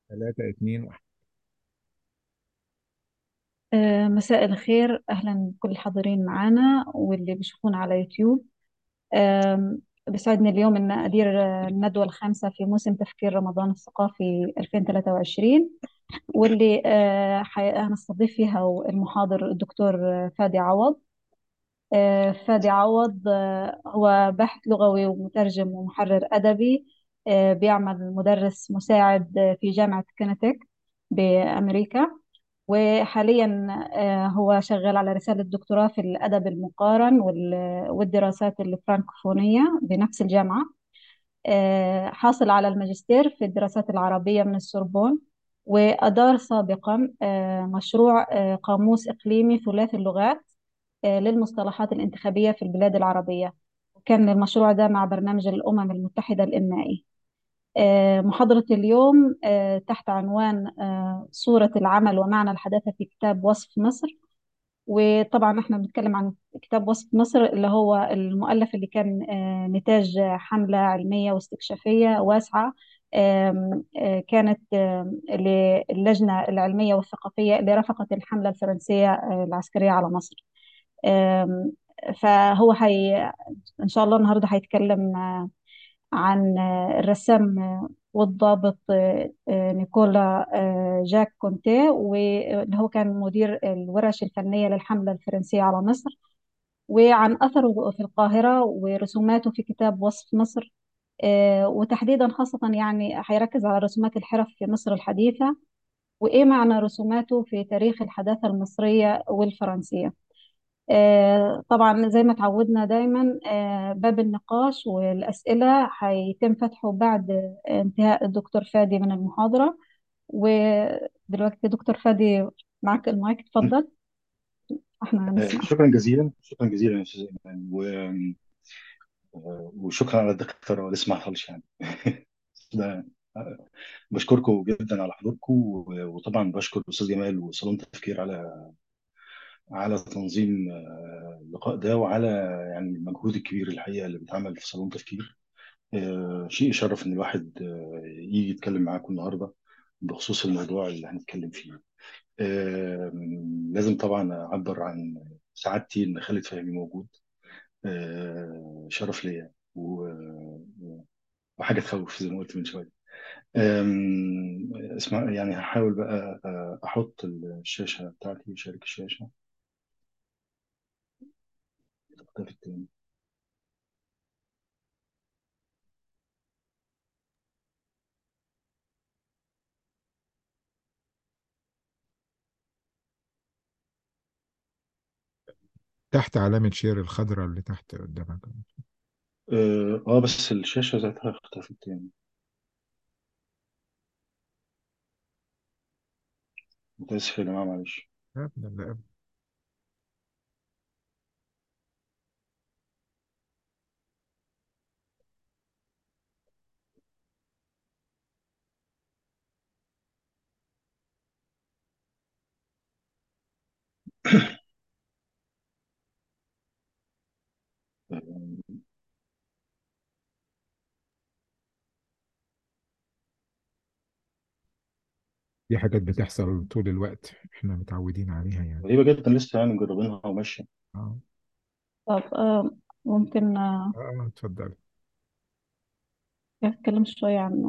ثلاثة اتنين واحد. مساء الخير، أهلا بكل الحاضرين معنا واللي بيشوفونا على يوتيوب. بيسعدني اليوم أن أدير الندوة الخامسة في موسم تفكير رمضان الثقافي 2023، واللي هنستضيف فيها المحاضر الدكتور فادي عوض. فادي عوض هو باحث لغوي ومترجم ومحرر أدبي. بيعمل مدرس مساعد في جامعة كنتك بأمريكا. وحاليا هو شغال على رسالة دكتوراه في الأدب المقارن والدراسات الفرنكوفونية بنفس الجامعة. حاصل على الماجستير في الدراسات العربية من السوربون. وأدار سابقا مشروع قاموس إقليمي ثلاثي اللغات للمصطلحات الانتخابية في البلاد العربية. كان المشروع ده مع برنامج الأمم المتحدة الإنمائي. محاضرة اليوم تحت عنوان صورة العمل ومعنى الحداثة في كتاب وصف مصر. وطبعا احنا بنتكلم عن كتاب وصف مصر اللي هو المؤلف اللي كان نتاج حملة علمية واستكشافية واسعة. كانت للجنة العلمية والثقافية اللي رافقت الحملة الفرنسية العسكرية على مصر. آم، فهو إن شاء الله النهاردة هيتكلم عن الرسام والضابط نيكولا جاك كونتي، واللي هو كان مدير الورش الفنية للحملة الفرنسية على مصر، وعن أثره في القاهرة ورسوماته في كتاب وصف مصر. وتحديدا خاصة يعني هيركز على رسومات الحرف في مصر الحديثة، وإيه معنى رسوماته في تاريخ الحداثة المصرية والفرنسية. طبعا زي ما تعودنا دايما باب النقاش والأسئلة هيتم فتحه بعد انتهاء الدكتور فادي من المحاضرة. ودلوقتي دكتور فادي معك المايك، اتفضل، احنا هنسمع. شكرا جزيلا، شكرا جزيلا يا استاذ ايمن، وشكرا على الدكتوره لسه ما حصلش يعني. ده بشكركم جدا على حضوركم، وطبعا بشكر الاستاذ جمال وصالون تفكير على تنظيم اللقاء ده، وعلى يعني المجهود الكبير الحقيقه اللي بيتعمل في صالون تفكير. شيء يشرف ان الواحد يجي يتكلم معاكم النهارده بخصوص الموضوع اللي هنتكلم فيه. لازم طبعا اعبر عن سعادتي ان خالد فهمي موجود. شرف ليا وحاجه تخوف زي ما قلت من شويه. اسمع، يعني هحاول بقى احط الشاشه بتاعتي، شارك الشاشه، تختفي التاني. تحت علامة شير الخضراء اللي تحت قدامك. بس الشاشه ذاتها اختفت تاني. متاسف يا جماعه، معلش. ابدا لا أبدا. آه، دي حاجات بتحصل طول الوقت، احنا متعودين عليها يعني. غريبه جدا، لسه يعني مجربينها وماشيه. اه طب ممكن اتفضل. أتكلم شوية عن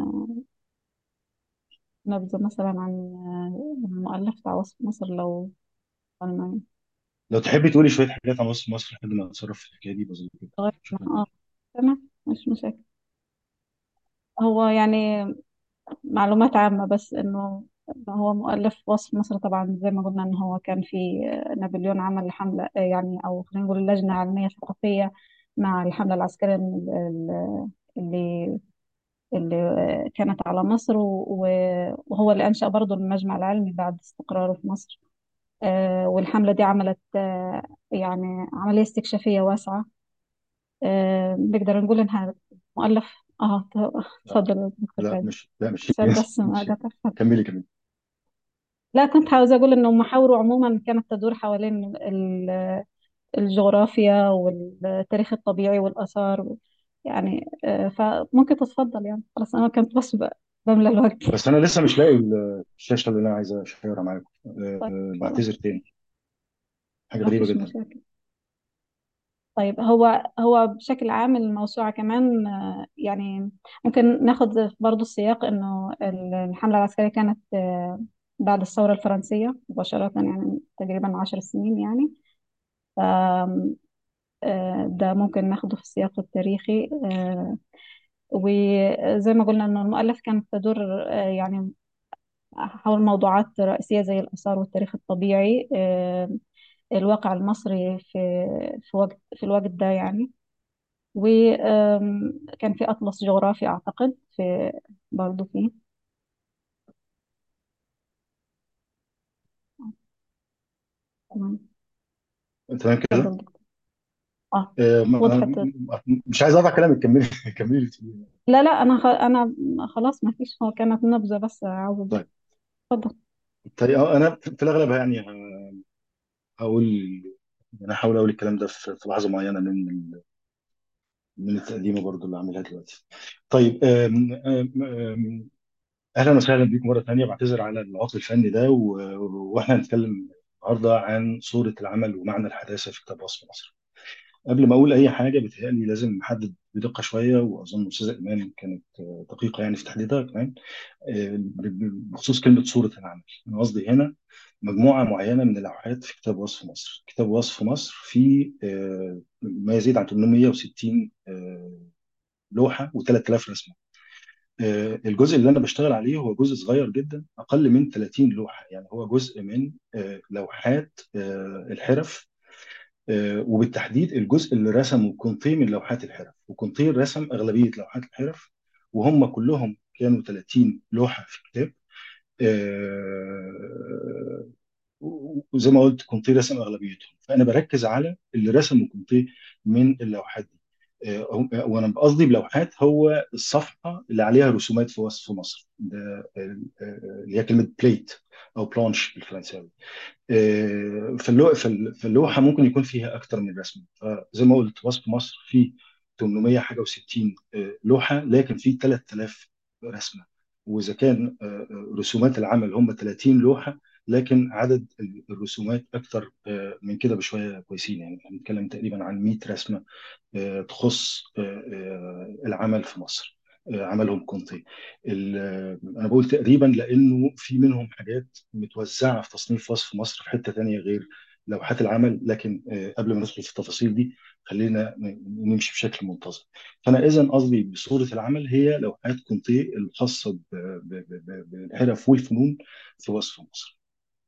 نبذة مثلا عن المؤلف بتاع وصف مصر لو قلنا. لو تحبي تقولي شويه حاجات عن مصر لحد ما اتصرف في الحكايه دي بسيطه جدا. لغاية شكرا اه جدا. تمام، مش مشاكل. هو يعني معلومات عامة بس إنه هو مؤلف وصف مصر. طبعا زي ما قلنا إن هو كان في نابليون عمل حملة يعني، أو خلينا نقول لجنة علمية ثقافية مع الحملة العسكرية اللي كانت على مصر، وهو اللي أنشأ برضه المجمع العلمي بعد استقراره في مصر. والحملة دي عملت يعني عملية استكشافية واسعة. نقدر نقول إنها مؤلف. لا تفضل دكتور لا، فادي، مش عشان بس ما مش قطعت. كملي كملي. لا، كنت عاوزة أقول إنه محاوره عموما كانت تدور حوالين الجغرافيا والتاريخ الطبيعي والآثار يعني. فممكن تتفضل يعني، خلاص أنا كنت بس بقى بملى الوقت. بس انا لسه مش لاقي الشاشه اللي انا عايز اشيرها معاكم. طيب خلاص، بعتذر تاني، حاجه ما غريبه فيش جدا. مشاكل. طيب هو بشكل عام الموسوعة كمان يعني ممكن ناخد برضو السياق إنه الحملة العسكرية كانت بعد الثورة الفرنسية مباشرة، يعني تقريبا 10 سنين يعني. ف ده ممكن ناخده في السياق التاريخي. وزي ما قلنا إنه المؤلف كانت تدور يعني حول موضوعات رئيسية زي الآثار والتاريخ الطبيعي، الواقع المصري في الوقت ده يعني. وكان في أطلس جغرافي أعتقد في برضه فيه. تمام. تمام كده. اتفضل دكتور. اه، آه، ما- وضحت. مش عايز اقطع كلامك، كملي كملي. لا لا، أنا خلاص ما فيش، هو كانت نبذة بس عاوز أضيف. طيب. اتفضل. طيب انا في الاغلب يعني هقول، انا هحاول اقول الكلام ده في لحظه معينه من التقديمه برضو اللي عاملها دلوقتي. طيب. اهلا وسهلا بيكم مره ثانيه. بعتذر على العطل الفني ده، واحنا هنتكلم النهارده عن صوره العمل ومعنى الحداثه في كتاب وصف مصر. قبل ما اقول اي حاجه بتهيألي لازم نحدد بدقه شويه، واظن استاذه ايمان كانت دقيقه يعني في تحديدها كمان. بخصوص كلمه صوره العمل، انا قصدي هنا مجموعه معينه من اللوحات في كتاب وصف مصر. كتاب وصف مصر فيه ما يزيد عن 860 لوحه و3000 رسمه. الجزء اللي انا بشتغل عليه هو جزء صغير جدا، اقل من 30 لوحه، يعني هو جزء من لوحات الحرف. وبالتحديد الجزء اللي رسمه كونتيه من لوحات الحرف، وكونتيه رسم اغلبيه لوحات الحرف، وهم كلهم كانوا 30 لوحه في كتاب. آه، وزي ما قلت كونتيه رسم اغلبيتهم، فانا بركز على اللي رسمه كونتيه من اللوحات دي. وانا قصدي بلوحات هو الصفحه اللي عليها رسومات في وصف مصر ده، اللي هي كلمه بليت او بلانش بالفرنساوي. في اللوحه ممكن يكون فيها اكتر من رسمه. فزي ما قلت وصف مصر فيه 800 حاجه و60 لوحه، لكن فيه 3000 رسمه. واذا كان رسومات العمل هم 30 لوحه، لكن عدد الرسومات اكتر من كده بشويه كويسين، يعني احنا بنتكلم تقريبا عن 100 رسمه تخص العمل في مصر. عملهم كونتي. انا بقول تقريبا لانه في منهم حاجات متوزعه في تصنيف وصف مصر في حته تانية غير لوحات العمل، لكن قبل ما ندخل في التفاصيل دي خلينا نمشي بشكل منتظم. فانا اذا قصدي بصوره العمل هي لوحات كونتي الخاصه بالحرف والفنون في وصف مصر.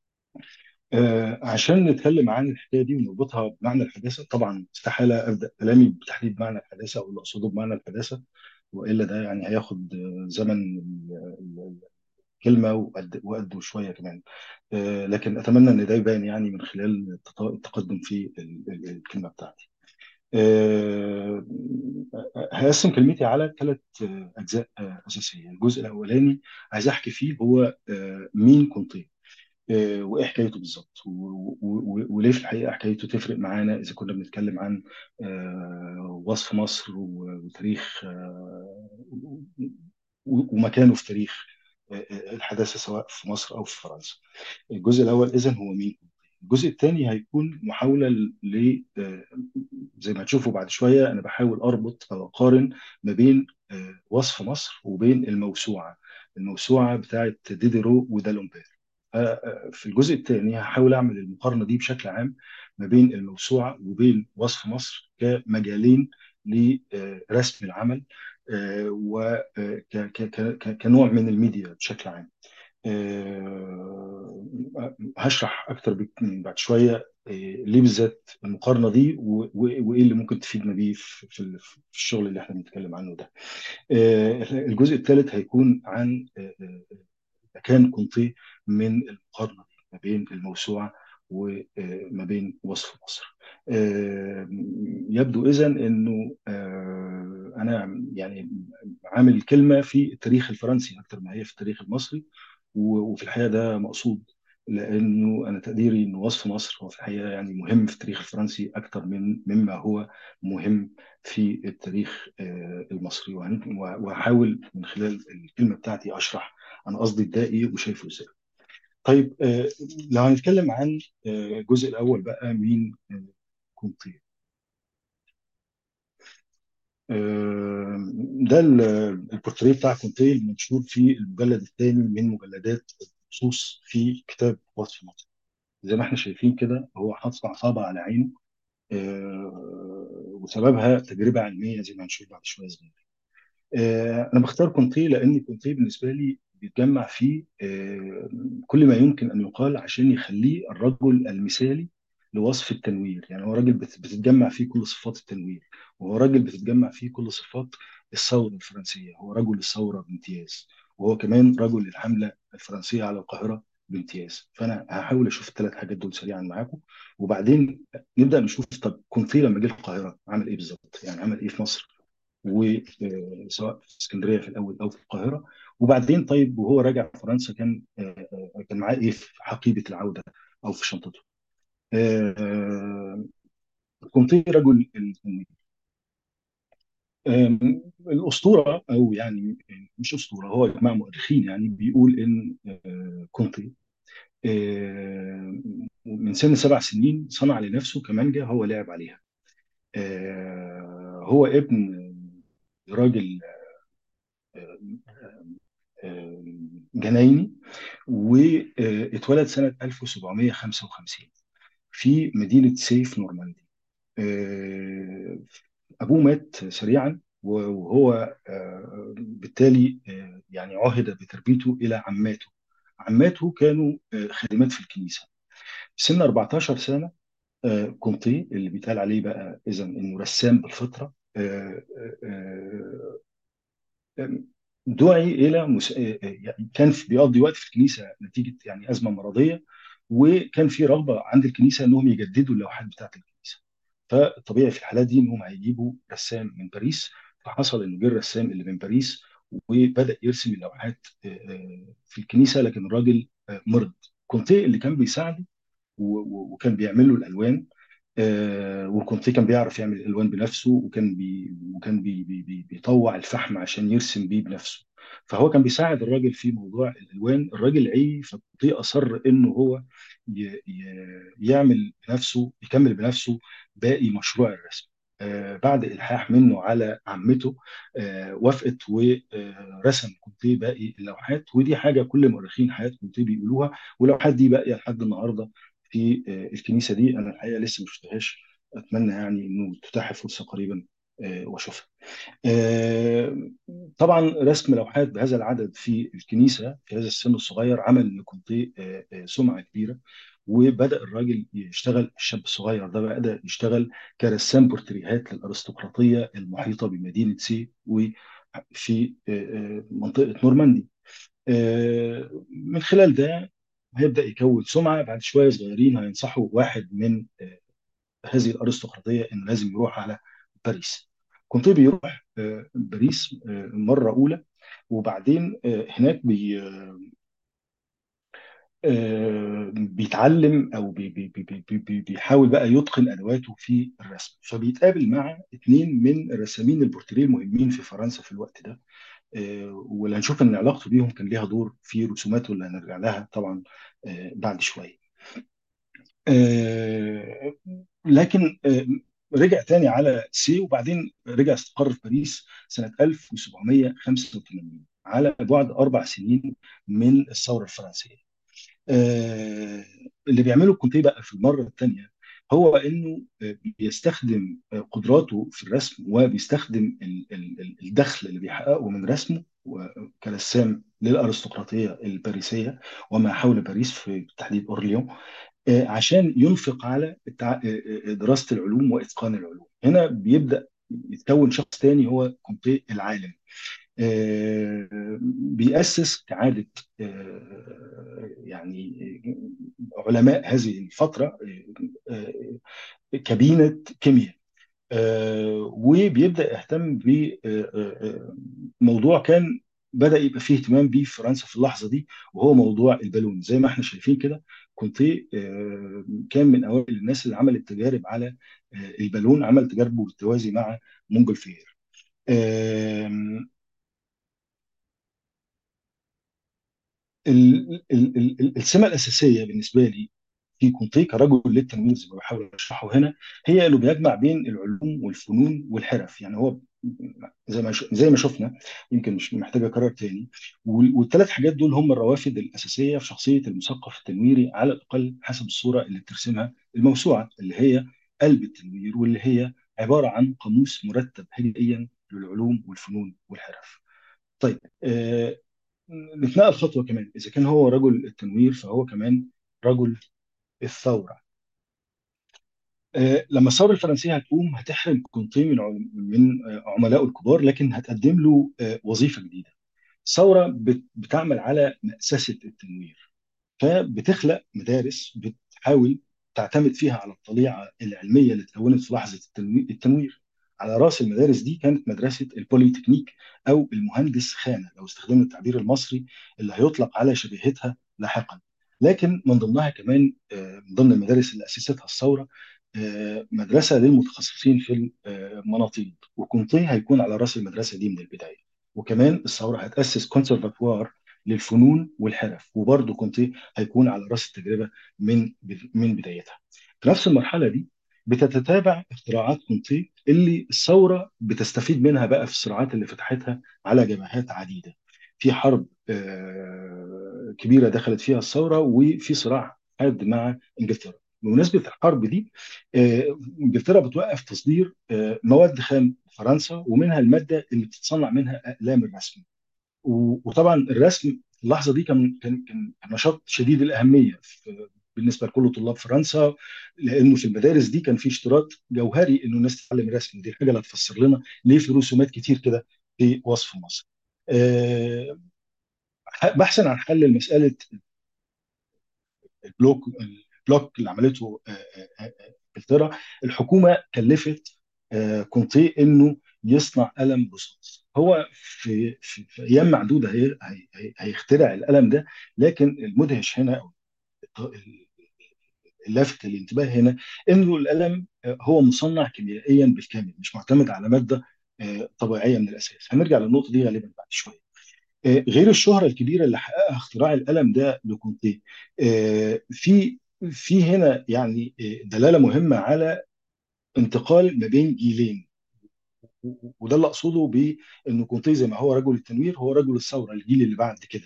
عشان نتكلم عن الحكايه دي ونربطها بمعنى الحداثه، طبعا استحاله ابدا كلامي بتحديد معنى الحداثه او اللي اقصده بمعنى الحداثه، والا ده يعني هياخد زمن الكلمه وقد وشويه كمان. لكن اتمنى ان ده يبان يعني من خلال التقدم في الكلمه بتاعتي. آه، هقسم كلمتي على 3 اجزاء اساسيه. الجزء الاولاني عايز احكي فيه هو مين كونتي، وايه حكايته بالظبط، وليه في الحقيقه حكايته تفرق معانا اذا كنا بنتكلم عن وصف مصر وتاريخ ومكانه في تاريخ الحداثه سواء في مصر او في فرنسا. الجزء الاول اذا هو مين. الجزء الثاني هيكون محاوله زي ما هتشوفوا بعد شويه، انا بحاول اربط او اقارن ما بين وصف مصر وبين الموسوعه بتاعت ديديرو ودالومبير. في الجزء الثاني هحاول اعمل المقارنه دي بشكل عام ما بين الموسوعه وبين وصف مصر كمجالين لرسم العمل، وكنوع من الميديا بشكل عام. هشرح اكتر بعد شويه ليه بالذات المقارنه دي، وايه اللي ممكن تفيدنا بيه في الشغل اللي احنا بنتكلم عنه ده. الجزء الثالث هيكون عن مكان كونتي من المقارنه دي ما بين الموسوعه وما بين وصف مصر. يبدو اذا انه انا يعني عامل كلمه في التاريخ الفرنسي اكثر ما هي في التاريخ المصري، وفي الحقيقه ده مقصود لانه انا تقديري ان وصف مصر هو في الحقيقه يعني مهم في التاريخ الفرنسي اكثر مما هو مهم في التاريخ المصري. وهحاول من خلال الكلمه بتاعتي اشرح انا قصدي ده ايه وشايفه ازاي. طيب، لو هنتكلم عن الجزء الاول بقى، مين كونتي؟ ده البورتريه بتاع كونتي المنشور في المجلد الثاني من مجلدات النصوص في كتاب وصف مصر. زي ما احنا شايفين كده، هو حاطط عصابة على عينه، وسببها تجربة علمية زي ما هنشوف بعد شوية صغير. انا بختار كونتي لان كونتي بالنسبه لي بيتجمع فيه كل ما يمكن ان يقال عشان يخليه الرجل المثالي لوصف التنوير. يعني هو راجل بتتجمع فيه كل صفات التنوير، وهو راجل بتتجمع فيه كل صفات الثوره الفرنسيه. هو رجل الثوره بامتياز، وهو كمان رجل الحمله الفرنسيه على القاهره بامتياز. فانا هحاول اشوف الثلاث حاجات دول سريعا معاكم، وبعدين نبدا نشوف طب كونتي لما جه القاهره عمل ايه بالظبط، يعني عمل ايه في مصر، وسواء في اسكندريه في الاول او في القاهره. وبعدين طيب وهو راجع فرنسا كان معاه ايه في حقيبه العوده او في شنطته. آه، كنت رجل التنوير. الاسطوره، او يعني مش اسطوره، هو اجماع مؤرخين يعني بيقول ان كونتي من سن 7 سنين صنع لنفسه كمانجا هو لعب عليها. هو ابن راجل آه، جنايني، واتولد سنة 1755 في مدينة سيف نورماندي. آه، أبوه مات سريعا، وهو بالتالي يعني عهد بتربيته إلى عماته. عماته كانوا خادمات في الكنيسة. في سن 14 سنة كونتي اللي بيتقال عليه بقى إذا إنه رسام بالفطرة، دعي الى يعني كان بيقضي وقت في الكنيسه نتيجه يعني ازمه مرضيه، وكان في رغبه عند الكنيسه انهم يجددوا اللوحات بتاعه الكنيسه. فالطبيعي في الحالات دي انهم هيجيبوا رسام من باريس. فحصل انه جه الرسام اللي من باريس وبدا يرسم اللوحات في الكنيسه، لكن الراجل مرض. كونتي اللي كان بيساعده وكان بيعمل له الالوان. وكونتي كان بيعرف يعمل الالوان بنفسه، وكان بيطوع الفحم عشان يرسم بيه بنفسه. فهو كان بيساعد الراجل في موضوع الالوان. الراجل عي، فكونتي اصر انه هو يعمل بنفسه، يكمل بنفسه باقي مشروع الرسم. بعد الحاح منه على عمته وافقت ورسم كونتي باقي اللوحات. ودي حاجه كل مؤرخين حياه كونتي بيقولوها، واللوحات دي باقيه لحد النهارده في الكنيسه دي. انا الحقيقه لسه ما شفتهاش، اتمنى يعني انه تتاح فرصه قريبا واشوفها. آه، طبعا رسم لوحات بهذا العدد في الكنيسه في هذا السن الصغير عمل لكونتي سمعه كبيره. وبدا الراجل يشتغل، الشاب الصغير ده بدا يشتغل كرسام بورتريهات للارستقراطيه المحيطه بمدينه سي وفي منطقه نورماندي. من خلال ده هيبدأ يكون سمعة. بعد شوية صغيرين هينصحوا واحد من هذه الأرستقراطية إنه لازم يروح على باريس. كونتي بيروح باريس مرة أولى، وبعدين هناك بيتعلم أو بيحاول بقى يتقن أدواته في الرسم. فبيتقابل مع اتنين من الرسامين البورتريه المهمين في فرنسا في الوقت ده. واللي هنشوف ان علاقته بيهم كان ليها دور في رسوماته اللي هنرجع لها طبعا بعد شويه. آه، لكن رجع تاني على سي، وبعدين رجع استقر في باريس سنة 1785 على بعد 4 سنين من الثورة الفرنسية. آه، اللي بيعمله كونتي بقى في المرة الثانية هو انه بيستخدم قدراته في الرسم، وبيستخدم الدخل اللي بيحققه من رسمه كرسام للأرستقراطية الباريسية وما حول باريس، في بالتحديد أورليون، عشان ينفق على دراسة العلوم وإتقان العلوم. هنا بيبدأ يتكون شخص تاني هو كونتي العالم. بيأسس كعادة يعني علماء هذه الفترة كابينة كيمياء. وبيبدأ يهتم بموضوع كان بدأ يبقى فيه اهتمام بيه في فرنسا في اللحظة دي، وهو موضوع البالون. زي ما احنا شايفين كده، كونتي كان من أوائل الناس اللي عملت تجارب على البالون، عمل تجاربه بالتوازي مع مونجولفير. آم، السمة الأساسية بالنسبة لي في كونتي كرجل للتنوير، زي ما بحاول اشرحه هنا، هي انه بيجمع بين العلوم والفنون والحرف. يعني هو زي ما شفنا، يمكن مش محتاج اكرر تاني. والثلاث حاجات دول هم الروافد الاساسيه في شخصيه المثقف التنويري، على الاقل حسب الصوره اللي بترسمها الموسوعه، اللي هي قلب التنوير، واللي هي عباره عن قاموس مرتب هجائيا للعلوم والفنون والحرف. طيب، نتنقل خطوه كمان. اذا كان هو رجل التنوير، فهو كمان رجل الثوره. لما الثوره الفرنسيه هتقوم، هتحرم كونتي من عملائه الكبار، لكن هتقدم له وظيفه جديده. الثوره بتعمل على مأسسه التنوير، فبتخلق مدارس بتحاول تعتمد فيها على الطليعه العلميه اللي اتكونت في لحظه التنوير. على راس المدارس دي كانت مدرسه البوليتكنيك، او المهندس خانه، لو استخدمنا التعبير المصري اللي هيطلق على شبيهتها لاحقا. لكن من ضمنها كمان، من ضمن المدارس اللي اسستها الثوره، مدرسه للمتخصصين في المناطيد، وكونتي هيكون على راس المدرسه دي من البدايه. وكمان الثوره هتاسس كونسرفاتوار للفنون والحرف، وبرضه كونتي هيكون على راس التجربه من بدايتها. في نفس المرحله دي بتتتابع اختراعات كونتي اللي الثوره بتستفيد منها بقى في الصراعات اللي فتحتها على جبهات عديده. في حرب كبيره دخلت فيها الثوره، وفي صراع حاد مع انجلترا. بمناسبه الحرب دي، انجلترا بتوقف تصدير مواد خام فرنسا، ومنها الماده اللي بتتصنع منها اقلام الرسم. وطبعا الرسم في اللحظه دي كان نشاط شديد الاهميه بالنسبه لكل طلاب فرنسا، لانه في المدارس دي كان في اشتراط جوهري انه الناس تتعلم الرسم. دي الحاجه اللي هتفسر لنا ليه في رسومات كتير كده في وصف مصر. آه، بحثا عن حل لمساله البلوك اللي عملته انجلترا، الحكومه كلفت كونتي انه يصنع قلم رصاص. هو في ايام معدوده هيخترع القلم ده. لكن المدهش هنا، او اللافت الانتباه هنا، انه القلم هو مصنع كيميائيا بالكامل، مش معتمد على ماده طبيعيه من الاساس. هنرجع للنقطه دي غالبا بعد شويه. غير الشهرة الكبيرة اللي حققها اختراع القلم ده لكونتيه، في هنا يعني دلالة مهمة على انتقال ما بين جيلين. وده اللي اقصده بانه كونتيه زي ما هو رجل التنوير، هو رجل الثوره، الجيل اللي بعد كده.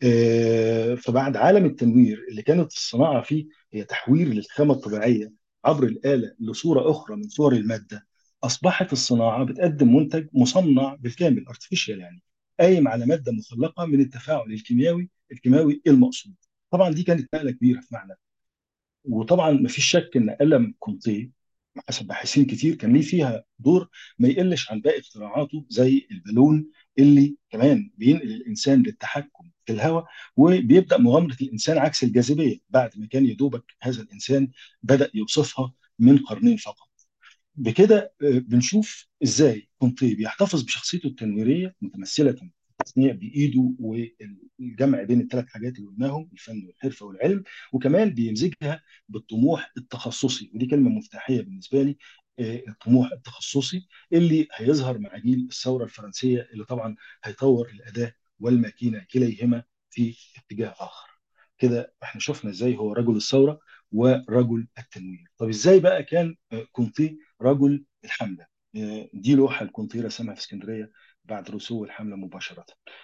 فبعد عالم التنوير اللي كانت الصناعه فيه هي تحوير للخامه الطبيعيه عبر الاله لصوره اخرى من صور الماده، اصبحت الصناعه بتقدم منتج مصنع بالكامل، ارتفيشال يعني، قايم على ماده مخلقه من التفاعل الكيماوي المقصود. طبعا دي كانت نقله كبيره في معنى. وطبعا ما فيش شك ان قلم كونتيه حسب باحثين كتير كان ليه فيها دور ما يقلش عن باقي اختراعاته، زي البالون اللي كمان بينقل الانسان للتحكم في الهواء، وبيبدا مغامره الانسان عكس الجاذبيه بعد ما كان يدوبك هذا الانسان بدا يوصفها من قرنين فقط. بكده بنشوف ازاي كونتي بيحتفظ بشخصيته التنويريه متمثله في التصنيع بايده، والجمع بين الثلاث حاجات اللي قلناهم، الفن والحرفه والعلم، وكمان بيمزجها بالطموح التخصصي. ودي كلمه مفتاحيه بالنسبه لي، الطموح التخصصي اللي هيظهر مع جيل الثوره الفرنسيه، اللي طبعا هيطور الاداه والماكينه كليهما في اتجاه اخر. كده احنا شفنا ازاي هو رجل الثوره ورجل التنوير. طب ازاي بقى كان كونتي رجل الحمله؟ دي لوحه الكونتي رسمها في اسكندريه بعد رسو الحمله مباشره.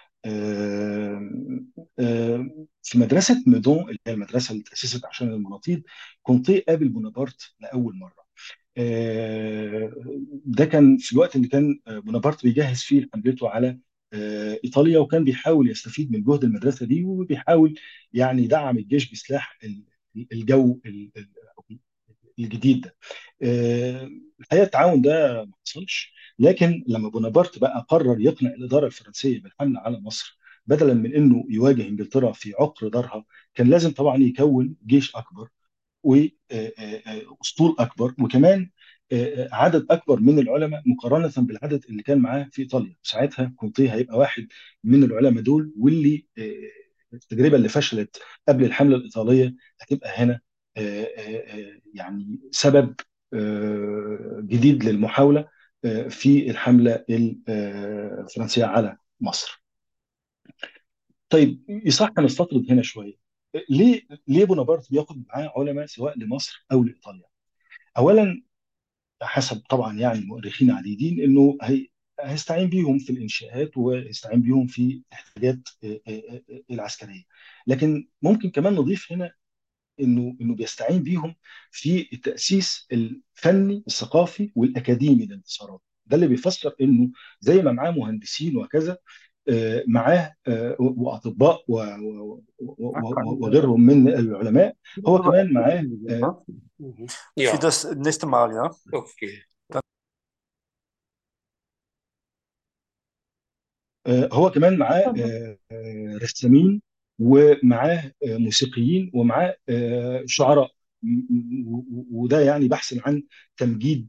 آه، في مدرسه ميدون، اللي هي المدرسه اللي تاسست عشان المناطيد، كونتي قابل بونابرت لاول مره. آه، ده كان في الوقت اللي كان بونابرت بيجهز فيه حملته على ايطاليا، وكان بيحاول يستفيد من جهد المدرسه دي، وبيحاول يعني يدعم الجيش بسلاح الجو الجديد ده. الحقيقه التعاون ده ما حصلش. لكن لما بونابرت بقى قرر يقنع الاداره الفرنسيه بالحمله على مصر، بدلا من انه يواجه انجلترا في عقر دارها، كان لازم طبعا يكون جيش اكبر واسطول اكبر، وكمان عدد اكبر من العلماء مقارنه بالعدد اللي كان معاه في ايطاليا. ساعتها كونتي هيبقى واحد من العلماء دول، واللي التجربه اللي فشلت قبل الحمله الايطاليه هتبقى هنا يعني سبب جديد للمحاوله في الحمله الفرنسيه على مصر. طيب يصح نستطرد هنا شويه، ليه بونابرت بياخد معاه علماء سواء لمصر او لايطاليا؟ اولا، حسب طبعا يعني مؤرخين عديدين، انه هيستعين بيهم في الانشاءات ويستعين بيهم في الاحتياجات العسكريه. لكن ممكن كمان نضيف هنا انه بيستعين بيهم في التاسيس الفني الثقافي والاكاديمي للانتصارات. ده اللي بيفسر انه زي ما معاه مهندسين وكذا، معاه واطباء وغيرهم من العلماء، هو كمان معاه Für Ja, das nächste Mal, ja? Okay. هو كمان معاه اتفضل. رسامين، ومعاه موسيقيين، ومعاه شعراء. وده يعني بحث عن تمجيد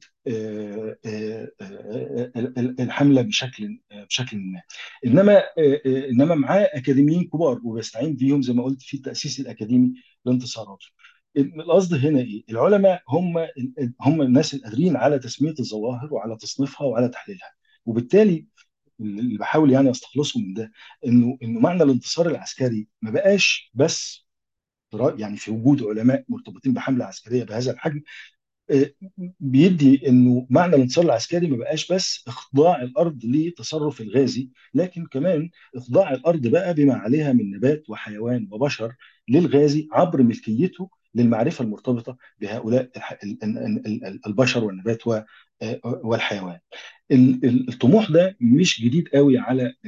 الحمله بشكل ما. انما معاه اكاديميين كبار وبيستعين بيهم زي ما قلت في التاسيس الاكاديمي لانتصاراته. القصد هنا ايه؟ العلماء هم الناس القادرين على تسميه الظواهر وعلى تصنيفها وعلى تحليلها. وبالتالي اللي بحاول يعني استخلصه من ده، انه معنى الانتصار العسكري ما بقاش بس يعني في وجود علماء مرتبطين بحمله عسكريه بهذا الحجم. آه، بيدي انه معنى الانتصار العسكري ما بقاش بس اخضاع الارض لتصرف الغازي، لكن كمان اخضاع الارض بقى بما عليها من نبات وحيوان وبشر للغازي عبر ملكيته للمعرفه المرتبطه بهؤلاء البشر والنبات والحيوان. الطموح ده مش جديد قوي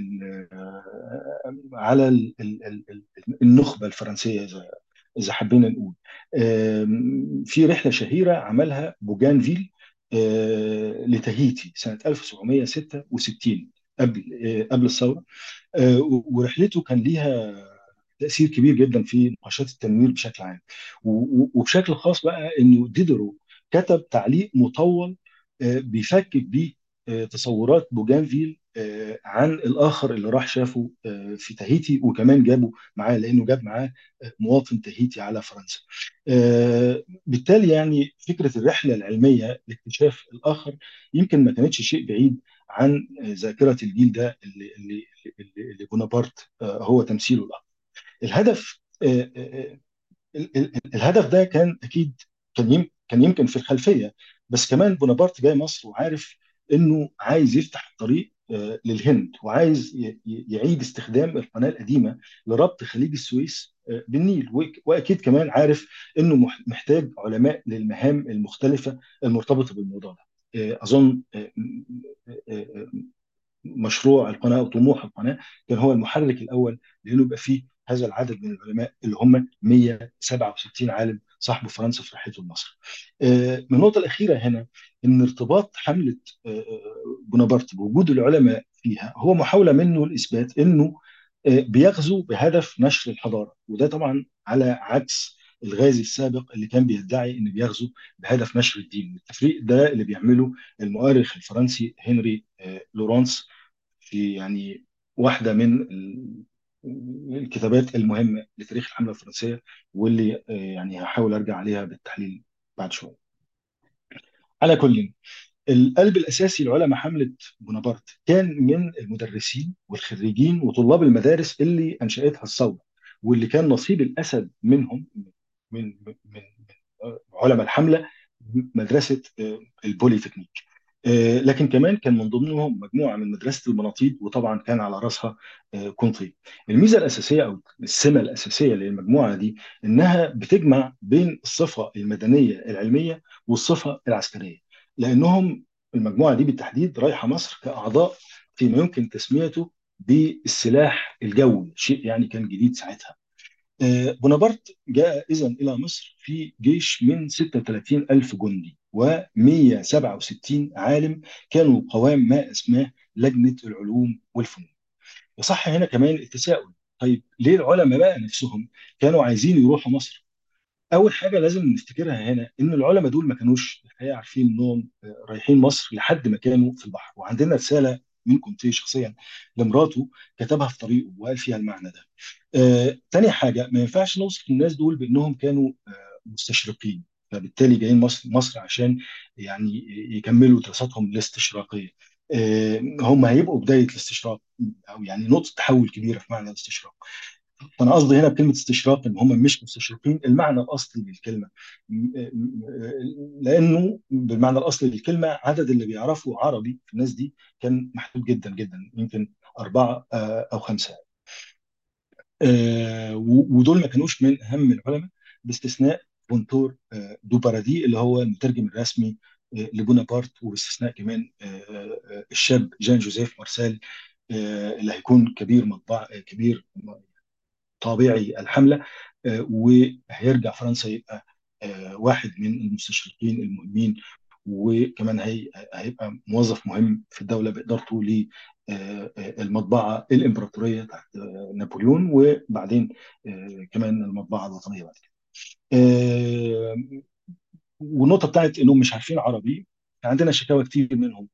على النخبه الفرنسيه، اذا حبينا نقول. في رحله شهيره عملها بوجانفيل لتاهيتي سنه 1766، قبل الثوره. ورحلته كان ليها تأثير كبير جدا في نقاشات التنوير بشكل عام. وبشكل خاص بقى انه ديدرو كتب تعليق مطول بيفكك بيه تصورات بوجانفيل عن الاخر اللي راح شافه في تاهيتي، وكمان جابه معاه لانه جاب معاه مواطن تاهيتي على فرنسا. بالتالي يعني فكره الرحله العلميه لاكتشاف الاخر يمكن ما كانتش شيء بعيد عن ذاكره الجيل ده اللي بونابرت هو تمثيله الأكبر. الهدف الهدف ده كان اكيد كان يمكن في الخلفيه، بس كمان بونابرت جاي مصر وعارف انه عايز يفتح الطريق للهند، وعايز يعيد استخدام القناه القديمه لربط خليج السويس بالنيل. واكيد كمان عارف انه محتاج علماء للمهام المختلفه المرتبطه بالموضوع ده. اظن مشروع القناه وطموح القناه كان هو المحرك الاول، لانه يبقى فيه هذا العدد من العلماء اللي هم 167 عالم صاحبوا فرنسا في رحلته لمصر. من النقطه الاخيره هنا، ان ارتباط حمله بونابرت بوجود العلماء فيها هو محاوله منه لاثبات انه بيغزو بهدف نشر الحضاره. وده طبعا على عكس الغازي السابق اللي كان بيدعي انه بيغزو بهدف نشر الدين. التفريق ده اللي بيعمله المؤرخ الفرنسي هنري لورانس في يعني واحدة من الكتابات المهمة لتاريخ الحملة الفرنسية، واللي يعني هحاول أرجع عليها بالتحليل بعد شوية. على كل، القلب الأساسي لعلماء حملة بونابرت كان من المدرسين والخريجين وطلاب المدارس اللي أنشأتها الثورة، واللي كان نصيب الأسد منهم من علماء الحملة مدرسة البوليتكنيك. لكن كمان كان من ضمنهم مجموعه من مدرسه المناطيد، وطبعا كان على راسها كونتي. الميزه الاساسيه او السمه الاساسيه للمجموعه دي انها بتجمع بين الصفه المدنيه العلميه والصفه العسكريه، لانهم المجموعه دي بالتحديد رايحه مصر كاعضاء فيما يمكن تسميته بالسلاح الجوي، شيء يعني كان جديد ساعتها. بونابرت جاء إذا إلى مصر في جيش من 36 ألف جندي و167 عالم كانوا قوام ما اسماه لجنة العلوم والفنون. يصح هنا كمان التساؤل، طيب ليه العلماء بقى نفسهم كانوا عايزين يروحوا مصر؟ اول حاجه لازم نفتكرها هنا ان العلماء دول ما كانوش الحقيقه عارفين انهم رايحين مصر لحد ما كانوا في البحر. وعندنا رساله من كونتي شخصيا لمراته كتبها في طريقه وقال فيها المعنى ده. تاني حاجه، ما ينفعش نوصف الناس دول بانهم كانوا مستشرقين، فبالتالي جايين مصر عشان يعني يكملوا دراساتهم الاستشراقيه. هم هيبقوا بدايه الاستشراق، او يعني نقطه تحول كبيره في معنى الاستشراق. فانا قصدي هنا بكلمه استشراق ان هم مش مستشرقين المعنى الاصلي للكلمه، لانه بالمعنى الاصلي للكلمه عدد اللي بيعرفوا عربي في الناس دي كان محدود جدا جدا، يمكن اربعه او خمسه. ودول ما كانوش من اهم العلماء باستثناء بونتور دو بارادي اللي هو المترجم الرسمي لبونابرت، وباستثناء كمان الشاب جان جوزيف مارسيل اللي هيكون كبير مطبع كبير طابعي الحملة، وهيرجع فرنسا يبقى واحد من المستشرقين المهمين، وكمان هيبقى موظف مهم في الدولة بإدارته للمطبعة الإمبراطورية تحت نابليون، وبعدين كمان المطبعة الوطنية بعد كده. آه، والنقطه بتاعت انهم مش عارفين عربي، عندنا شكاوى كتير منهم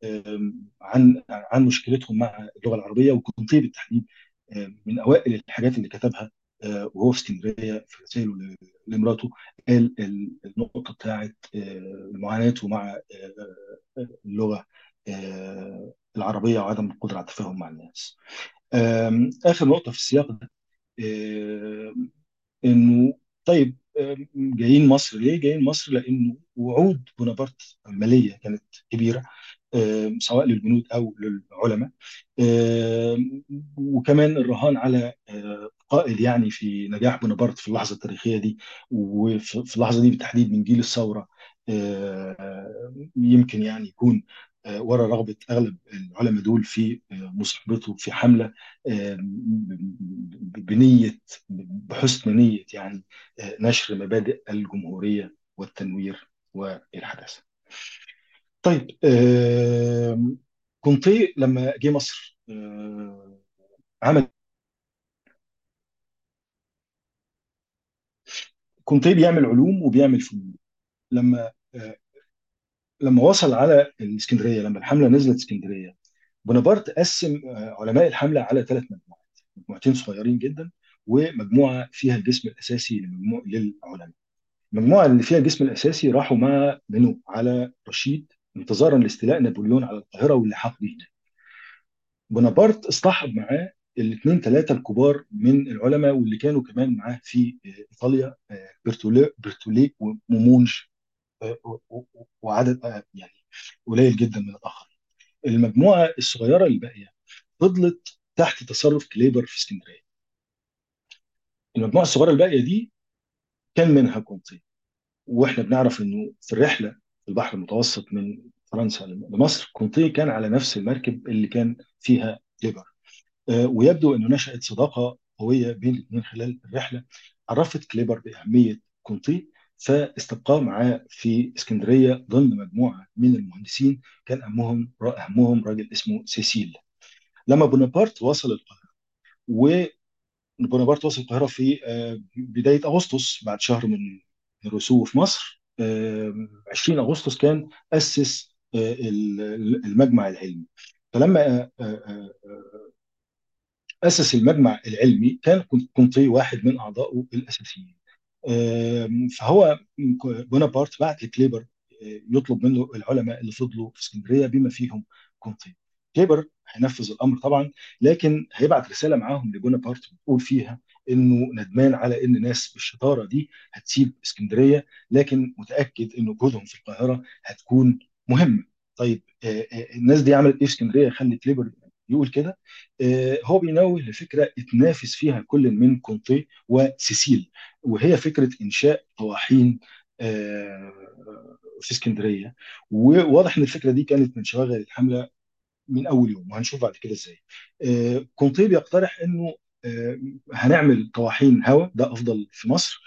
عن مشكلتهم مع اللغه العربيه. وكنت بالتحديد من اوائل الحاجات اللي كتبها وهو في اسكندريه في رسائله لمراته، قال النقطه بتاعت معاناته مع اللغه العربيه وعدم القدره على التفاهم مع الناس. اخر نقطه في السياق ده، انه طيب جايين مصر ليه؟ جايين مصر لانه وعود بونابرت الماليه كانت كبيره، سواء للجنود او للعلماء. وكمان الرهان على قائد يعني في نجاح بونابرت في اللحظه التاريخيه دي، وفي اللحظه دي بالتحديد من جيل الثوره، يمكن يعني يكون ورا رغبه اغلب العلماء دول في مصاحبته في حمله بنيه، بحسن نيه يعني نشر مبادئ الجمهوريه والتنوير والحداثه. طيب كونتي لما جه مصر عمل كونتي بيعمل علوم وبيعمل فنون. لما لما وصل على الاسكندريه، لما الحمله نزلت اسكندريه، بونابرت قسم علماء الحمله على ثلاث مجموعات، مجموعتين صغيرين جدا ومجموعه فيها الجسم الاساسي للعلماء. المجموعه اللي فيها الجسم الاساسي راحوا مع منو على رشيد انتظارا لاستيلاء نابليون على القاهره واللحاق به. بونابرت اصطحب معاه الاثنين ثلاثه الكبار من العلماء واللي كانوا كمان معاه في ايطاليا، برتولي ومومونج، وعدد يعني قليل جدا من الاخرين. المجموعه الصغيره الباقيه فضلت تحت تصرف كليبر في اسكندريه. المجموعه الصغيره الباقيه دي كان منها كونتي، واحنا بنعرف انه في الرحله في البحر المتوسط من فرنسا لمصر كونتي كان على نفس المركب اللي كان فيها كليبر. ويبدو انه نشأت صداقه قويه بين الاثنين خلال الرحله، عرفت كليبر باهميه كونتي، فاستبقاه معاه في اسكندريه ضمن مجموعه من المهندسين كان اهمهم راجل اسمه سيسيل. لما بونابرت وصل القاهره، وبونابرت وصل القاهره في بدايه اغسطس بعد شهر من الرسوب في مصر، 20 اغسطس كان اسس المجمع العلمي. فلما أسس المجمع العلمي كان كونتي واحد من أعضائه الأساسيين. فهو بونابرت بعت لكليبر يطلب منه العلماء اللي فضلوا في اسكندريه بما فيهم كونتي. كليبر هينفذ الامر طبعا، لكن هيبعت رساله معاهم لبونابرت بتقول فيها انه ندمان على ان ناس بالشطاره دي هتسيب اسكندريه، لكن متاكد ان وجودهم في القاهره هتكون مهمه. طيب الناس دي عملت ايه في اسكندريه خلي كليبر يقول كده؟ هو بينوه لفكره اتنافس فيها كل من كونتي وسيسيل، وهي فكره انشاء طواحين في اسكندريه. وواضح ان الفكره دي كانت من شواغل الحمله من اول يوم، وهنشوف بعد كده ازاي. كونتي بيقترح انه هنعمل طواحين هواء ده افضل في مصر،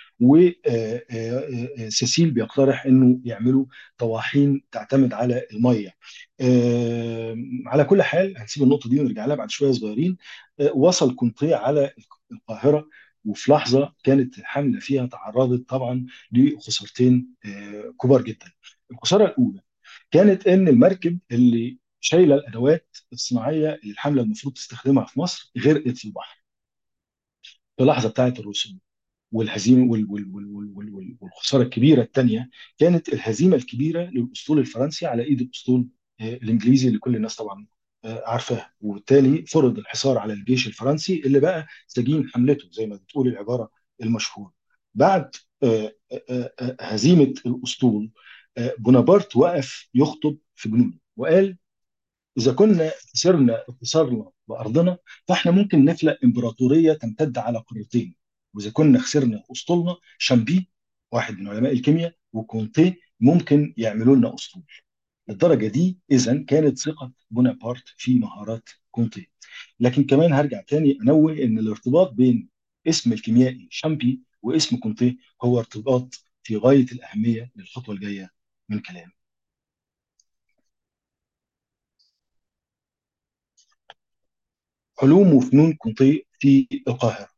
وسيسيل بيقترح انه يعملوا طواحين تعتمد على الميه. على كل حال هنسيب النقطه دي ونرجع لها بعد شويه صغيرين. وصل كونتي على القاهره وفي لحظه كانت الحمله فيها تعرضت طبعا لخسارتين كبار جدا. الخساره الاولى كانت ان المركب اللي شايله الادوات الصناعيه اللي الحمله المفروض تستخدمها في مصر غرقت في البحر في لحظه بتاعت الرسوم. والهزيمه والخساره الكبيره الثانيه كانت الهزيمه الكبيره للاسطول الفرنسي على ايد الاسطول الانجليزي اللي كل الناس طبعا عارفاها، وبالتالي فرض الحصار على الجيش الفرنسي اللي بقى سجين حملته زي ما بتقول العباره المشهوره. بعد هزيمه الاسطول، بونابرت وقف يخطب في جنوده وقال: إذا كنا خسرنا انتصارنا بأرضنا فإحنا ممكن نخلق إمبراطورية تمتد على قارتين. وإذا كنا خسرنا أسطولنا، شامبي واحد من علماء الكيمياء وكونتي ممكن يعملوا لنا أسطول. للدرجة دي إذا كانت ثقة بونابرت في مهارات كونتي. لكن كمان هرجع تاني أنوه إن الارتباط بين اسم الكيميائي شامبي واسم كونتي هو ارتباط في غاية الأهمية للخطوة الجاية من كلامي. علوم وفنون كونتي في القاهرة.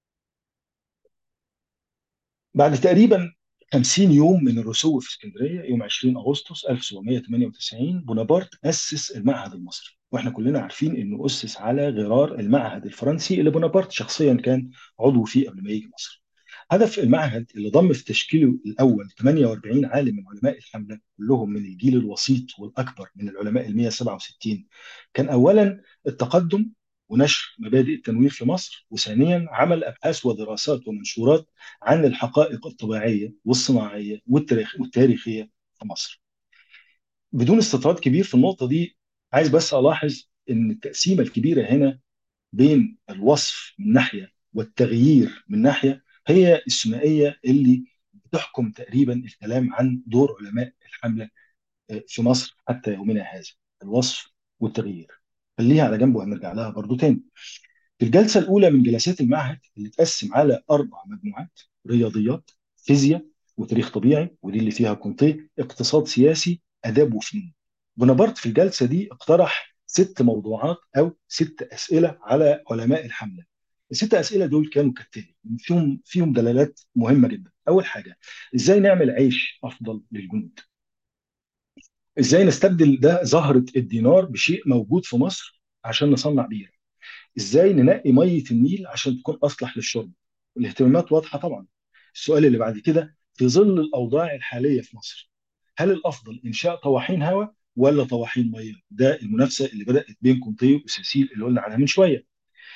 بعد تقريبا 50 يوم من الرسو في اسكندريه يوم 20 اغسطس 1798 بونابرت اسس المعهد المصري، واحنا كلنا عارفين انه اسس على غرار المعهد الفرنسي اللي بونابرت شخصيا كان عضو فيه قبل ما يجي مصر. هدف المعهد اللي ضم في تشكيله الاول 48 عالم من علماء الحمله كلهم من الجيل الوسيط والاكبر من العلماء ال 167 كان اولا التقدم ونشر مبادئ التنوير في مصر، وثانيا عمل ابحاث ودراسات ومنشورات عن الحقائق الطبيعيه والصناعيه والتاريخيه في مصر. بدون استطراد كبير في النقطه دي، عايز بس الاحظ ان التقسيمه الكبيره هنا بين الوصف من ناحيه والتغيير من ناحيه هي الثنائيه اللي بتحكم تقريبا الكلام عن دور علماء الحمله في مصر حتى يومنا هذا: الوصف والتغيير. خليها على جنب وهنرجع لها برضو تاني. في الجلسة الأولى من جلسات المعهد اللي اتقسم على 4 مجموعات: رياضيات، فيزياء، وتاريخ طبيعي، ودي اللي فيها كونتيه، اقتصاد سياسي، آداب وفنون. بونابرت في الجلسة دي اقترح 6 موضوعات أو 6 أسئلة على علماء الحملة. ال6 أسئلة دول كانوا كالتالي، فيهم دلالات مهمة جدا. أول حاجة: إزاي نعمل عيش أفضل للجنود؟ إزاي نستبدل ده زهرة الدينار بشيء موجود في مصر عشان نصنع بيه؟ ازاي ننقي ميه النيل عشان تكون اصلح للشرب؟ الاهتمامات واضحه طبعا. السؤال اللي بعد كده: في ظل الاوضاع الحاليه في مصر، هل الافضل انشاء طواحين هواء ولا طواحين ميه؟ ده المنافسه اللي بدات بين كونتي وسيسيل اللي قلنا عنها من شويه.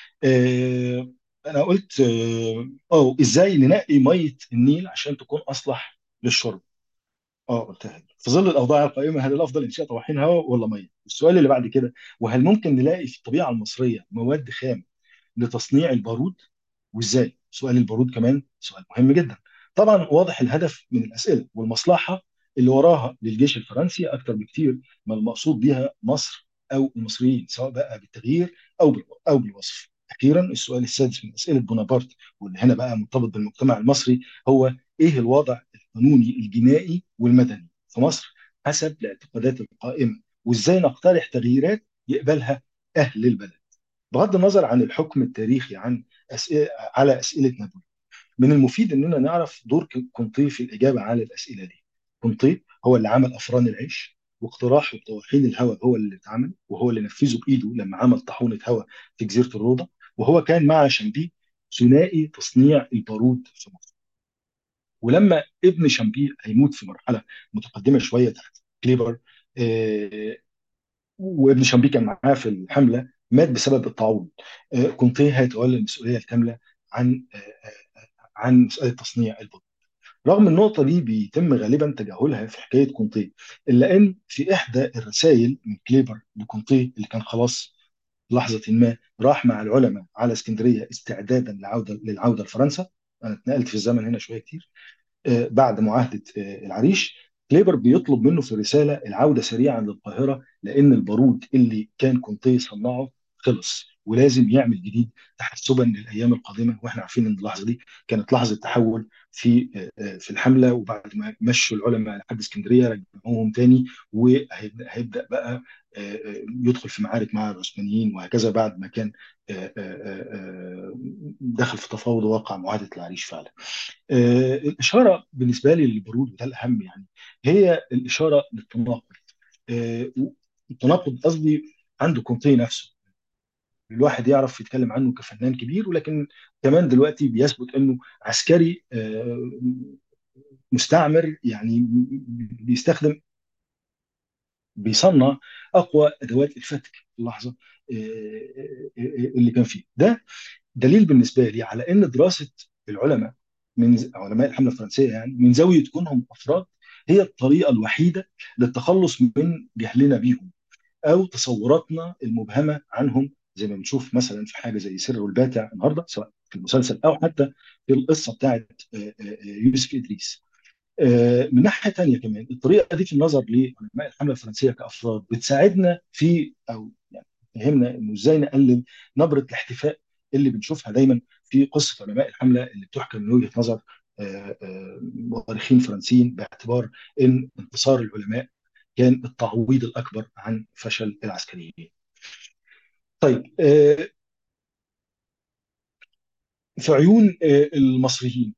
انا قلت ازاي ننقي ميه النيل عشان تكون اصلح للشرب؟ قلتها دي. في ظل الاوضاع القائمه، هل الافضل انشاء طواحين هواء ولا ميه؟ السؤال اللي بعد كده: وهل ممكن نلاقي في الطبيعه المصريه مواد خام لتصنيع البارود؟ وازاي؟ سؤال البارود كمان سؤال مهم جدا. طبعا واضح الهدف من الاسئله والمصلحه اللي وراها للجيش الفرنسي اكثر بكثير ما المقصود بها مصر او المصريين، سواء بقى بالتغيير او بالوصف. اخيرا السؤال السادس من اسئله بونابرت، واللي هنا بقى مرتبط بالمجتمع المصري، هو: ايه الوضع القانوني الجنائي والمدني في مصر حسب الاعتقادات القائمه؟ وازاي نقترح تغييرات يقبلها اهل البلد؟ بغض النظر عن الحكم التاريخي عن أسئلة على أسئلة نابليون، من المفيد أننا نعرف دور كونتي في الإجابة على الأسئلة دي. كونتي هو اللي عمل أفران العيش، واقتراحه بطواحين الهواء هو اللي اتعمل وهو اللي نفذه بإيده لما عمل طاحونة هواء في جزيرة الروضة، وهو كان مع شامبي ثنائي تصنيع البارود في مصر. ولما ابن شامبي هيموت في مرحلة متقدمة شوية تحت كليبر، آه، وابن شامبي كان معاه في الحمله، مات بسبب الطاعون. كونتيه هيتولى المسؤوليه الكامله عن مساله تصنيع البيض. رغم النقطه دي بيتم غالبا تجاهلها في حكايه كونتيه، الا ان في احدى الرسائل من كليبر لكونتيه اللي كان خلاص لحظه ما راح مع العلماء على اسكندريه استعدادا للعوده لفرنسا. انا اتنقلت في الزمن هنا شويه كتير. بعد معاهده العريش، كليبر بيطلب منه في الرساله العوده سريعا للقاهره لان البارود اللي كان كونتي يصنعه خلص ولازم يعمل جديد تحسبا للايام القادمه. واحنا عارفين ان اللحظه دي كانت لحظه تحول في الحمله، وبعد ما مشوا العلماء لحد اسكندريه رجعوهم تاني، وهيبدا بقى يدخل في معارك مع العثمانيين وهكذا، بعد ما كان دخل في تفاوض ووقع معاهده العريش فعلا. الاشاره بالنسبه لي للبرود، وده الاهم يعني، هي الاشاره للتناقض. آه، التناقض قصدي عنده كونتي نفسه، الواحد يعرف يتكلم عنه كفنان كبير، ولكن كمان دلوقتي بيثبت انه عسكري مستعمر، يعني بيستخدم، بيصنع اقوى ادوات الفتك في اللحظه اللي كان فيه ده. دليل بالنسبه لي على ان دراسه العلماء، من علماء الحمله الفرنسيه يعني، من زاويه كونهم افراد، هي الطريقه الوحيده للتخلص من جهلنا بيهم او تصوراتنا المبهمه عنهم، زي ما بنشوف مثلا في حاجه زي سر والباتع النهارده، سواء في المسلسل او حتى في القصه بتاعت يوسف ادريس. من ناحيه تانيه كمان، الطريقه دي في النظر لعلماء الحمله الفرنسيه كافراد بتساعدنا في، او يعني فهمنا انه ازاي نقلل نبره الاحتفاء اللي بنشوفها دايما في قصه علماء الحمله، اللي بتحكى من وجهه نظر مؤرخين فرنسيين، باعتبار ان انتصار العلماء كان التعويض الاكبر عن فشل العسكريين. طيب، في عيون المصريين،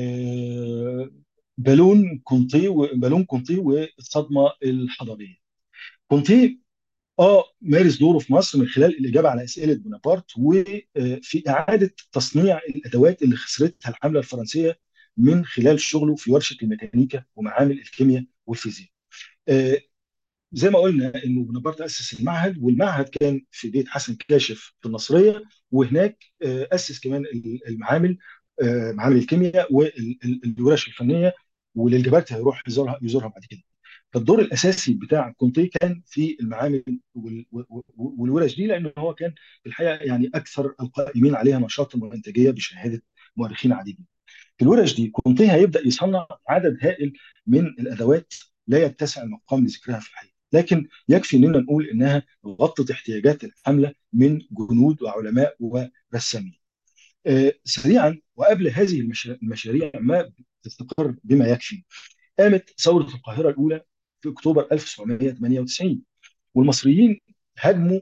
بالون كونتي والصدمه الحضاريه. كونتي مارس دوره في مصر من خلال الاجابه على اسئله بونابرت، وفي اعاده تصنيع الادوات اللي خسرتها الحمله الفرنسيه من خلال شغله في ورشه الميكانيكا ومعامل الكيمياء والفيزياء. آه، زي ما قلنا انه بونابرت اسس المعهد، والمعهد كان في بيت حسن كاشف في النصريه، وهناك اسس كمان المعامل، معامل الكيمياء والورش الفنيه، واللي الجبرتي هيروح يزورها بعد كده. فالدور الاساسي بتاع كونتي كان في المعامل والورش دي، لان هو كان في الحقيقه يعني اكثر القائمين عليها نشاطا وانتاجيه بشهاده مؤرخين عديدين. في الورش دي كونتي هيبدا يصنع عدد هائل من الادوات لا يتسع المقام لذكرها في الحقيقه، لكن يكفي اننا نقول انها غطت احتياجات الحمله من جنود وعلماء ورسامين. سريعا، وقبل هذه المشاريع ما تستقر بما يكفي، قامت ثوره القاهره الاولى في اكتوبر 1798، والمصريين هاجموا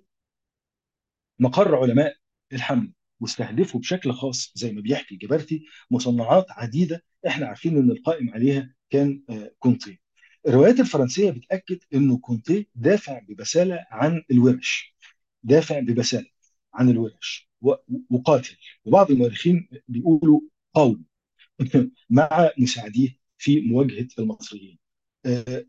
مقر علماء الحمل، واستهدفوا بشكل خاص زي ما بيحكي جبرتي مصنعات عديده احنا عارفين ان القائم عليها كان كونتي. الروايات الفرنسيه بتاكد انه كونتي دافع ببساله عن الورش، دافع ببساله عن الورش وقاتل، وبعض المؤرخين بيقولوا قوم مع مساعديه في مواجهه المصريين. آه،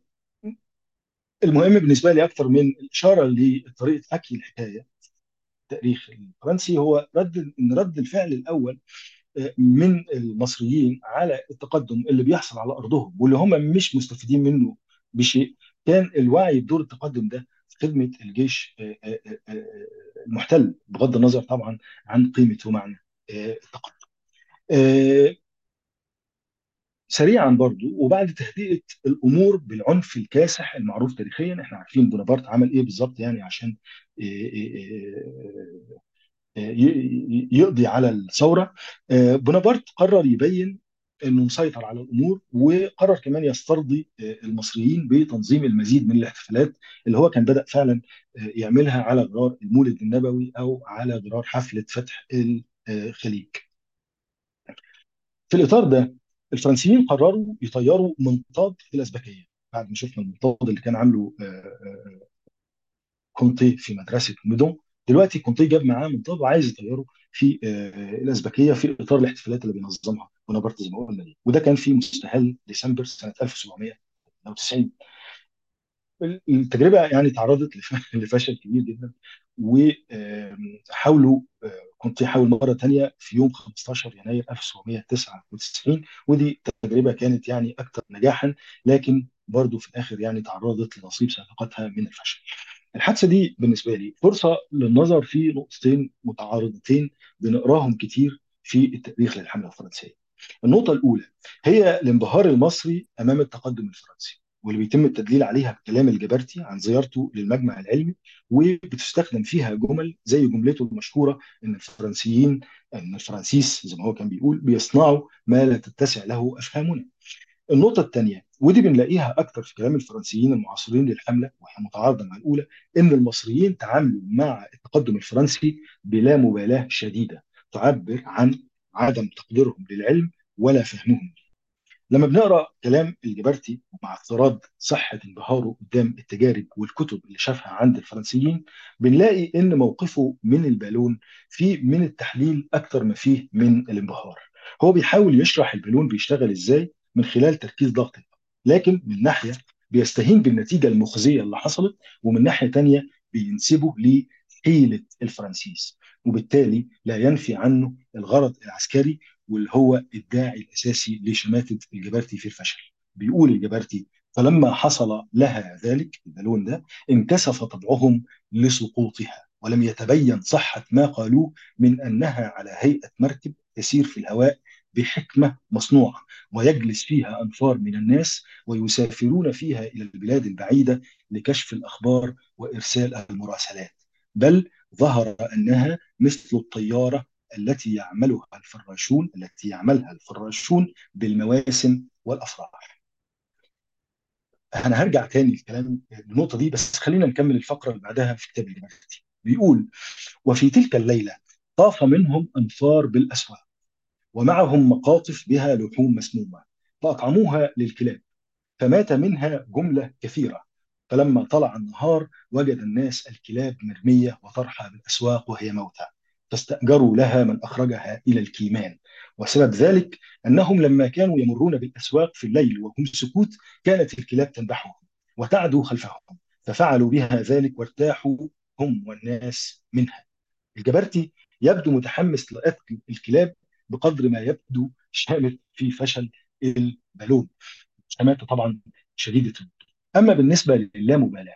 المهم بالنسبه لي اكثر من الاشاره لطريقه حكي الحكايه التاريخ الفرنسي، هو رد الفعل الاول من المصريين على التقدم اللي بيحصل على ارضهم، واللي هم مش مستفيدين منه بشيء، كان الوعي بدور التقدم ده في خدمه الجيش المحتل، بغض النظر طبعا عن قيمه ومعنى التقدم. آه، سريعا برضو، وبعد تهدئه الامور بالعنف الكاسح المعروف تاريخيا، احنا عارفين بونابرت عمل ايه بالظبط يعني عشان يقضي على الثوره. بونابرت قرر يبين انه مسيطر على الامور، وقرر كمان يسترضي المصريين بتنظيم المزيد من الاحتفالات اللي هو كان بدأ فعلا يعملها على غرار المولد النبوي او على غرار حفله فتح الخليج. في الاطار ده، الفرنسيين قرروا يطيروا منطاد في الازبكيه، بعد ما شفنا المنطاد اللي كان عامله كونتي في مدرسه ميدون. دلوقتي كونتي جاب معاه منطاد وعايز يطيره في الازبكيه في اطار الاحتفالات اللي بينظمها بونابرت زي ما قلنا دي، وده كان في مستهل ديسمبر سنه 1790. التجربه يعني تعرضت لفشل كبير جدا، وحاولوا كنت يحاول مره ثانيه في يوم 15 يناير 1799، ودي تجربه كانت يعني اكثر نجاحا، لكن برضو في الاخر يعني تعرضت لنصيب سابقتها من الفشل. الحادثه دي بالنسبه لي فرصه للنظر في نقطتين متعارضتين بنقراهم كتير في التاريخ للحمله الفرنسيه. النقطه الاولى هي الانبهار المصري امام التقدم الفرنسي، واللي بيتم التدليل عليها بكلام الجبرتي عن زيارته للمجمع العلمي، وبتستخدم فيها جمل زي جملته المشهوره ان الفرنسيس زي ما هو كان بيقول بيصنعوا ما لا تتسع له افهامنا. النقطة الثانية ودي بنلاقيها أكتر في كلام الفرنسيين المعاصرين للحملة وهي متعارضة مع الأولى، إن المصريين تعاملوا مع التقدم الفرنسي بلا مبالاة شديدة تعبر عن عدم تقديرهم للعلم ولا فهمهم. لما بنقرا كلام الجبرتي مع افتراض صحه انبهاره قدام التجارب والكتب اللي شافها عند الفرنسيين، بنلاقي ان موقفه من البالون فيه من التحليل اكتر ما فيه من الانبهار. هو بيحاول يشرح البالون بيشتغل ازاي من خلال تركيز ضغط الهواء، لكن من ناحيه بيستهين بالنتيجه المخزيه اللي حصلت، ومن ناحيه تانيه بينسبه لحيله الفرنسيس، وبالتالي لا ينفي عنه الغرض العسكري واللي هو الداعي الاساسي لشماته الجبرتي في الفشل. بيقول الجبرتي: فلما حصل لها ذلك البالون ده انكسف طبعهم لسقوطها، ولم يتبين صحة ما قالوه من أنها على هيئة مركب تسير في الهواء بحكمة مصنوعة، ويجلس فيها أنفار من الناس ويسافرون فيها إلى البلاد البعيدة لكشف الأخبار وإرسال المراسلات، بل ظهر أنها مثل الطيارة التي يعملها الفراشون بالمواسم والافراح. انا هرجع تاني الكلام النقطه دي، بس خلينا نكمل الفقره اللي بعدها في كتاب الجمالتي. بيقول: وفي تلك الليله طاف منهم انفار بالاسواق، ومعهم مقاطف بها لحوم مسمومه، فاطعموها للكلاب، فمات منها جملة كثيرة. فلما طلع النهار وجد الناس الكلاب مرمية وطرحة بالأسواق وهي موتى، فاستأجروا لها من أخرجها إلى الكيمان. وسبب ذلك أنهم لما كانوا يمرون بالأسواق في الليل وهم سكوت كانت الكلاب تنبحهم وتعدو خلفهم، ففعلوا بها ذلك وارتاحوا هم والناس منها. الجبرتي يبدو متحمس لقتل الكلاب بقدر ما يبدو شامت في فشل البالون، شماتة طبعا شديدة الوضوح. أما بالنسبة للامبالاة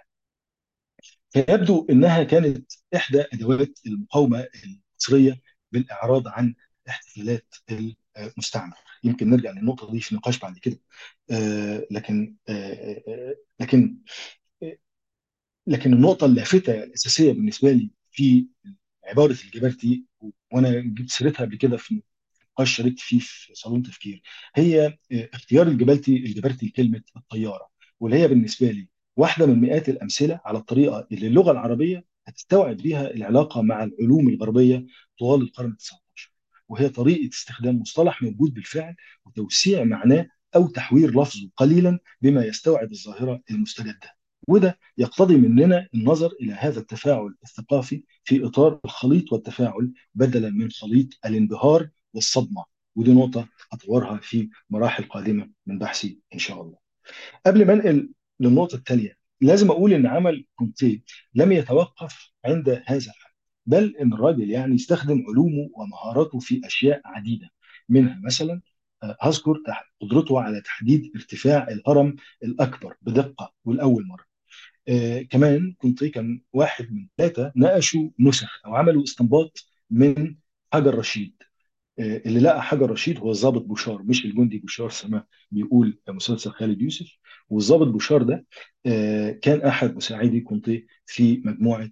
فيبدو أنها كانت إحدى أدوات المقاومة المصرية بالإعراض عن احتفالات المستعمر. يمكن نرجع للنقطة دي في نقاش بعد كده. آه، لكن آه، آه، لكن آه، لكن النقطة اللافتة الأساسية بالنسبة لي في عبارة الجبرتي، وأنا جبت سيرتها قبل كده في نقاش شاركت فيه في صالون تفكير، هي اختيار الجبرتي لكلمه الطياره، واللي هي بالنسبه لي واحده من مئات الامثله على الطريقه اللي اللغه العربيه هتستوعب بيها العلاقه مع العلوم الغربيه طوال القرن ال 19، وهي طريقه استخدام مصطلح موجود بالفعل وتوسيع معناه او تحوير لفظه قليلا بما يستوعب الظاهره المستجده. وده يقتضي مننا النظر الى هذا التفاعل الثقافي في اطار الخليط والتفاعل بدلا من خليط الانبهار والصدمه. ودي نقطه هطورها في مراحل قادمه من بحثي ان شاء الله. قبل ما انقل للنقطه الثانيه، لازم اقول ان عمل كونتي لم يتوقف عند هذا الحد، بل ان الراجل يعني استخدم علومه ومهاراته في اشياء عديده. منها مثلا هذكر قدرته على تحديد ارتفاع الهرم الاكبر بدقه ولاول مره. كمان كونتي كان واحد من ثلاثه ناقشوا نسخ او عملوا استنباط من حجر رشيد. اللي لقى حجر رشيد هو الضابط بوشار مش الجندي بوشار سما بيقول مسلسل خالد يوسف. والضابط بوشار ده كان احد مساعدي كونتي في مجموعه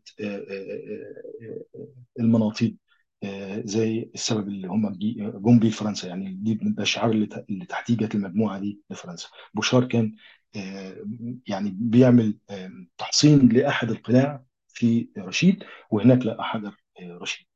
المناطيد، زي السبب اللي هم جم بيه لفرنسا، يعني دي من الاشعار اللي تحتيه جت المجموعه دي لفرنسا. بوشار كان يعني بيعمل تحصين لاحد القلاع في رشيد، وهناك لقى حجر رشيد.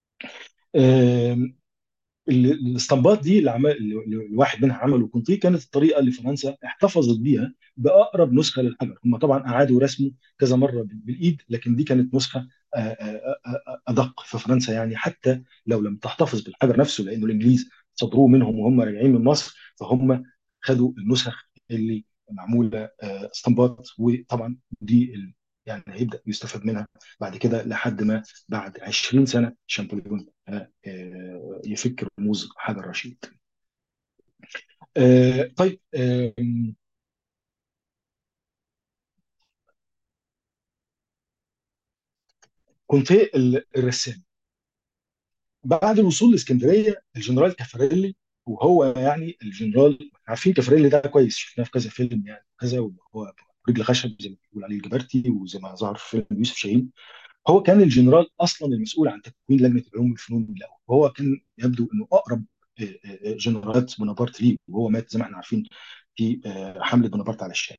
الاستنباط دي اللي الواحد منها عمله كونتي كانت الطريقه اللي فرنسا احتفظت بيها باقرب نسخه للحجر. هم طبعا اعادوا رسمه كذا مره بالايد، لكن دي كانت نسخه ادق في فرنسا، يعني حتى لو لم تحتفظ بالحجر نفسه، لانه الانجليز صدروه منهم وهم راجعين من مصر، فهم خدوا النسخ اللي معموله استنباط. وطبعا دي يعني هيبدا يستفاد منها بعد كده لحد ما بعد 20 سنه شامبليون يفك رموز حجر رشيد. طيب، كنت الرسام بعد الوصول لاسكندريه الجنرال كافاريلي، وهو يعني الجنرال عارفين كافاريلي ده كويس، شفناه في كذا فيلم يعني كذا، وهو رجل خشب زي ما بيقول عليه الجبرتي وزي ما ظهر في فيلم يوسف شاهين. هو كان الجنرال اصلا المسؤول عن تكوين لجنه العلوم والفنون من الاول، وهو كان يبدو انه اقرب جنرالات بونابرت ليه، وهو مات زي ما احنا عارفين في حمله بونابرت على الشام.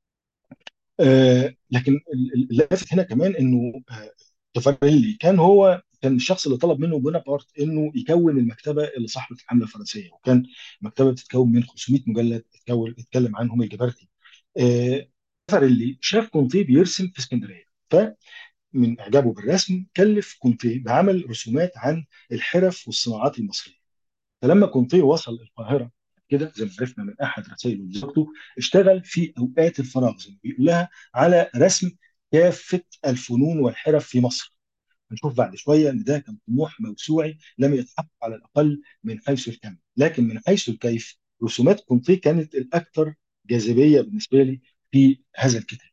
لكن اللافت هنا كمان انه تفاريلي كان الشخص اللي طلب منه بونابرت انه يكون المكتبه اللي صاحبه الحمله الفرنسيه، وكان مكتبه بتتكون من 500 مجلد اتكلم عنهم الجبرتي. تفاريلي شاف كونتي بيرسم في اسكندريه، فمن اعجابه بالرسم كلف كونتي بعمل رسومات عن الحرف والصناعات المصريه. فلما كونتي وصل القاهره كده زي ما عرفنا من احد رسائله لزوجته، اشتغل في اوقات الفراغ زي ما بيقول لها على رسم كافه الفنون والحرف في مصر. هنشوف بعد شويه ان ده كان طموح موسوعي لم يتحقق على الاقل من حيث الكم، لكن من حيث الكيف رسومات كونتي كانت الاكثر جاذبيه بالنسبه لي في هذا الكتاب.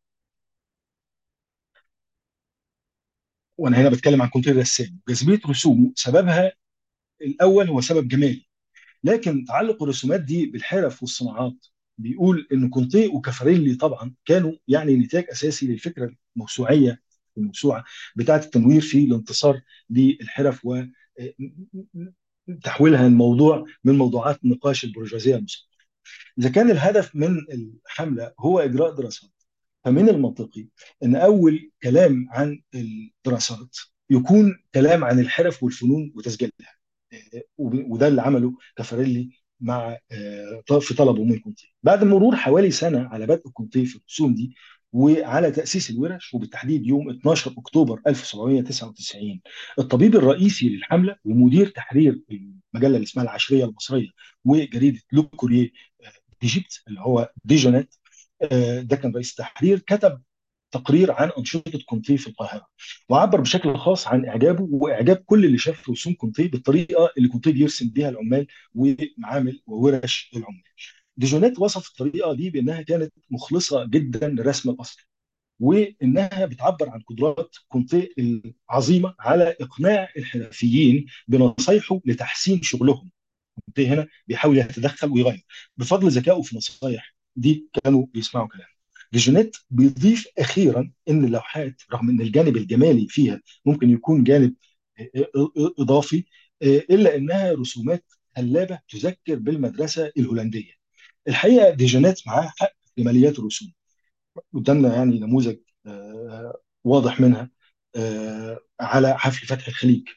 وانا هنا بتكلم عن كونتي الرسام. جاذبيه رسومه سببها الاول هو سبب جمالي، لكن تعلق الرسومات دي بالحرف والصناعات بيقول ان كونتي وكافاريلي طبعا كانوا يعني نتاج اساسي للفكره الموسوعيه الموسوعه بتاعه التنوير في الانتصار للحرف وتحويلها الموضوع من موضوعات نقاش البرجوازيه المصريه. اذا كان الهدف من الحمله هو اجراء دراسات، فمن المنطقي ان اول كلام عن الدراسات يكون كلام عن الحرف والفنون وتسجيلها. وده اللي عمله كافاريلي مع في طلبه من كونتي. بعد مرور حوالي سنه على بدء كونتي في الرسوم دي وعلى تاسيس الورش، وبالتحديد يوم 12 اكتوبر 1799، الطبيب الرئيسي للحمله ومدير تحرير المجله اللي اسمها العشريه المصريه وجريده لو كورييه ديجيبت اللي هو ديجونات، ده كان رئيس التحرير، كتب تقرير عن انشطه كونتي في القاهره، وعبر بشكل خاص عن اعجابه واعجاب كل اللي شاف رسوم كونتي بالطريقه اللي كونتي بيرسم بيها العمال ومعامل وورش العمال. ديجونات وصف الطريقه دي بانها كانت مخلصه جدا لرسم الاصل، وانها بتعبر عن قدرات كونتي العظيمه على اقناع الحرفيين بنصايحه لتحسين شغلهم. كونتي هنا بيحاول يتدخل ويغير بفضل ذكائه في نصايح دي كانوا بيسمعوا كلامه. ديجونيت بيضيف اخيرا ان اللوحات رغم ان الجانب الجمالي فيها ممكن يكون جانب اضافي، الا انها رسومات خلابه تذكر بالمدرسه الهولنديه. الحقيقه ديجونيت معاه حق في جماليات الرسوم. قدامنا يعني نموذج واضح منها على حفل فتح الخليج.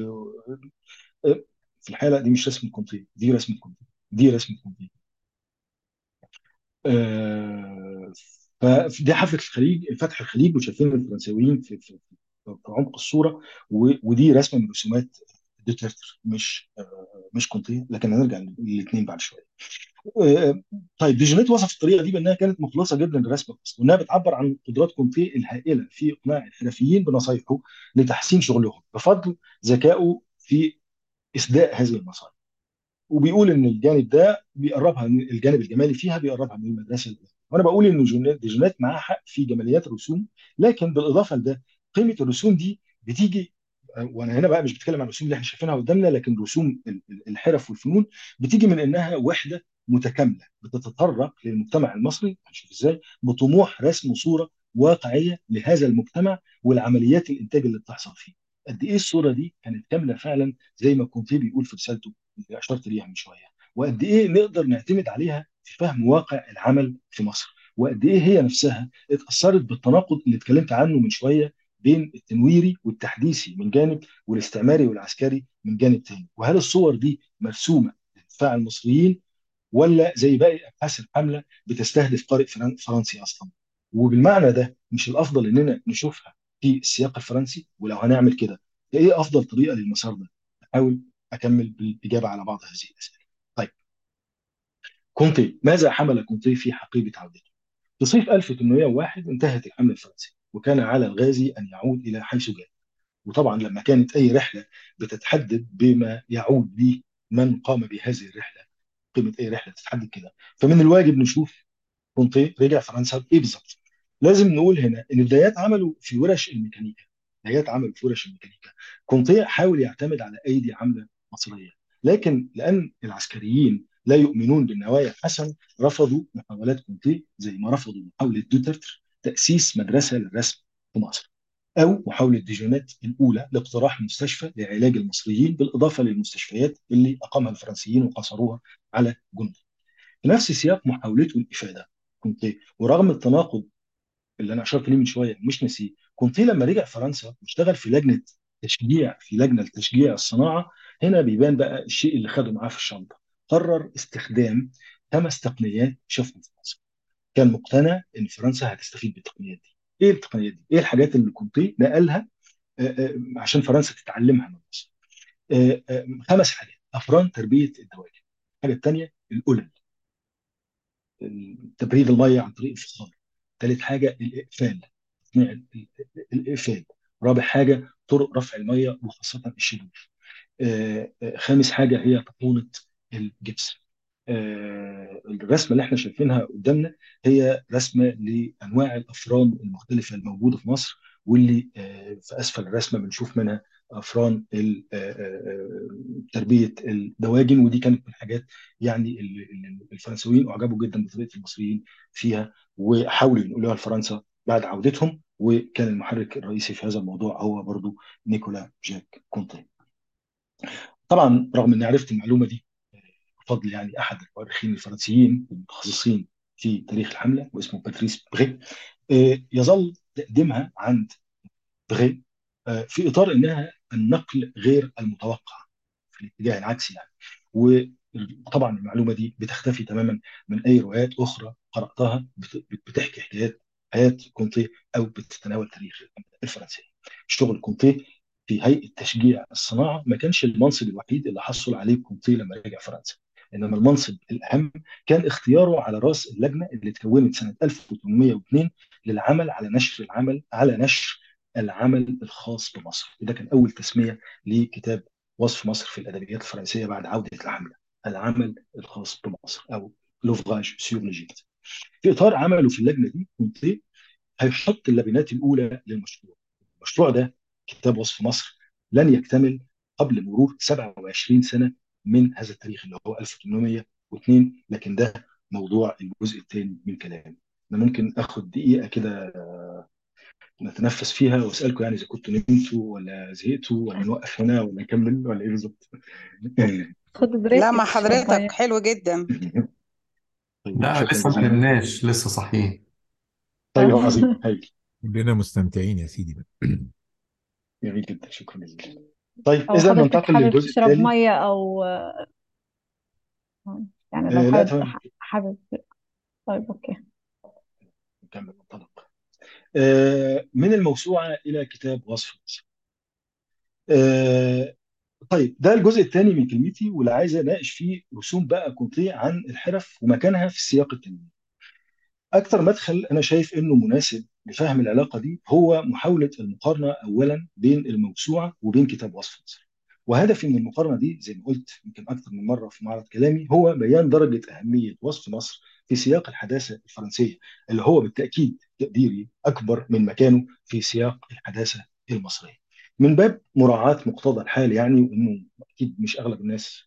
في الحاله دي مش رسم كونتي، دي رسم كونتي، دي رسم كونتي. آه، فدي حفله الخليج فتح الخليج، وشايفين الفرنساويين في عمق الصوره، ودي رسمه من رسومات دوترتر مش كونتي، لكن هنرجع للاثنين بعد شويه. طيب ديجونيت وصف الطريقه دي بانها كانت مخلصه جدا لرسم القصر، وانها بتعبر عن قدرات كونتي الهائله في اقناع الحرفيين بنصايحه لتحسين شغلهم بفضل ذكائه في اسداء هذه النصائح. وبيقول ان الجانب ده بيقربها من الجانب الجمالي فيها، بيقربها من المدرسه الاولى. وانا بقول ان ديجونات معاه حق في جماليات الرسوم، لكن بالاضافه لده قيمه الرسوم دي بتيجي، وانا هنا بقى مش بتكلم عن الرسوم اللي احنا شايفينها قدامنا، لكن رسوم الحرف والفنون بتيجي من انها وحده متكامله بتتطرق للمجتمع المصري، هنشوف ازاي، بطموح رسم صوره واقعيه لهذا المجتمع والعمليات الانتاج اللي بتحصل فيه. قد ايه الصوره دي كانت كامله فعلا زي ما كونتي بيقول في رسالته اللي اشرت ليها من شويه، وقد ايه نقدر نعتمد عليها في فهم واقع العمل في مصر، وقد ايه هي نفسها اتاثرت بالتناقض اللي اتكلمت عنه من شويه بين التنويري والتحديثي من جانب والاستعماري والعسكري من جانب تاني. وهل الصور دي مرسومه لدفاع المصريين ولا زي باقي ابحاث الحمله بتستهدف قارئ فرنسي اصلا؟ وبالمعنى ده مش الافضل اننا نشوفها في السياق الفرنسي؟ ولو هنعمل كده ايه افضل طريقه للمسار ده؟ احاول اكمل بالاجابه على بعض هذه الاسئله. طيب كونتي، ماذا حمل كونتي في حقيبه عودته؟ في صيف 1801 انتهت الحمله الفرنسيه، وكان على الغازي ان يعود الى حيث جاء. وطبعا لما كانت اي رحله بتتحدد بما يعود به من قام بهذه الرحله، قيمه اي رحله تتحدد كده، فمن الواجب نشوف كونتي رجع فرنسا بايه بالظبط. لازم نقول هنا ان بدايات عمله في ورش الميكانيكا، بدايات عمله في ورش الميكانيكا، كونتي حاول يعتمد على ايدي عامله مصريه، لكن لان العسكريين لا يؤمنون بالنوايا الحسنه رفضوا محاولات كونتي زي ما رفضوا محاوله دوترت تاسيس مدرسه للرسم في مصر، او محاوله ديجونات الاولى لاقتراح مستشفى لعلاج المصريين بالاضافه للمستشفيات اللي اقامها الفرنسيين وقصروها على جنود. في نفس سياق محاولته الافاده كونتي. ورغم التناقض اللي انا اشرت ليه من شويه مش نسيه، كونتي لما رجع فرنسا واشتغل في لجنه تشجيع، في لجنه لتشجيع الصناعه، هنا بيبان بقى الشيء اللي خده معاه في الشنطه. قرر استخدام 5 تقنيات شافهم في مصر. كان مقتنع ان فرنسا هتستفيد بالتقنيات دي. ايه التقنيات دي؟ ايه الحاجات اللي كونتي نقلها عشان فرنسا تتعلمها من مصر؟ 5 حاجات: افران تربيه الدواجن، الحاجه الثانيه القلل، تبريد الميه عن طريق الفخار، ثالث حاجه الاقفال، تصنيع الاقفال، رابع حاجه طرق رفع الميه وخاصه الشدود، خامس حاجه هي طاحونه الجبس. الرسمه اللي احنا شايفينها قدامنا هي رسمه لانواع الافران المختلفه الموجوده في مصر، واللي في اسفل الرسمه بنشوف منها افران تربيه الدواجن. ودي كانت من الحاجات يعني اللي الفرنسويين اعجبوا جدا بطريقه المصريين فيها، وحاولوا ينقلوها لفرنسا بعد عودتهم. وكان المحرك الرئيسي في هذا الموضوع هو برضو نيكولا جاك كونتي. طبعا رغم اني عرفت المعلومه دي بفضل يعني احد المؤرخين الفرنسيين المتخصصين في تاريخ الحمله واسمه باتريس بغي، يظل تقديمها عند بغي في اطار انها النقل غير المتوقع في الاتجاه العكسي يعني. وطبعا المعلومه دي بتختفي تماما من اي روايات اخرى قراتها بتحكي حياه كونتي او بتتناول تاريخ الفرنسيه. شغل كونتي في هيئه تشجيع الصناعه ما كانش المنصب الوحيد اللي حصل عليه كونتي لما رجع فرنسا، انما المنصب الاهم كان اختياره على راس اللجنه اللي اتكونت سنه 1802 للعمل على نشر العمل الخاص بمصر. وده كان اول تسميه لكتاب وصف مصر في الادبيات الفرنسيه بعد عوده الحمله: العمل الخاص بمصر، او لوفراج سور ليجيبت. في اطار عمله في اللجنه دي كونتي هيحط اللبنات الاولى للمشروع. المشروع ده، كتاب وصف مصر، لن يكتمل قبل مرور 27 سنه من هذا التاريخ اللي هو 1802. لكن ده موضوع الجزء الثاني من كلامي. انا ممكن اخد دقيقه كده نتنفس فيها واسالكم يعني اذا كنتوا نمتوا ولا زهقتوا ولا نوقف هنا ولا نكمل ولا ايه بالظبط؟ خد لا، بريك مع تشرب حضرتك ميه. حلو جدا. طيب لا شكرا لسه ما جزيلا. نمناش، لسه صاحيين. طيب عظيم هايل. كلنا مستمتعين يا سيدي بقى. جميل جدا، شكرا جزيلا. طيب او اذا حضرتك ننتقل حابب للجزء تشرب التالي. ميه، او يعني لو لا حابب تمام، حابب. طيب اوكي. نكمل الانطلاق. من الموسوعه الى كتاب وصف مصر. آه، طيب ده الجزء الثاني من كلمتي، واللي عايز اناقش فيه رسوم بقى كونتيه عن الحرف ومكانها في السياق التنموي. أكثر مدخل أنا شايف إنه مناسب لفهم العلاقة دي هو محاولة المقارنة أولا بين الموسوعة وبين كتاب وصف مصر. وهدفي من المقارنة دي زي ما قلت يمكن أكثر من مرة في معرض كلامي هو بيان درجة أهمية وصف مصر في سياق الحداثة الفرنسية، اللي هو بالتأكيد تقديري أكبر من مكانه في سياق الحداثة المصرية. من باب مراعاة مقتضى الحال يعني، وإنه أكيد مش أغلب الناس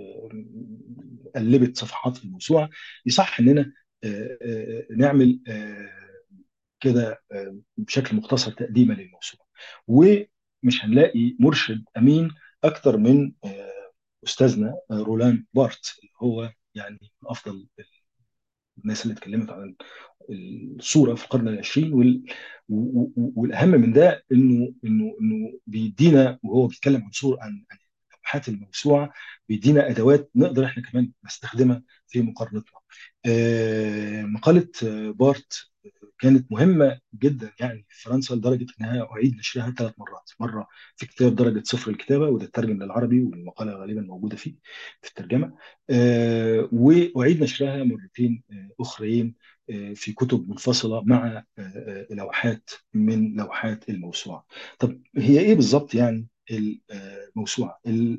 قلبت صفحات في الموسوعة، يصح إننا نعمل كده بشكل مختصر تقديما للموسوعه. ومش هنلاقي مرشد امين اكتر من استاذنا رولان بارت، اللي هو يعني من افضل الناس اللي اتكلمت عن الصوره في القرن العشرين. والاهم من ده انه بيدينا، وهو بيتكلم عن صور عن لوحات الموسوعه، بيدينا ادوات نقدر احنا كمان نستخدمها في مقارنتنا. مقاله بارت كانت مهمه جدا يعني في فرنسا، لدرجه انها اعيد نشرها 3 مرات: مره في كتاب درجه صفر الكتابه، وده الترجم للعربي والمقاله غالبا موجوده فيه في الترجمه. واعيد نشرها مرتين اخرين في كتب منفصله مع لوحات من لوحات الموسوعه. طب هي ايه بالظبط يعني الموسوعه؟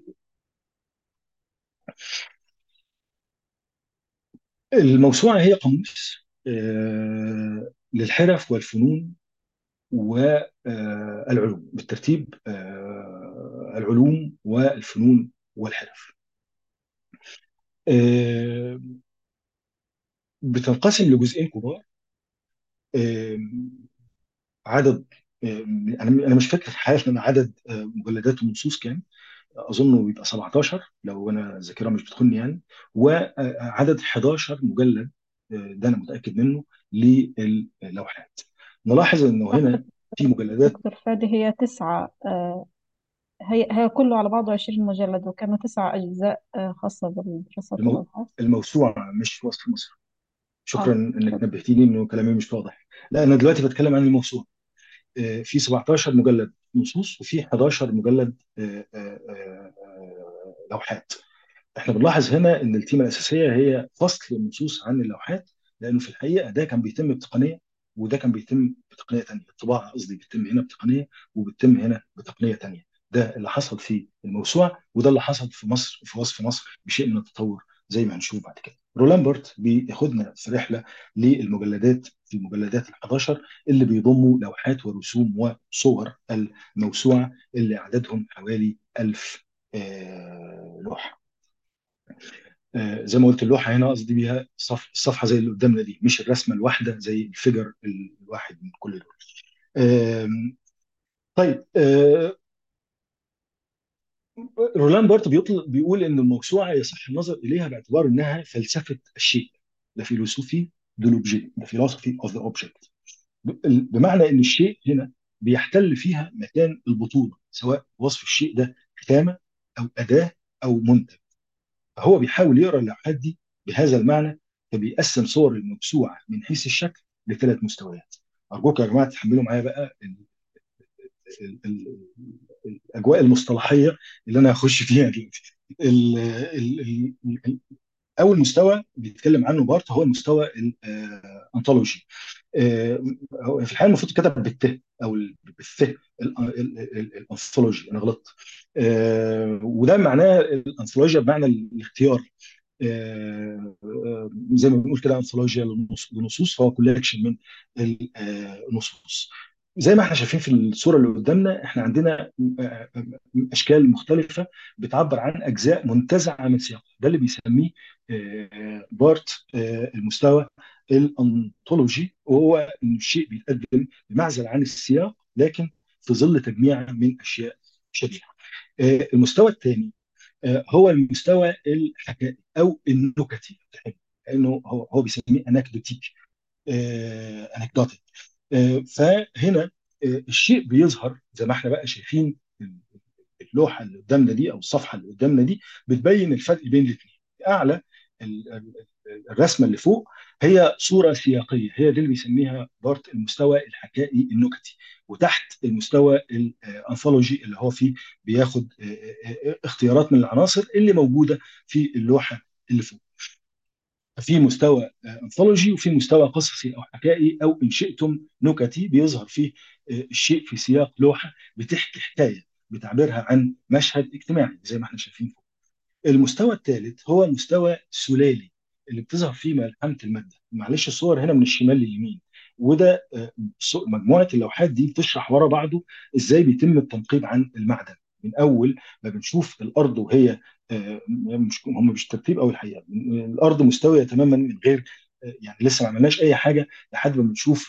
الموسوعه هي قاموس للحرف والفنون والعلوم، بالترتيب العلوم والفنون والحرف. آه، بتنقسم لجزئين كبار. آه، عدد انا مش فاكر حاليا عدد مجلدات النصوص كام، اظنه بيبقى 17 لو انا الذاكره مش بتخني يعني، وعدد 11 مجلد، ده انا متاكد منه، للوحات. نلاحظ انه صح هنا في مجلدات. دكتور فادي، هي تسعة، هي كله على بعضه 20 مجلد، وكانوا 9 أجزاء خاصة بالدراسات والأبحاث. الموسوعه مش وصف مصر. شكرا انك اتفضل. نبهتيني انه كلامي مش واضح. لا، انا دلوقتي بتكلم عن الموسوعه. في 17 مجلد نصوص، وفي 11 مجلد لوحات. احنا بنلاحظ هنا ان التيمه الاساسيه هي فصل النصوص عن اللوحات، لانه في الحقيقه ده كان بيتم بتقنيه، وده كان بيتم بتقنيه تانيه. الطباعه قصدي بيتم هنا بتقنيه، وبيتم هنا بتقنيه تانيه. ده اللي حصل في الموسوعه، وده اللي حصل في مصر في وصف مصر بشيء من التطور زي ما هنشوف بعد كده. رولان بارت بياخدنا في رحله للمجلدات، في المجلدات ال 11 اللي بيضموا لوحات ورسوم وصور الموسوعه، اللي عددهم حوالي 1000 لوحه. زي ما قلت، اللوحه هنا قصدي بيها الصفحه زي اللي قدامنا دي، مش الرسمه الواحده زي الفيجر الواحد من كل دول. طيب، رولان بارت بيقول ان الموسوعه يصح النظر اليها باعتبار انها فلسفه الشيء، لا فيلوسوفي دو لوبجي، لا فيلوسوفي اوف ذا اوبجكت. بمعنى ان الشيء هنا بيحتل فيها مكان البطوله، سواء وصف الشيء ده خامه او اداه او منتج. فهو بيحاول يقرا اللوحات دي بهذا المعنى، فبيقسم صور الموسوعه من حيث الشكل لثلاث مستويات. ارجوك يا جماعه تحملوا معايا بقى ال ال الاجواء المصطلحيه اللي انا هخش فيها دلوقتي. ال- ال- ال- اول مستوى بيتكلم عنه بارت هو المستوى الانطولوجي. في الحقيقه المفروض يتكتب بالت او بالث، الانثولوجي. انا غلطت. وده معناه الانثولوجيا بمعنى الاختيار. زي ما بنقول كده انثولوجيا للنصوص، فهو كولكشن من النصوص. زي ما احنا شايفين في الصوره اللي قدامنا، احنا عندنا اشكال مختلفه بتعبر عن اجزاء منتزعه من سياق. ده اللي بيسميه بارت المستوى الانطولوجي، وهو ان الشيء بيتقدم بمعزل عن السياق، لكن في ظل تجميع من اشياء شبيهه. المستوى الثاني هو المستوى الحكائي او النكتي، لانه هو بيسميه انكدوتيك، انكدوتيك. فهنا الشيء بيظهر زي ما احنا بقى شايفين. اللوحه اللي قدامنا دي او الصفحه اللي قدامنا دي بتبين الفرق بين الاثنين. اعلى الرسمه اللي فوق هي صوره سياقيه، هي دي اللي بيسميها بارت المستوى الحكائي النكتي. وتحت المستوى الانثولوجي اللي هو فيه بياخد اختيارات من العناصر اللي موجوده في اللوحه اللي فوق. في مستوى انثولوجي، وفي مستوى قصصي او حكائي او ان شئتم نكتي، بيظهر فيه الشيء في سياق لوحه بتحكي حكايه بتعبيرها عن مشهد اجتماعي زي ما احنا شايفين فوق. المستوى الثالث هو مستوى سلالي، اللي بتظهر فيه ملحمه الماده. معلش الصور هنا من الشمال لليمين، وده مجموعه اللوحات دي بتشرح ورا بعضه ازاي بيتم التنقيب عن المعدن. من اول ما بنشوف الارض وهي مش هم مش ترتيب او الحقيقه الارض مستويه تماما من غير يعني لسه ما عملناش اي حاجه، لحد ما بنشوف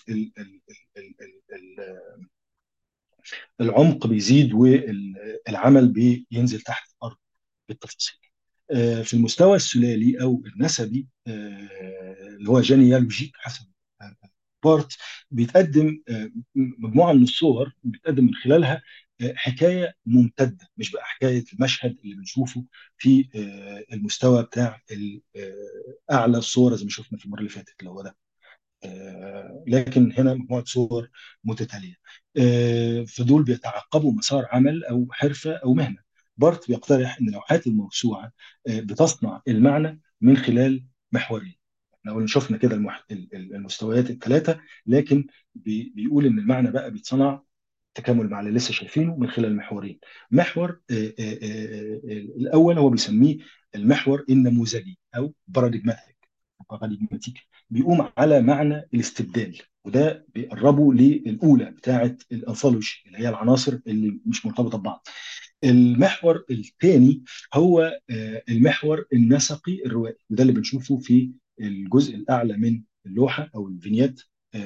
العمق بيزيد والعمل بينزل تحت الارض بالتفاصيل. في المستوى السلالي او النسبي، اللي هو جينيالوجيك حسب بارت، بيتقدم مجموعه من الصور بيتقدم من خلالها حكايه ممتده، مش بقى حكايه المشهد اللي بنشوفه في المستوى بتاع اعلى الصور زي ما شفنا في المره اللي فاتت اللي هو ده. لكن هنا مجموعه صور متتاليه. فدول بيتعقبوا مسار عمل او حرفه او مهنه. بارت بيقترح ان لوحات الموسوعه بتصنع المعنى من خلال محورين. احنا قلنا شفنا كده المستويات الثلاثه، لكن بيقول ان المعنى بقى بيتصنع تكامل مع اللي لسه شايفينه من خلال محورين. محور الاول هو بيسميه المحور النموذجي او باراديجماتيك، بيقوم على معنى الاستبدال، وده بيقربه للاولى بتاعه الانثولوجي اللي هي العناصر اللي مش مرتبطه ببعض. المحور الثاني هو المحور النسقي الروائي، وده اللي بنشوفه في الجزء الاعلى من اللوحه او الفينيات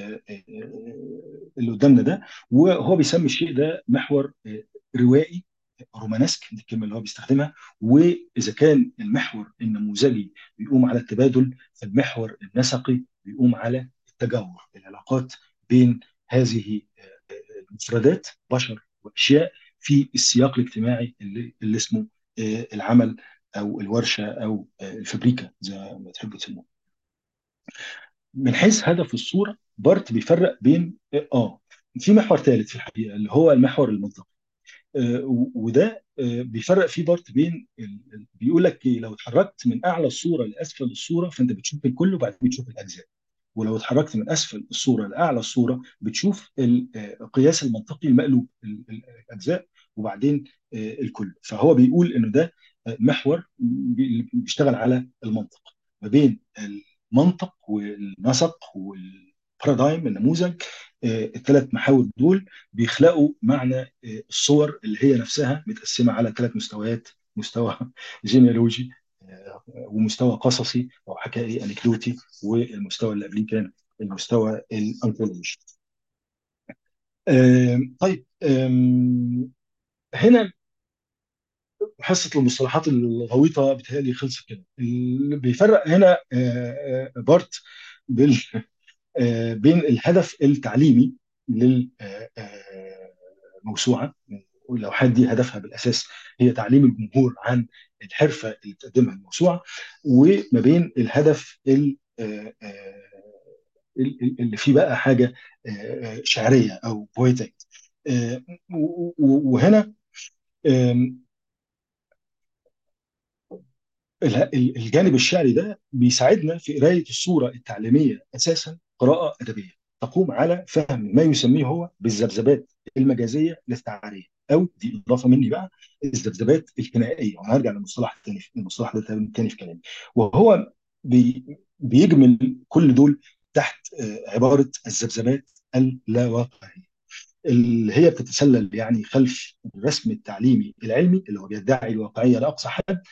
اللي قدامنا ده. وهو بيسمي الشيء ده محور روائي رومانسك، دي الكلمه اللي هو بيستخدمها. واذا كان المحور النموذجي بيقوم على التبادل، فالمحور النسقي بيقوم على التجاور، العلاقات بين هذه المفردات، بشر واشياء، في السياق الاجتماعي اللي اسمه العمل او الورشه او الفابريكا زي ما تحبوا تسموه. من حيث هدف الصوره، بارت بيفرق بين في محور ثالث في الحقيقه اللي هو المحور المنطقي. وده بيفرق فيه بارت بين بيقول لك لو اتحركت من اعلى الصوره لاسفل الصوره فانت بتشوف الكل وبعدين بتشوف الاجزاء، ولو اتحركت من اسفل الصوره لاعلى الصوره بتشوف القياس المنطقي المقلوب، الاجزاء وبعدين الكل. فهو بيقول انه ده محور بيشتغل على المنطق، ما بين المنطق والنسق والبارادايم النموذج. الثلاث محاور دول بيخلقوا معنى الصور اللي هي نفسها متقسمه على ثلاث مستويات: مستوى جينيالوجي، ومستوى قصصي او حكائي انكدوتي، والمستوى اللي قبليه كان المستوى الانثولوجي. طيب، هنا حصه المصطلحات الغويطه بتهيألي خلصت كده. اللي بيفرق هنا بارت بين الهدف التعليمي للموسوعه، واللوحات دي هدفها بالاساس هي تعليم الجمهور عن الحرفه اللي بتقدمها الموسوعه، وما بين الهدف اللي فيه بقى حاجه شعريه او بويتك. وهنا الجانب الشعري ده بيساعدنا في قرايه الصوره التعليميه، اساسا قراءه ادبيه تقوم على فهم ما يسميه هو بالذبذبات المجازيه الاستعاريه، او دي اضافه مني بقى، الذبذبات الكنائيه. وانا هرجع للمصطلح الثاني، المصطلح ده تاني في كلامي. وهو بيجمل كل دول تحت عباره الذبذبات اللاواقعيه، اللي هي بتتسلل يعني خلف الرسم التعليمي العلمي اللي هو بيدعي الواقعيه لاقصى حد.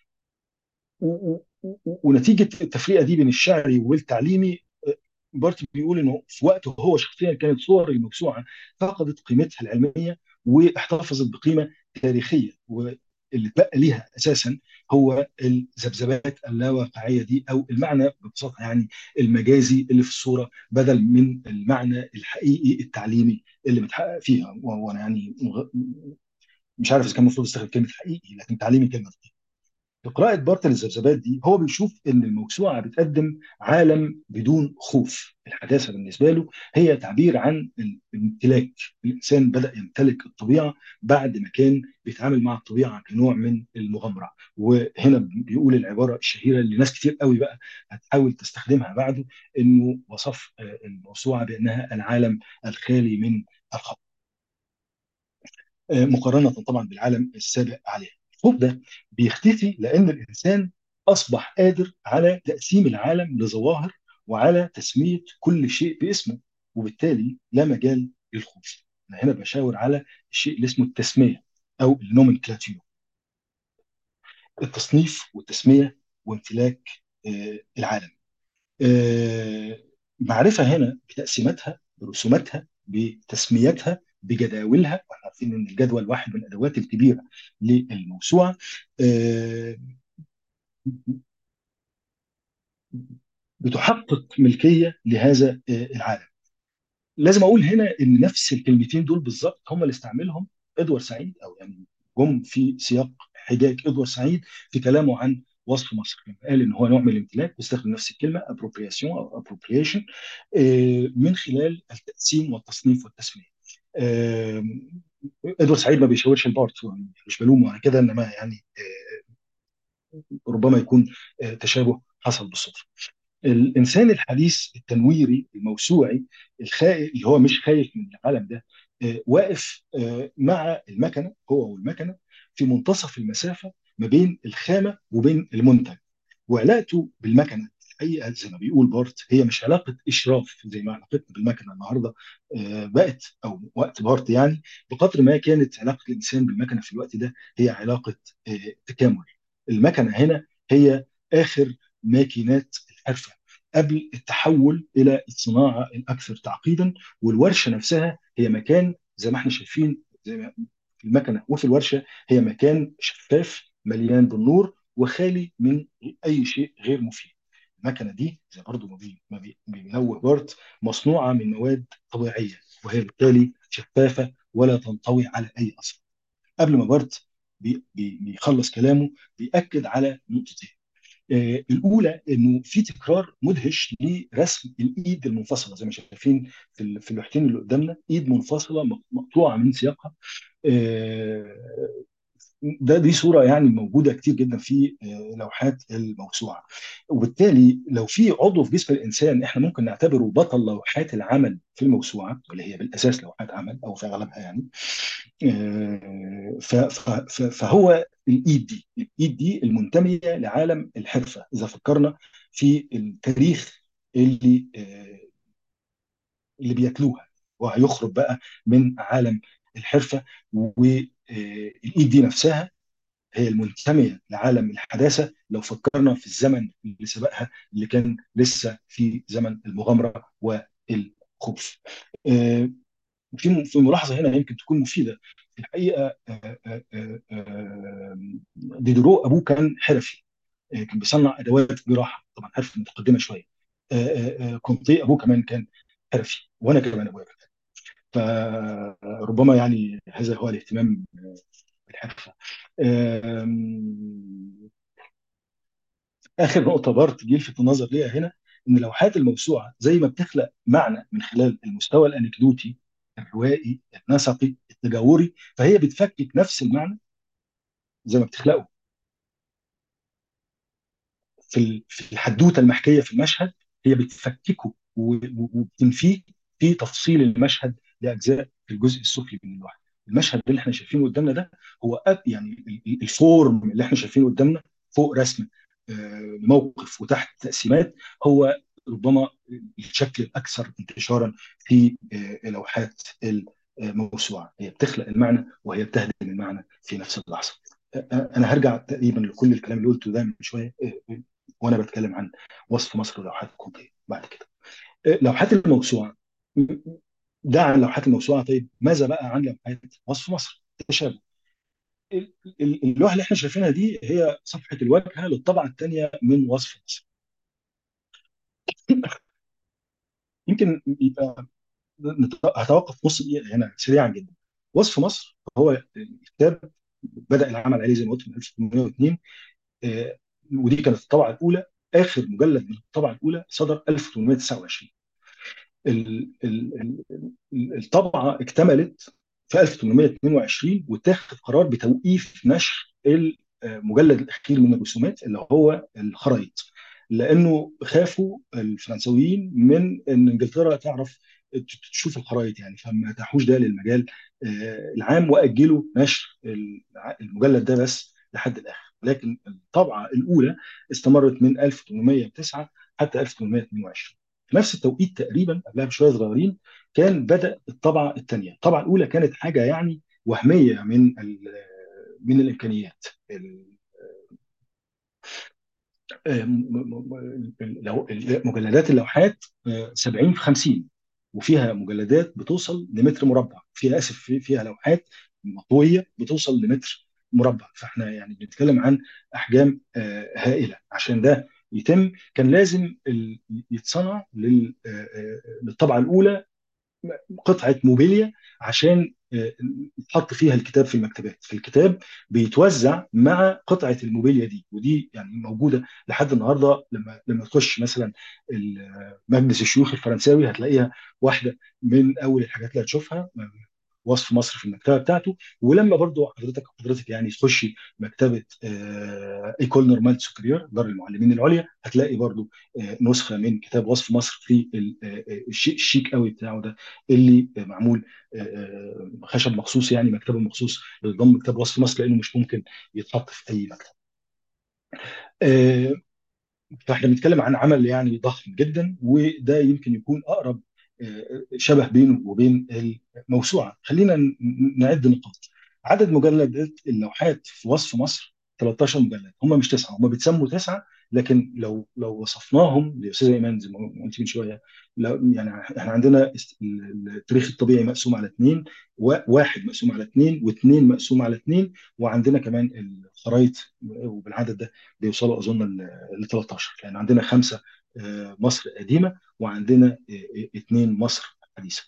ونتيجه التفرقه دي بين الشعري والتعليمي، بارتي بيقول انه في وقته هو شخصيا كانت صور الموسوعه فقدت قيمتها العلميه واحتفظت بقيمه تاريخيه، واللي اتبقى ليها اساسا هو الذبذبات اللاواقعيه دي، او المعنى ببساطه يعني المجازي اللي في الصوره، بدل من المعنى الحقيقي التعليمي اللي متحقق فيها. وانا يعني مش عارف اذا كان المفروض استخدم كلمه حقيقي، لكن تعليمي كلمه. في قراءة بارت للذبذبات دي هو بيشوف إن الموسوعة بتقدم عالم بدون خوف. الحداثة بالنسبة له هي تعبير عن الامتلاك. الإنسان بدأ يمتلك الطبيعة بعد ما كان بيتعامل مع الطبيعة كنوع من المغامرة. وهنا بيقول العبارة الشهيرة اللي ناس كتير قوي بقى هتحاول تستخدمها بعده، إنه وصف الموسوعة بأنها العالم الخالي من الخطر، مقارنة طبعا بالعالم السابق عليه. الخوف ده بيختفي لأن الإنسان أصبح قادر على تقسيم العالم لظواهر وعلى تسمية كل شيء باسمه، وبالتالي لا مجال للخوف. أنا هنا بشاور على الشيء اللي اسمه التسمية أو النومنكلاتيور، التصنيف والتسمية وامتلاك العالم. معرفة هنا بتقسيماتها، برسوماتها، بتسميتها، بجداولها. واحنا عارفين ان الجدول واحد من الادوات الكبيره للموسوعه. بتحقق ملكيه لهذا العالم. لازم اقول هنا ان نفس الكلمتين دول بالظبط هم اللي استعملهم ادوارد سعيد، او يعني جم في سياق حجاج ادوارد سعيد في كلامه عن وصف مصر، لما قال ان هو نوع من الامتلاك، واستخدم نفس الكلمه ابروبرياسيون او ابروبريشن من خلال التقسيم والتصنيف والتسميه. ادوارد سعيد ما بيشاورش البارت، مش بلومه على كده، انما يعني ربما يكون تشابه حصل بالصدفه. الانسان الحديث التنويري الموسوعي الخائف، اللي هو مش خايف من العالم ده، واقف مع المكنه، هو والمكنه في منتصف المسافه ما بين الخامه وبين المنتج. وعلاقته بالمكنه الحقيقه زي ما بيقول بارت هي مش علاقه اشراف زي ما علاقتنا بالمكنه النهارده بقت، او وقت بارت يعني، بقدر ما كانت علاقه الانسان بالمكنه في الوقت ده هي علاقه تكامل. المكنه هنا هي اخر ماكينات الحرفه قبل التحول الى الصناعه الاكثر تعقيدا، والورشه نفسها هي مكان زي ما احنا شايفين، زي ما في المكنه وفي الورشه هي مكان شفاف مليان بالنور وخالي من اي شيء غير مفيد. المكنه دي زي برضه ما بينوه بارت مصنوعه من مواد طبيعيه، وهي بالتالي شفافه ولا تنطوي على اي اثر. قبل ما بارت بيخلص كلامه بيأكد على نقطتين. الاولى انه في تكرار مدهش لرسم الايد المنفصله، زي ما شايفين في اللوحتين اللي قدامنا، ايد منفصله مقطوعه من سياقها. آه، دي صوره يعني موجوده كتير جدا في لوحات الموسوعه. وبالتالي لو في عضو في جسم الانسان احنا ممكن نعتبره بطل لوحات العمل في الموسوعه، واللي هي بالاساس لوحات عمل او في اغلبها يعني، فهو الايد دي المنتميه لعالم الحرفه. اذا فكرنا في التاريخ اللي بيتلوها، وهيخرج بقى من عالم الحرفه. والايد دي نفسها هي المنتميه لعالم الحداثه لو فكرنا في الزمن اللي سبقها، اللي كان لسه في زمن المغامره والخوف. آه، في ملاحظه هنا يمكن تكون مفيده. في الحقيقه ديدرو ابوه كان حرفي، كان بيصنع ادوات جراحه، طبعا حرفه متقدمه شويه. كونتي ابوه كمان كان حرفي، وانا كمان ابويا كان. فربما يعني هذا هو الاهتمام بالحرفه. آم، اخر نقطه برضه يلفت النظر ليها هنا، ان لوحات الموسوعه زي ما بتخلق معنى من خلال المستوى الانكدوتي الروائي النسقي التجاوري، فهي بتفكك نفس المعنى زي ما بتخلقه في الحدوته المحكيه في المشهد. هي بتفككه وبتنفيه في تفصيل المشهد لاجزاء في الجزء السفلي من اللوحه. المشهد اللي احنا شايفينه قدامنا ده هو يعني الفورم اللي احنا شايفينه قدامنا فوق رسم موقف وتحت تقسيمات، هو ربما الشكل الاكثر انتشارا في لوحات الموسوعه. هي بتخلق المعنى وهي بتهدم المعنى في نفس اللحظه. انا هرجع تقريبا لكل الكلام اللي قلته ده من شويه وانا بتكلم عن وصف مصر ولوحات القوطيه بعد كده. لوحات الموسوعه، ده عن لوحات الموسوعه. طيب ماذا بقى عن لوحات وصف مصر؟ تشابه. اللوحه اللي احنا شايفينها دي هي صفحه الواجهه للطبعه الثانيه من وصف مصر. يمكن يبقى هتوقف نص دقيقه هنا سريعا جدا. وصف مصر هو كتاب بدأ العمل عليه زي ما قلت من 1802. آه، ودي كانت الطبعه الاولى. اخر مجلد من الطبعه الاولى صدر 1829. الطبعه اكتملت في 1822، واتخذ قرار بتوقيف نشر المجلد الاخير من الرسومات اللي هو الخرايط، لانه خافوا الفرنسويين من ان انجلترا تعرف تشوف الخرايط يعني، فما اتاحوش ده للمجال العام، واجلوا نشر المجلد ده بس لحد الاخر. لكن الطبعه الاولى استمرت من 1809 حتى 1822. في نفس التوقيت تقريبا قبلها بشويه صغيرين كان بدأ الطبعه الثانيه. الطبعه الاولى كانت حاجه يعني وهميه من الامكانيات. مجلدات اللوحات 70 في 50، وفيها مجلدات بتوصل لمتر مربع، فيها اسف فيها لوحات مطويه بتوصل لمتر مربع. فاحنا يعني بنتكلم عن احجام هائله. عشان ده يتم كان لازم يتصنع للطبعه الاولى قطعه موبيليا عشان يتحط فيها الكتاب في المكتبات. فالكتاب بيتوزع مع قطعه الموبيليا دي، ودي يعني موجوده لحد النهارده. لما تخش مثلا مجلس الشيوخ الفرنساوي هتلاقيها واحده من اول الحاجات اللي هتشوفها، وصف مصر في المكتبه بتاعته. ولما برضو حضرتك يعني تخشي مكتبه ايكول نورمال سوبريور دار المعلمين العليا، هتلاقي برضو نسخه من كتاب وصف مصر في الشيك قوي بتاعه ده، اللي معمول خشب مخصوص، يعني مكتبه مخصوص لضم كتاب وصف مصر، لانه مش ممكن يتحط في اي مكتب. آه، فاحنا بنتكلم عن عمل يعني ضخم جدا، وده يمكن يكون اقرب شبه بينه وبين الموسوعه. خلينا نعد نقاط. عدد مجلدات اللوحات في وصف مصر 13 مجلد، هم مش تسعه، هم بيتسموا تسعه لكن لو وصفناهم لاستاذ ايمان زي ما قلت من شويه، لو يعني احنا عندنا التاريخ الطبيعي مقسوم على اثنين، واحد مقسوم على اثنين، واثنين مقسوم على اثنين، وعندنا كمان الخرايط وبالعدد ده بيوصلوا اظن ل 13، لان عندنا خمسه مصر قديمه، وعندنا اثنين مصر حديثه.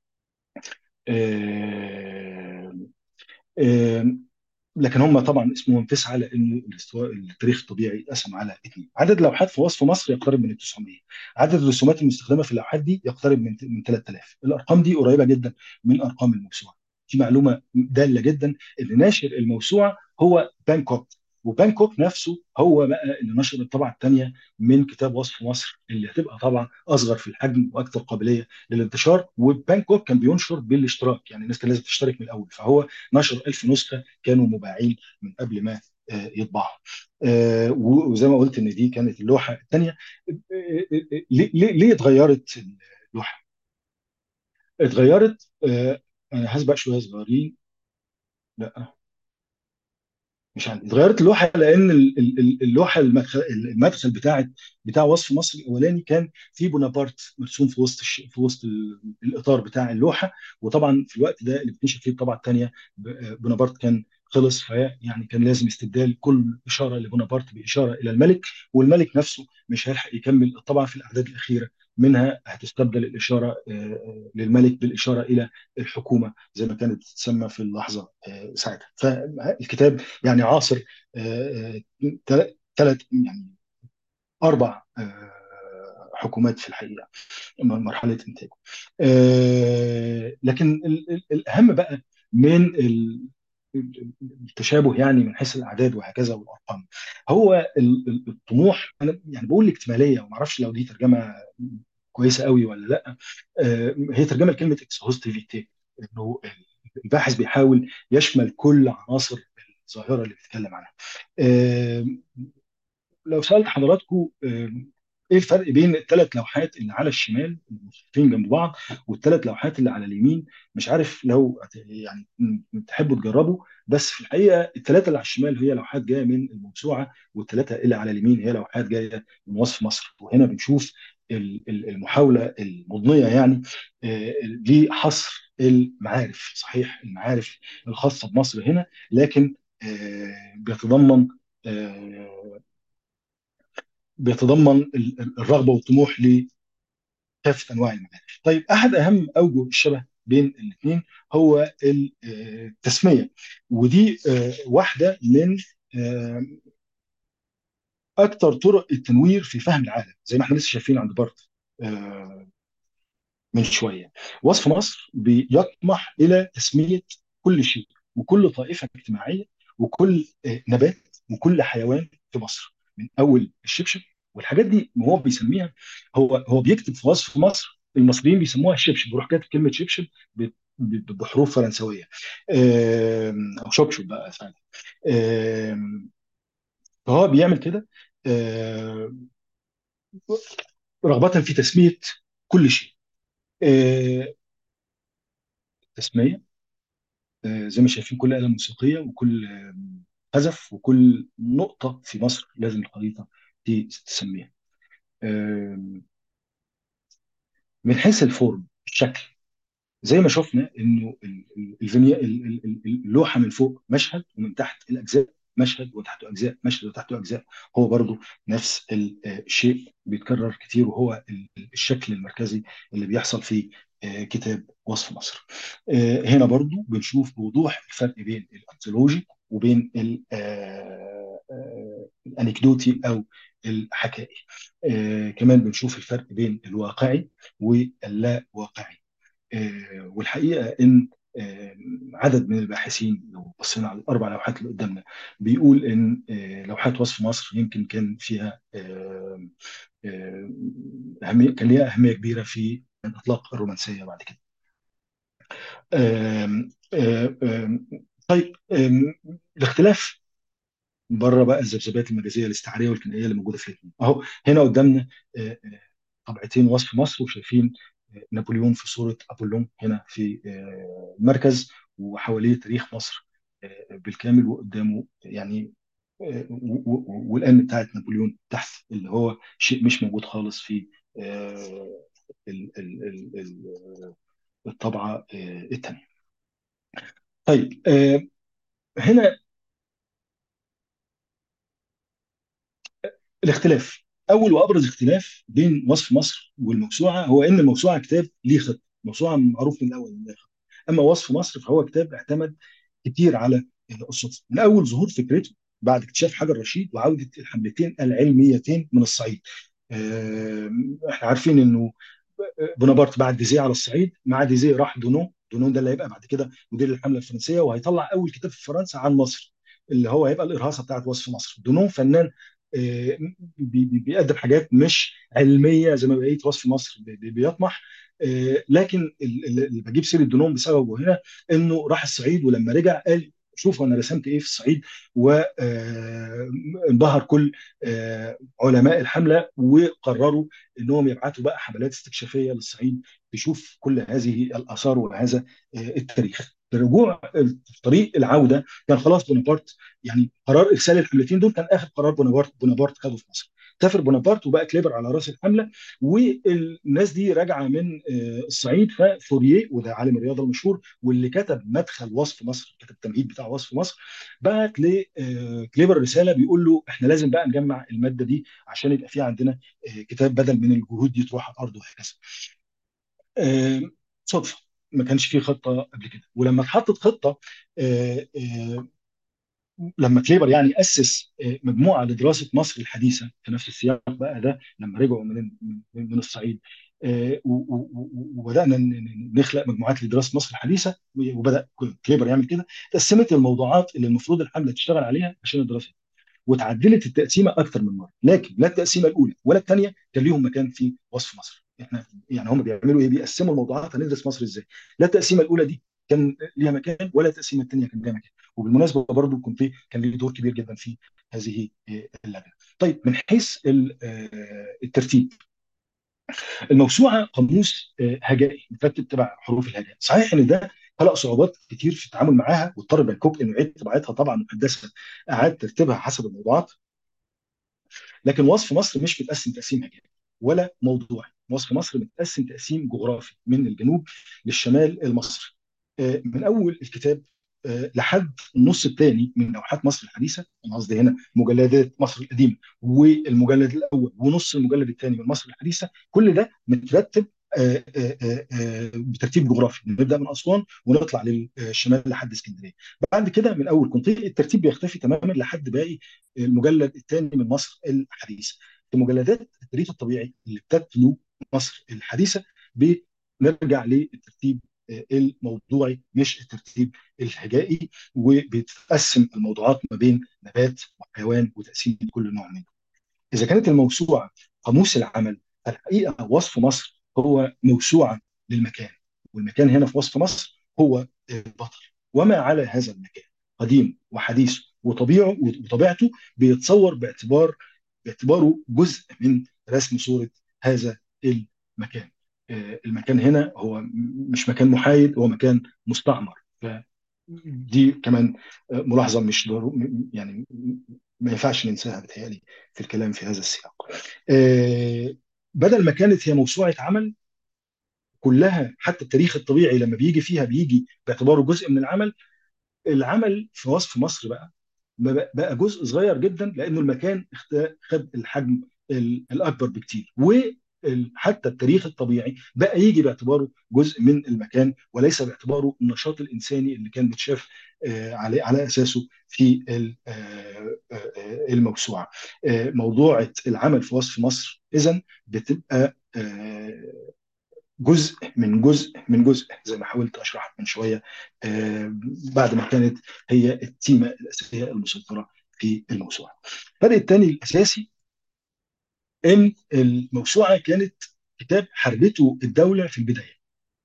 آه، آه، لكن هم طبعا اسمهم تسعه، لان التاريخ الطبيعي اتقسم على اثنين. عدد اللوحات في وصف مصر يقترب من ال 900. عدد الرسومات المستخدمه في اللوحات دي يقترب من 3000. الارقام دي قريبه جدا من ارقام الموسوعه. في معلومه داله جدا ان ناشر الموسوعه هو بانكوك، وبانكوك نفسه هو بقى اللي نشر الطبعه الثانيه من كتاب وصف مصر، اللي هتبقى طبعا اصغر في الحجم واكثر قابليه للانتشار. وبانكوك كان بينشر بالاشتراك، يعني الناس كان لازم تشترك من الاول، فهو نشر 1000 نسخه كانوا مباعين من قبل ما يطبعوا. وزي ما قلت ان دي كانت اللوحه الثانيه. ليه اتغيرت اللوحه؟ اتغيرت، انا هسبق شويه صغيرين. لا، مش عندي. اتغيرت اللوحه لان اللوحه المدخل بتاع وصف مصر الاولاني كان في بونابرت مرسوم في وسط في وسط الاطار بتاع اللوحه. وطبعا في الوقت ده اللي بتنشر فيه الطبعه الثانيه بونابرت كان خلص، يعني كان لازم استبدال كل اشاره لبونابرت باشاره الى الملك، والملك نفسه مش هيلحق يكمل الطبعه في الاعداد الاخيره منها. هتستبدل الاشاره للملك بالاشاره الى الحكومه زي ما كانت تسمى في اللحظه ساعتها. فالكتاب يعني عاصر ثلاث، يعني اربع حكومات في الحقيقه مرحله انتاجه. لكن الاهم بقى من التشابه، يعني من حيث الاعداد وهكذا والارقام، هو الطموح. انا يعني بقول الاكتماليه، وما اعرفش لو دي ترجمه كويسه قوي ولا لا. هي ترجمه لكلمه اكسهوستيفيتي، انه الباحث بيحاول يشمل كل عناصر الظاهره اللي بيتكلم عنها. آه، لو سالت حضراتكم ايه الفرق بين الثلاث لوحات اللي على الشمال المصفوفين جنب بعض والثلاث لوحات اللي على اليمين؟ مش عارف لو يعني تحبوا تجربوا. بس في الحقيقه الثلاثه اللي على الشمال هي لوحات جايه من الموسوعه، والثلاثه اللي على اليمين هي لوحات جايه من وصف مصر. وهنا بنشوف المحاوله المضنيه يعني لحصر المعارف. صحيح المعارف الخاصه بمصر هنا، لكن بيتضمن آه، الرغبه والطموح لكافه انواع المعارف. طيب، احد اهم اوجه الشبه بين الاثنين هو التسميه. ودي واحده من اكثر طرق التنوير في فهم العالم، زي ما احنا لسه شايفين عند بارت من شويه. وصف مصر بيطمح الى تسميه كل شيء وكل طائفه اجتماعيه وكل نبات وكل حيوان في مصر، من اول الشبشب والحاجات دي. هو بيسميها، هو بيكتب في وصف مصر، المصريين بيسموها الشبشب، بيروح كاتب كلمه شبشب بحروف فرنسويه، او شبشب بقى فعلا. فهو بيعمل كده رغبه في تسميه كل شيء. تسميه زي ما شايفين كل آلة موسيقية وكل هدف وكل نقطة في مصر لازم الخريطة دي تسميها. آم، من حيث الفورم، الشكل، زي ما شفنا انه اللوحه من فوق مشهد، ومن تحت الاجزاء مشهد وتحته اجزاء، مشهد وتحته اجزاء. هو برضو نفس الشيء بيتكرر كتير، وهو الشكل المركزي اللي بيحصل في كتاب وصف مصر. هنا برضو بنشوف بوضوح الفرق بين الانثولوجي وبين الانكدوتي او الحكائي. كمان بنشوف الفرق بين الواقعي واللا واقعي. والحقيقه ان عدد من الباحثين، لو بصينا على الاربع لوحات اللي قدامنا، بيقول ان لوحات وصف مصر يمكن كان فيها كان ليها اهميه كبيره في اطلاق الرومانسيه بعد كده. آم، آم، طيب، الاختلاف بره بقى الذبذبات المجازيه الاستعاريه والكنائيه اللي موجوده في الاثنين اهو. هنا قدامنا طبعتين وصف مصر، وشايفين نابليون في صورة أبولون هنا في المركز، وحواليه تاريخ مصر بالكامل، وقدامه يعني والان بتاعت نابليون تحت، اللي هو شيء مش موجود خالص في الطبعه الثانيه. طيب هنا الاختلاف، اول وابرز اختلاف بين وصف مصر والموسوعه هو ان الموسوعه كتاب ليه خط، موسوعه معروف من الاول إن ليها خط. اما وصف مصر فهو كتاب اعتمد كتير على القصص من اول ظهور فكرته بعد اكتشاف حجر رشيد وعوده الحملتين العلميتين من الصعيد. احنا عارفين انه بونابرت بعت ديزيه على الصعيد، مع ديزيه راح دونو، دونو ده اللي هيبقى بعد كده مدير الحمله الفرنسيه وهيطلع اول كتاب في فرنسا عن مصر، اللي هو هيبقى الارهاصه بتاعت وصف مصر. دونو فنان بيقدم حاجات مش علميه زي ما بقيه وصف مصر بيطمح. لكن اللي بجيب سيره دونون بسببه هنا انه راح الصعيد، ولما رجع قال شوفوا انا رسمت ايه في الصعيد، وانبهر كل علماء الحمله وقرروا انهم يبعثوا بقى حملات استكشافيه للصعيد تشوف كل هذه الاثار وهذا التاريخ. الرجوع في طريق العوده كان خلاص بونابرت، يعني قرار ارسال الحملتين دول كان اخر قرار بونابرت خده في مصر. سافر بونابرت وبقى كليبر على راس الحمله، والناس دي راجعه من الصعيد. ففوريه وده عالم الرياضه المشهور واللي كتب مدخل وصف مصر، كتب التمهيد بتاع وصف مصر، بعت لكليبر رساله بيقول له احنا لازم بقى نجمع الماده دي عشان يبقى في عندنا كتاب بدل من الجهود دي تروح على الارض وهكذا. صدفه، ما كانش في خطه قبل كده. ولما اتحطت خطه لما كليبر يعني اسس مجموعه لدراسه مصر الحديثه في نفس السياق بقى ده لما رجعوا من الصعيد، وبدانا نخلق مجموعات لدراسه مصر الحديثه، وبدا كليبر يعمل كده. تقسمت الموضوعات اللي المفروض الحمله تشتغل عليها عشان الدراسه، وتعدلت التقسيمه اكثر من مره، لكن لا التقسيمه الاولى ولا الثانيه كان ليهم مكان في وصف مصر. احنا يعني هم بيعملوا ايه؟ بيقسموا الموضوعات، هندرس مصر ازاي. لا التقسيمه الاولى دي كان ليها مكان ولا التقسيمه الثانيه كان ليها مكان. وبالمناسبه برضو كان ليه دور كبير جدا في هذه اللجنه. طيب من حيث الترتيب، الموسوعه قاموس هجائي مترتب تبع حروف الهجاء. صحيح ان ده خلق صعوبات كتير في التعامل معاها، واضطر بانكوك انه يعيد طباعتها طبعا محدثه، اعاد ترتيبها حسب الموضوعات. لكن وصف مصر مش متقسم تقسيم هجائي ولا موضوعي، وصف مصر متقسم تقسيم جغرافي من الجنوب للشمال المصري. من اول الكتاب لحد النص الثاني من لوحات مصر الحديثه، انا قصدي هنا مجلدات مصر القديمه والمجلد الاول ونص المجلد الثاني من مصر الحديثه، كل ده مترتب بترتيب جغرافي. نبدا من اسوان ونطلع للشمال لحد اسكندريه. بعد كده من اول كونتي الترتيب بيختفي تماما لحد باقي المجلد الثاني من مصر الحديثه. في مجلدات التاريخ الطبيعي اللي بتتلو مصر الحديثه بنرجع للترتيب الموضوعي مش الترتيب الهجائي، وبتقسم الموضوعات ما بين نبات وحيوان وتقسيم كل نوع منه. إذا كانت الموسوعة قاموس العمل، فالحقيقة وصف مصر هو موسوعة للمكان، والمكان هنا في وصف مصر هو البطل وما على هذا المكان، قديم وحديث وطبيعته بيتصور باعتباره جزء من رسم صورة هذا المكان. المكان هنا هو مش مكان محايد، هو مكان مستعمر. دي كمان ملاحظة مش يعني ما ينفعش ننساها بتهيألي في الكلام في هذا السياق. بدل ما كانت هي موسوعة عمل كلها، حتى التاريخ الطبيعي لما بيجي فيها بيجي باعتباره جزء من العمل، العمل في وصف مصر بقى جزء صغير جدا، لانه المكان خد الحجم الاكبر بكتير. وحتى التاريخ الطبيعي بقى يجي باعتباره جزء من المكان وليس باعتباره النشاط الانساني اللي كان متشاف على اساسه في الموسوعه. موضوعه العمل في وصف مصر اذا بتبقى جزء من جزء من جزء، زي ما حاولت اشرح من شويه، بعد ما كانت هي التيمه الاساسيه المسيطره في الموسوعه. الفرق الثاني الاساسي ان الموسوعه كانت كتاب حرته الدوله في البدايه،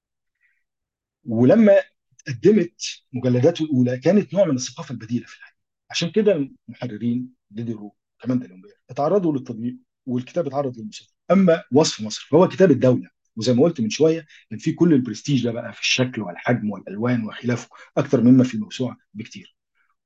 ولما قدمت مجلداته الاولى كانت نوع من الثقافه البديله في الحقيقه. عشان كده المحررين ديديرو كمان دالومبير اتعرضوا للتضييق والكتاب اتعرض للمساءله. اما وصف مصر فهو كتاب الدوله، وزي ما قلت من شويه كان في كل البرستيج ده بقى في الشكل والحجم والالوان وخلافه اكثر مما في الموسوعه بكتير.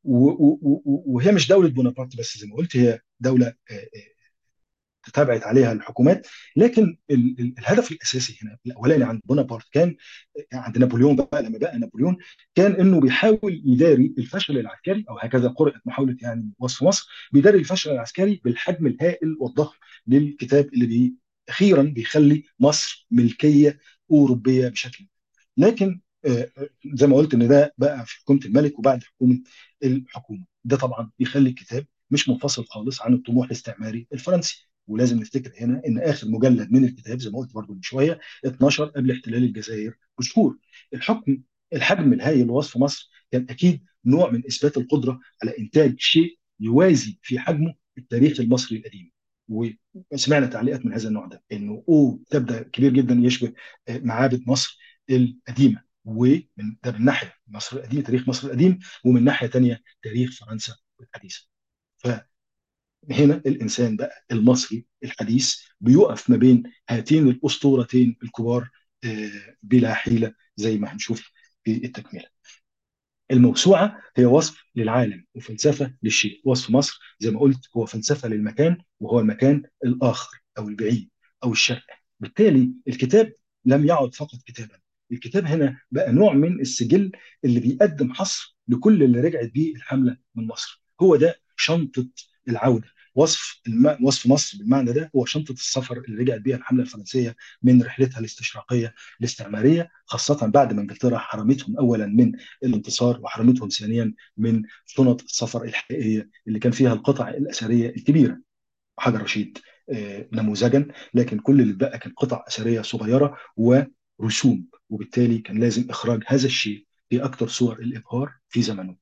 وهي مش دوله بونابرت بس، زي ما قلت هي دوله تابعت عليها الحكومات. لكن الهدف الاساسي هنا الاولاني عند بونابرت كان، عند نابليون بقى لما بقى نابليون، كان انه بيحاول يداري الفشل العسكري، او هكذا قرأت محاوله يعني وصف مصر، بيداري الفشل العسكري بالحجم الهائل والضخم للكتاب اللي اخيرا بيخلي مصر ملكيه اوروبيه بشكل. لكن زي ما قلت ان ده بقى في حكومه الملك وبعد حكومه الحكومه، ده طبعا بيخلي الكتاب مش منفصل خالص عن الطموح الاستعماري الفرنسي. ولازم نفتكر هنا ان اخر مجلد من الكتاب زي ما قلت برضو من شويه 12 قبل احتلال الجزائر بشهور. الحكم الحجم الهائل لوصف مصر كان اكيد نوع من اثبات القدره على انتاج شيء يوازي في حجمه التاريخ المصري القديم. وسمعنا تعليقات من هذا النوع ده، انه تبدا كبير جدا يشبه معابد مصر القديمه. ومن ده من ناحيه مصر القديمه، تاريخ مصر القديم، ومن ناحيه ثانيه تاريخ فرنسا الحديثه. فهنا الانسان بقى المصري الحديث بيقف ما بين هاتين الاسطورتين الكبار بلا حيله، زي ما هنشوف في التكمله. الموسوعة هي وصف للعالم وفلسفة للشيء. وصف مصر زي ما قلت هو فلسفة للمكان، وهو المكان الآخر أو البعيد أو الشرق. بالتالي الكتاب لم يعد فقط كتابا، الكتاب هنا بقى نوع من السجل اللي بيقدم حصر لكل اللي رجعت بيه الحملة من مصر. هو ده شنطة العودة. وصف مصر بالمعنى ده هو شنطة السفر اللي رجعت بيها الحملة الفرنسية من رحلتها الاستشراقية الاستعمارية، خاصة بعد ما انجلترا حرمتهم أولا من الانتصار، وحرمتهم ثانيا من شنط السفر الحقيقيه اللي كان فيها القطع الاثريه الكبيره. حجر رشيد نموذجا، لكن كل اللي اتبقى كان قطع اثريه صغيره ورسوم. وبالتالي كان لازم اخراج هذا الشيء في اكثر صور الابهار في زمنه.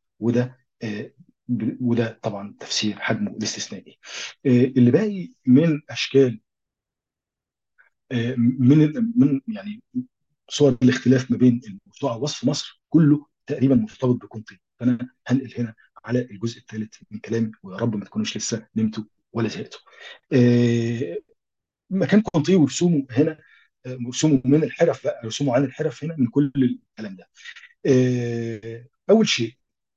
وده طبعا تفسير حجمه الاستثنائي. اللي باقي من اشكال، من يعني صور الاختلاف ما بين الموسوعه ووصف مصر، كله تقريبا مرتبط بكونتين. فانا هنقل هنا على الجزء الثالث من كلامي، ويا رب ما تكونوش لسه نمتوا ولا زهقتوا. مكان كونتي ورسومه هنا، رسومه من الحرف بقى، رسومه عن الحرف هنا من كل الكلام ده. اول شيء،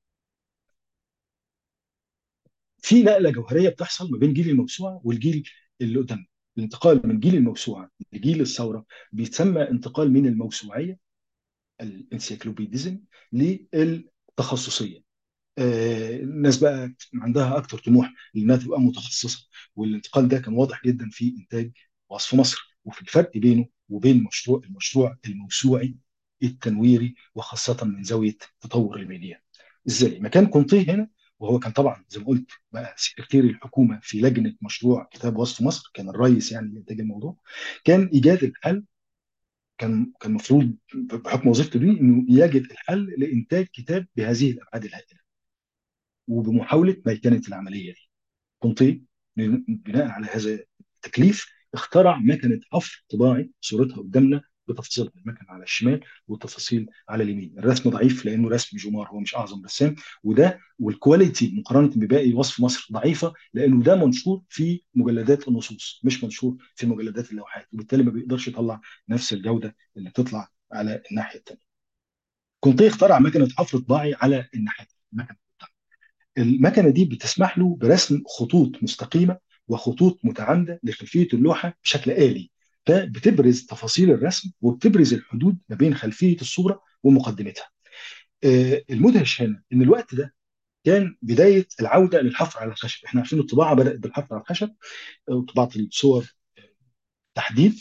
في نقله جوهريه بتحصل ما بين جيل الموسوعه والجيل اللي قدامنا. الانتقال من جيل الموسوعه لجيل الثوره بيتسمى انتقال من الموسوعيه الانسيكلوبيديزم للتخصصيه. الناس بقى عندها اكتر طموح لانها تبقى متخصصه، والانتقال ده كان واضح جدا في انتاج وصف مصر، وفي الفرق بينه وبين المشروع الموسوعي التنويري، وخاصه من زاويه تطور الميديا. ازاي؟ مكان كونتيه هنا، وهو كان طبعا زي ما قلت بقى سكرتير الحكومه في لجنه مشروع كتاب وصف مصر، كان الرئيس يعني اللي انتاج الموضوع. كان ايجاد الحل، كان المفروض بحكم وظيفته دي انه يجد الحل لانتاج كتاب بهذه الابعاد الهائله، وبمحاوله ميكنه العمليه دي. كونتي بناء على هذا التكليف اخترع مكنه حفر طباعي صورتها قدامنا بتفاصيلها، المكنه على الشمال والتفاصيل على اليمين. الرسم ضعيف لانه رسم جومار، هو مش اعظم رسام، وده والكواليتي مقارنه بباقي وصف مصر ضعيفه، لانه ده منشور في مجلدات النصوص مش منشور في مجلدات اللوحات، وبالتالي ما بيقدرش يطلع نفس الجوده اللي بتطلع على الناحيه الثانيه. كونتي اخترع مكنه حفر طباعي على الناحيه. المكنه دي بتسمح له برسم خطوط مستقيمه وخطوط متعامده لخلفيه اللوحه بشكل آلي، فبتبرز تفاصيل الرسم وبتبرز الحدود ما بين خلفيه الصوره ومقدمتها. المدهش هنا ان الوقت ده كان بدايه العوده للحفر على الخشب. احنا عارفين الطباعه بدات بالحفر على الخشب، طباعه الصور تحديد،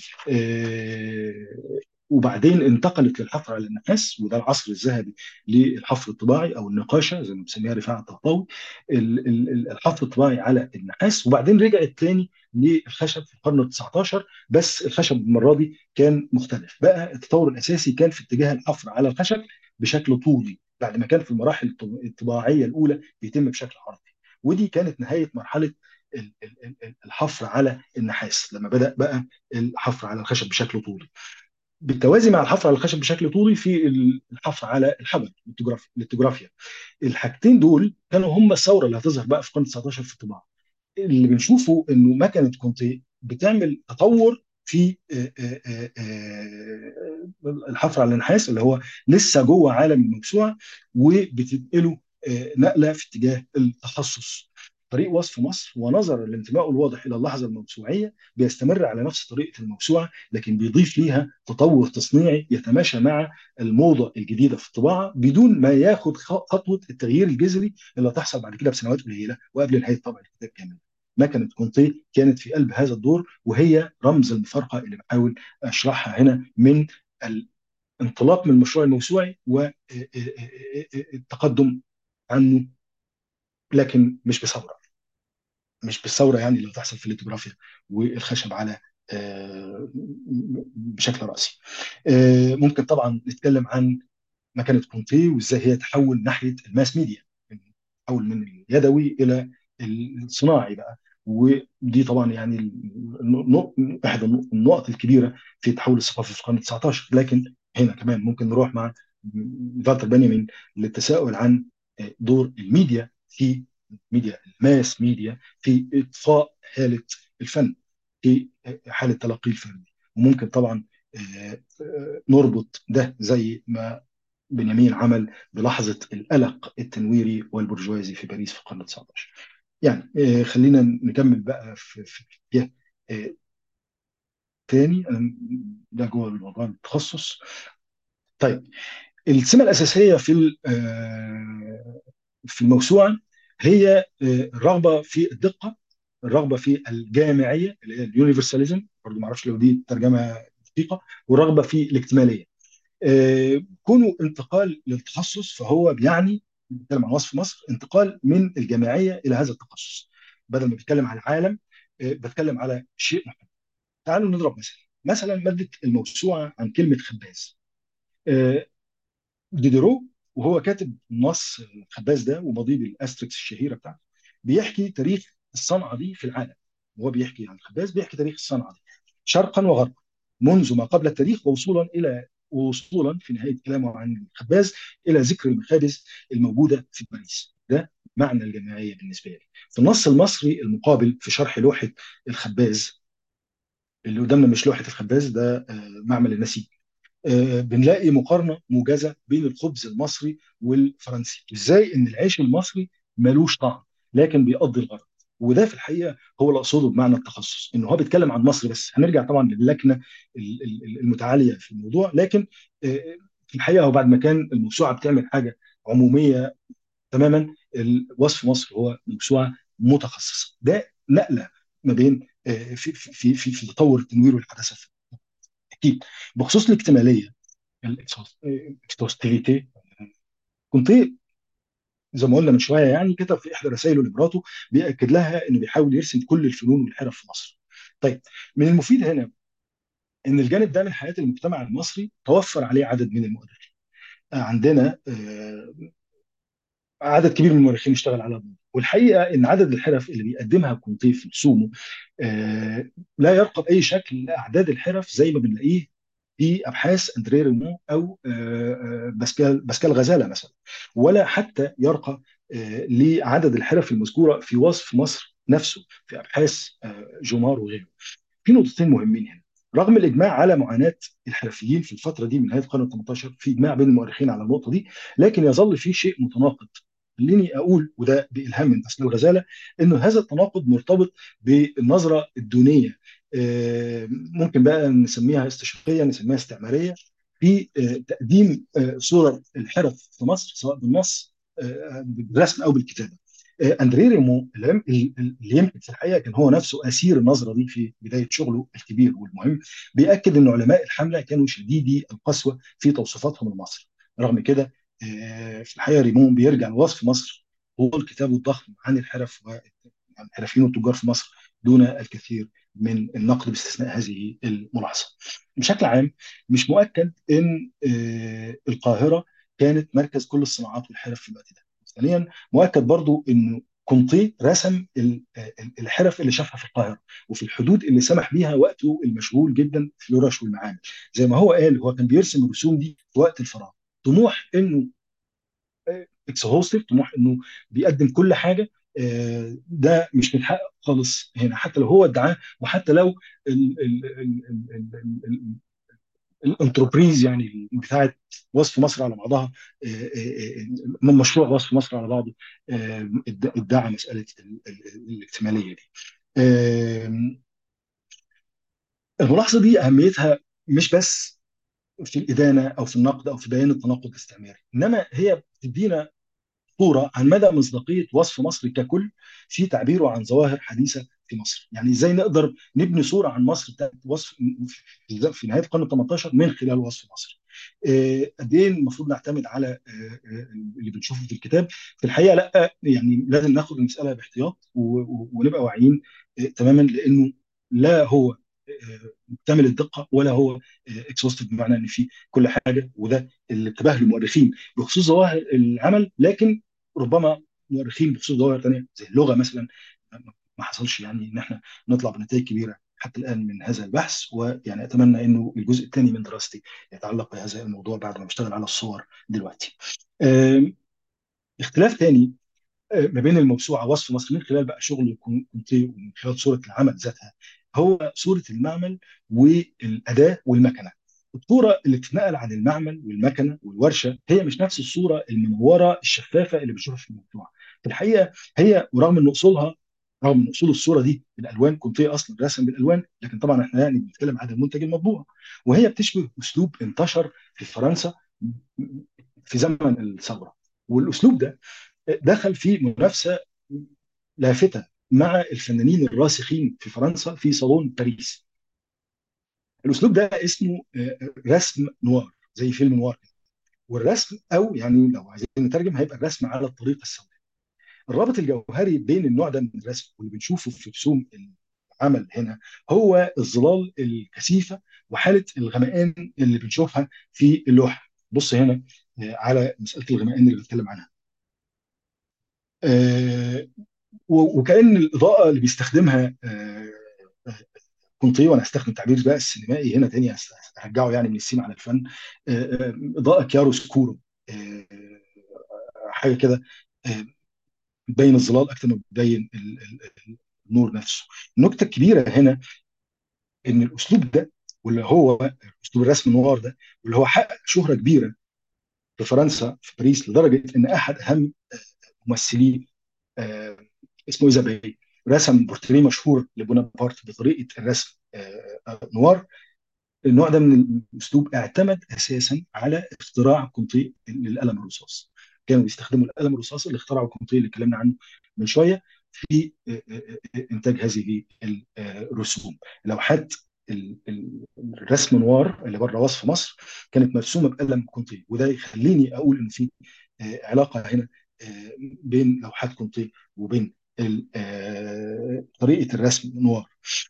وبعدين انتقلت للحفر على النحاس، وده العصر الذهبي للحفر الطباعي او النقاشه زي ما بيسميها رفاعه الطهطاوي. الحفر الطباعي على النحاس، وبعدين رجعت تاني للخشب في القرن ال 19. بس الخشب المره دي كان مختلف بقى، التطور الاساسي كان في اتجاه الحفر على الخشب بشكل طولي، بعد ما كان في المراحل الطباعيه الاولى بيتم بشكل عرضي. ودي كانت نهايه مرحله الحفر على النحاس، لما بدأ بقى الحفر على الخشب بشكل طولي. بالتوازي مع الحفر على الخشب بشكل طولي في الحفر على الحجر، التجرافيا. الحاجتين دول كانوا هم الثوره اللي هتظهر بقى في القرن 19 في الطباعه. اللي بنشوفه انه مكنه كونتي بتعمل تطور في الحفر على النحاس اللي هو لسه جوه عالم الموسوعه، وبتنقله نقله في اتجاه التخصص. طريق وصف مصر ونظرا لانتمائه الواضح الى اللحظه الموسوعيه بيستمر على نفس طريقه الموسوعه، لكن بيضيف ليها تطور تصنيعي يتماشى مع الموضه الجديده في الطباعه بدون ما ياخد خطوه التغيير الجذري اللي هتحصل بعد كده بسنوات قليله وقبل نهايه طبع الكتاب كامل. مكنه كونتي كانت في قلب هذا الدور، وهي رمز المفارقه اللي بحاول اشرحها هنا من الانطلاق من المشروع الموسوعي والتقدم عنه، لكن مش بثوره، مش بالثوره يعني اللي هتحصل في الليتوغرافيا والخشب على بشكل راسي. ممكن طبعا نتكلم عن مكنه كونتي وازاي هي تحول ناحيه الماس ميديا، تحول من اليدوي الى الصناعي بقى. ودي طبعا يعني احدى النقط الكبيره في التحول الثقافي في القرن ال 19. لكن هنا كمان ممكن نروح مع فالتر بنيامين للتساؤل عن دور الميديا في ميديا الماس ميديا في اطفاء حاله الفن، في حاله تلقي الفردي. وممكن طبعا نربط ده زي ما بنيامين عمل بلحظة القلق التنويري والبرجوازي في باريس في القرن ال 19. يعني خلينا نكمل بقى في اتجاه آه، تاني. ده جوه الموضوع التخصص. طيب، السمة الأساسية في الموسوعة هي الرغبة في الدقة، الرغبة في الجامعية اللي هي اليونيفرساليزم، برضه ما اعرفش لو دي ترجمة دقيقة، والرغبة في الاكتمالية. كونه انتقال للتخصص فهو بيعني، بنتكلم عن وصف مصر، انتقال من الجامعيه الى هذا التخصص. بدل ما بتكلم عن العالم بتكلم على شيء محدد. تعالوا نضرب مثلا ماده الموسوعه عن كلمه خباز. آه، ديدرو وهو كاتب نص الخباز ده ومضيه بالاستريكس الشهيره بتاعته، بيحكي تاريخ الصنعه دي في العالم. وهو بيحكي عن الخباز بيحكي تاريخ الصنعه دي شرقا وغربا، منذ ما قبل التاريخ ووصولا في نهايه كلامه عن الخباز الى ذكر المخابز الموجوده في باريس. ده معنى الجماعيه بالنسبه لي. في النص المصري المقابل في شرح لوحه الخباز، اللي قدامنا مش لوحه الخباز ده معمل النسيج، بنلاقي مقارنه موجزه بين الخبز المصري والفرنسي، ازاي ان العيش المصري ملوش طعم لكن بيقضي الغرض. وده في الحقيقه هو اللي اقصده بمعنى التخصص، ان هو بيتكلم عن مصر بس. هنرجع طبعا للكنه المتعاليه في الموضوع، لكن في الحقيقه هو بعد ما كان الموسوعه بتعمل حاجه عموميه تماما، وصف مصر هو موسوعه متخصصه. ده نقله ما بين في تطور التنوير والحداثه اكيد. بخصوص الاكتماليه، الاكستوستيليتي، كنت زي ما قلنا من شويه يعني كتب في احدى رسائله لمراته بياكد لها انه بيحاول يرسم كل الفنون والحرف في مصر. طيب، من المفيد هنا ان الجانب ده من حياه المجتمع المصري توفر عليه عدد من المؤرخين. عندنا عدد كبير من المؤرخين اشتغل على الموضوع، والحقيقه ان عدد الحرف اللي بيقدمها كونتي في رسومه لا يرقى باي شكل لاعداد الحرف زي ما بنلاقيه في ابحاث اندريه ريمون او باسكال غزاله مثلا، ولا حتى يرقى لعدد الحرف المذكوره في وصف مصر نفسه في ابحاث جومار وغيره. في نقطتين مهمين هنا. رغم الاجماع على معاناه الحرفيين في الفتره دي من نهايه القرن ال 18، في اجماع بين المؤرخين على النقطه دي، لكن يظل في شيء متناقض. خليني اقول، وده بالهام من باسكال غزاله، انه هذا التناقض مرتبط بالنظره الدونيه، ممكن بقى نسميها استشراقيه، نسميها استعماريه، في تقديم صور الحرف في مصر سواء بالنص بالرسم او بالكتابه. اندري ريمو اللي يمكن في الحقيقه كان هو نفسه اسير النظره دي في بدايه شغله الكبير والمهم، بياكد ان علماء الحمله كانوا شديدي القسوه في توصيفاتهم لمصر. رغم كده في الحقيقه ريمون بيرجع لوصف مصر طول كتابه الضخم عن الحرف وعن الحرفيين والتجار في مصر دون الكثير من النقد باستثناء هذه الملاحظه. بشكل عام مش مؤكد ان القاهره كانت مركز كل الصناعات والحرف في الوقت ده. ثانيا، مؤكد برضو انه كونتي رسم الحرف اللي شافها في القاهره وفي الحدود اللي سمح بيها وقته المشغول جدا في الورش والمعامل. زي ما هو قال، هو كان بيرسم الرسوم دي في وقت الفراغ. طموح انه اكسهوستيف، طموح انه بيقدم كل حاجه، ده مش متحقق خالص هنا، حتى لو هو ادعاه، وحتى لو ال ال ال ال ال الانتربريز يعني بتاعت وصف مصر على بعضها، من مشروع وصف مصر على بعضه، ادعى مساله الاكتماليه دي. آه، الملاحظه دي اهميتها مش بس في الادانه او في النقد او في بيان التناقض الاستعماري، انما هي بتدينا صورة عن مدى مصداقية وصف مصر ككل في تعبيره عن ظواهر حديثة في مصر. يعني ازاي نقدر نبني صورة عن مصر بتاعت وصف في نهاية القرن ال 18 من خلال وصف مصر. قد ايه المفروض نعتمد على اللي بنشوفه في الكتاب؟ في الحقيقة لا، يعني لازم ناخد المسألة باحتياط ونبقى واعيين تماما، لانه لا هو مكتمل الدقة ولا هو اكسوستيف، بمعنى ان في كل حاجة، وده اللي انتبه له المؤرخين بخصوص ظواهر العمل. لكن ربما مؤرخين بخصوص ظواهر ثانيه زي اللغه مثلا ما حصلش يعني ان احنا نطلع بنتائج كبيره حتى الان من هذا البحث. ويعني اتمنى انه الجزء الثاني من دراستي يتعلق بهذا الموضوع بعد ما بشتغل على الصور دلوقتي. اختلاف ثاني ما بين الموسوعه وصف مصر من خلال بقى شغل كونتي ومن خلال صوره العمل ذاتها، هو صوره المعمل والاداه والمكنه. الصوره اللي بتتنقل عن المعمل والمكنه والورشه هي مش نفس الصوره المنوره الشفافه اللي بنشوفها في الموسوعه. في الحقيقه هي ورغم ان اصولها، رغم ان اصول الصوره دي الالوان، كونتي اصلا رسم بالالوان، لكن طبعا احنا يعني بنتكلم عن المنتج المطبوع. وهي بتشبه اسلوب انتشر في فرنسا في زمن الثوره، والاسلوب ده دخل في منافسه لافته مع الفنانين الراسخين في فرنسا في صالون باريس. الاسلوب ده اسمه رسم نوار، زي فيلم نوار. والرسم، او يعني لو عايزين نترجم، هيبقى الرسم على الطريقه السوداء. الرابط الجوهري بين النوع ده من الرسم واللي بنشوفه في رسوم العمل هنا هو الظلال الكثيفه وحاله الغمقان اللي بنشوفها في اللوحه. بص هنا على مساله الغمقان اللي بتكلم عنها. آه، وكأن الإضاءة اللي بيستخدمها كونتي، وانا هستخدم تعبير بقى السينمائي هنا تاني، هرجعه يعني من السين على الفن، إضاءة كيارو سكورو، آه، حاجة كده بتبين الظلال أكتر ما بتبين النور نفسه. النكتة الكبيرة هنا إن الأسلوب ده، واللي هو أسلوب الرسم النوار ده، واللي هو حقق شهرة كبيرة في فرنسا في باريس، لدرجة إن أحد أهم ممثلي آه، اسمه ايزابي رسم بورتريه مشهور لبونابرت بطريقه الرسم نوار. النوع ده من الاسلوب اعتمد اساسا على اختراع كونتي للقلم الرصاص. كانوا بيستخدموا القلم الرصاص اللي اخترعه كونتي اللي اتكلمنا عنه من شويه في انتاج هذه الرسوم. لوحات الرسم نوار اللي بره وصف مصر كانت مرسومه بقلم كونتي، وده يخليني اقول ان في علاقه هنا بين لوحات كونتي وبين طريقه الرسم نوار.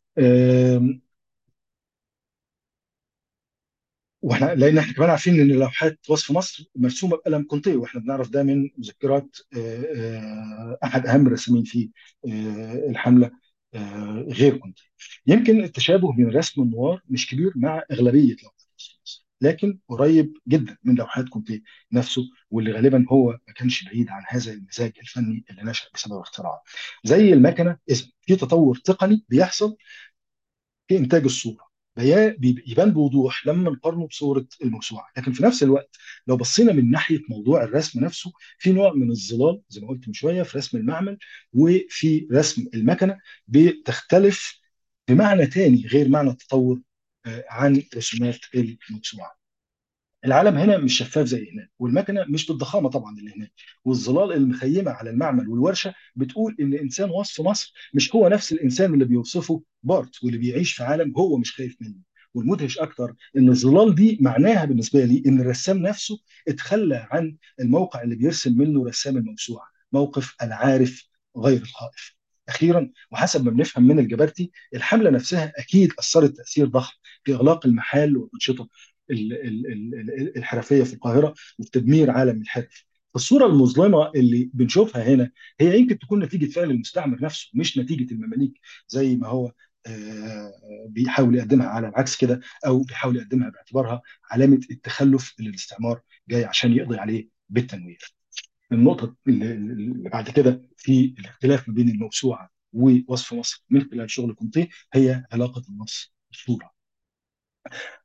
واحنا لان احنا كمان عارفين ان لوحات وصف مصر مرسومه بقلم كونتي، واحنا بنعرف ده من مذكرات احد اهم الرسامين في الحمله غير كونتي. يمكن التشابه بين رسم النوار مش كبير مع اغلبيه لوحات وصف مصر، لكن قريب جدا من لوحات كونتي نفسه، واللي غالبا هو ما كانش بعيد عن هذا المزاج الفني اللي نشأ بسبب اختراعه. زي المكنه، اذا في تطور تقني بيحصل في انتاج الصوره يبان بوضوح لما نقارنه بصوره الموسوعه. لكن في نفس الوقت لو بصينا من ناحيه موضوع الرسم نفسه، في نوع من الظلال زي ما قلت من شويه في رسم المعمل وفي رسم المكنه بتختلف بمعنى تاني غير معنى التطور عن رسومات الموسوعه. العالم هنا مش شفاف زي هناك، والمكنه مش بالضخامه طبعا اللي هناك، والظلال المخيمه على المعمل والورشه بتقول ان انسان وصف مصر مش هو نفس الانسان اللي بيوصفه بارت، واللي بيعيش في عالم هو مش خايف منه. والمدهش اكتر ان الظلال دي معناها بالنسبه لي ان الرسام نفسه اتخلى عن الموقع اللي بيرسم منه رسام الموسوعه، موقف العارف غير الخائف. اخيرا، وحسب ما بنفهم من الجبرتي، الحمله نفسها اكيد اثرت تاثير ضخم في اغلاق المحال والانشطه الحرفيه في القاهره وفي تدمير عالم الحرف. فالصوره المظلمه اللي بنشوفها هنا هي يمكن تكون نتيجه فعل المستعمر نفسه، مش نتيجه المماليك زي ما هو بيحاول يقدمها على العكس كده، او بيحاول يقدمها باعتبارها علامه التخلف اللي الاستعمار جاي عشان يقضي عليه بالتنوير. النقطه اللي بعد كده في الاختلاف ما بين الموسوعه ووصف مصر من خلال شغل كونتيه هي علاقه النص بالصوره.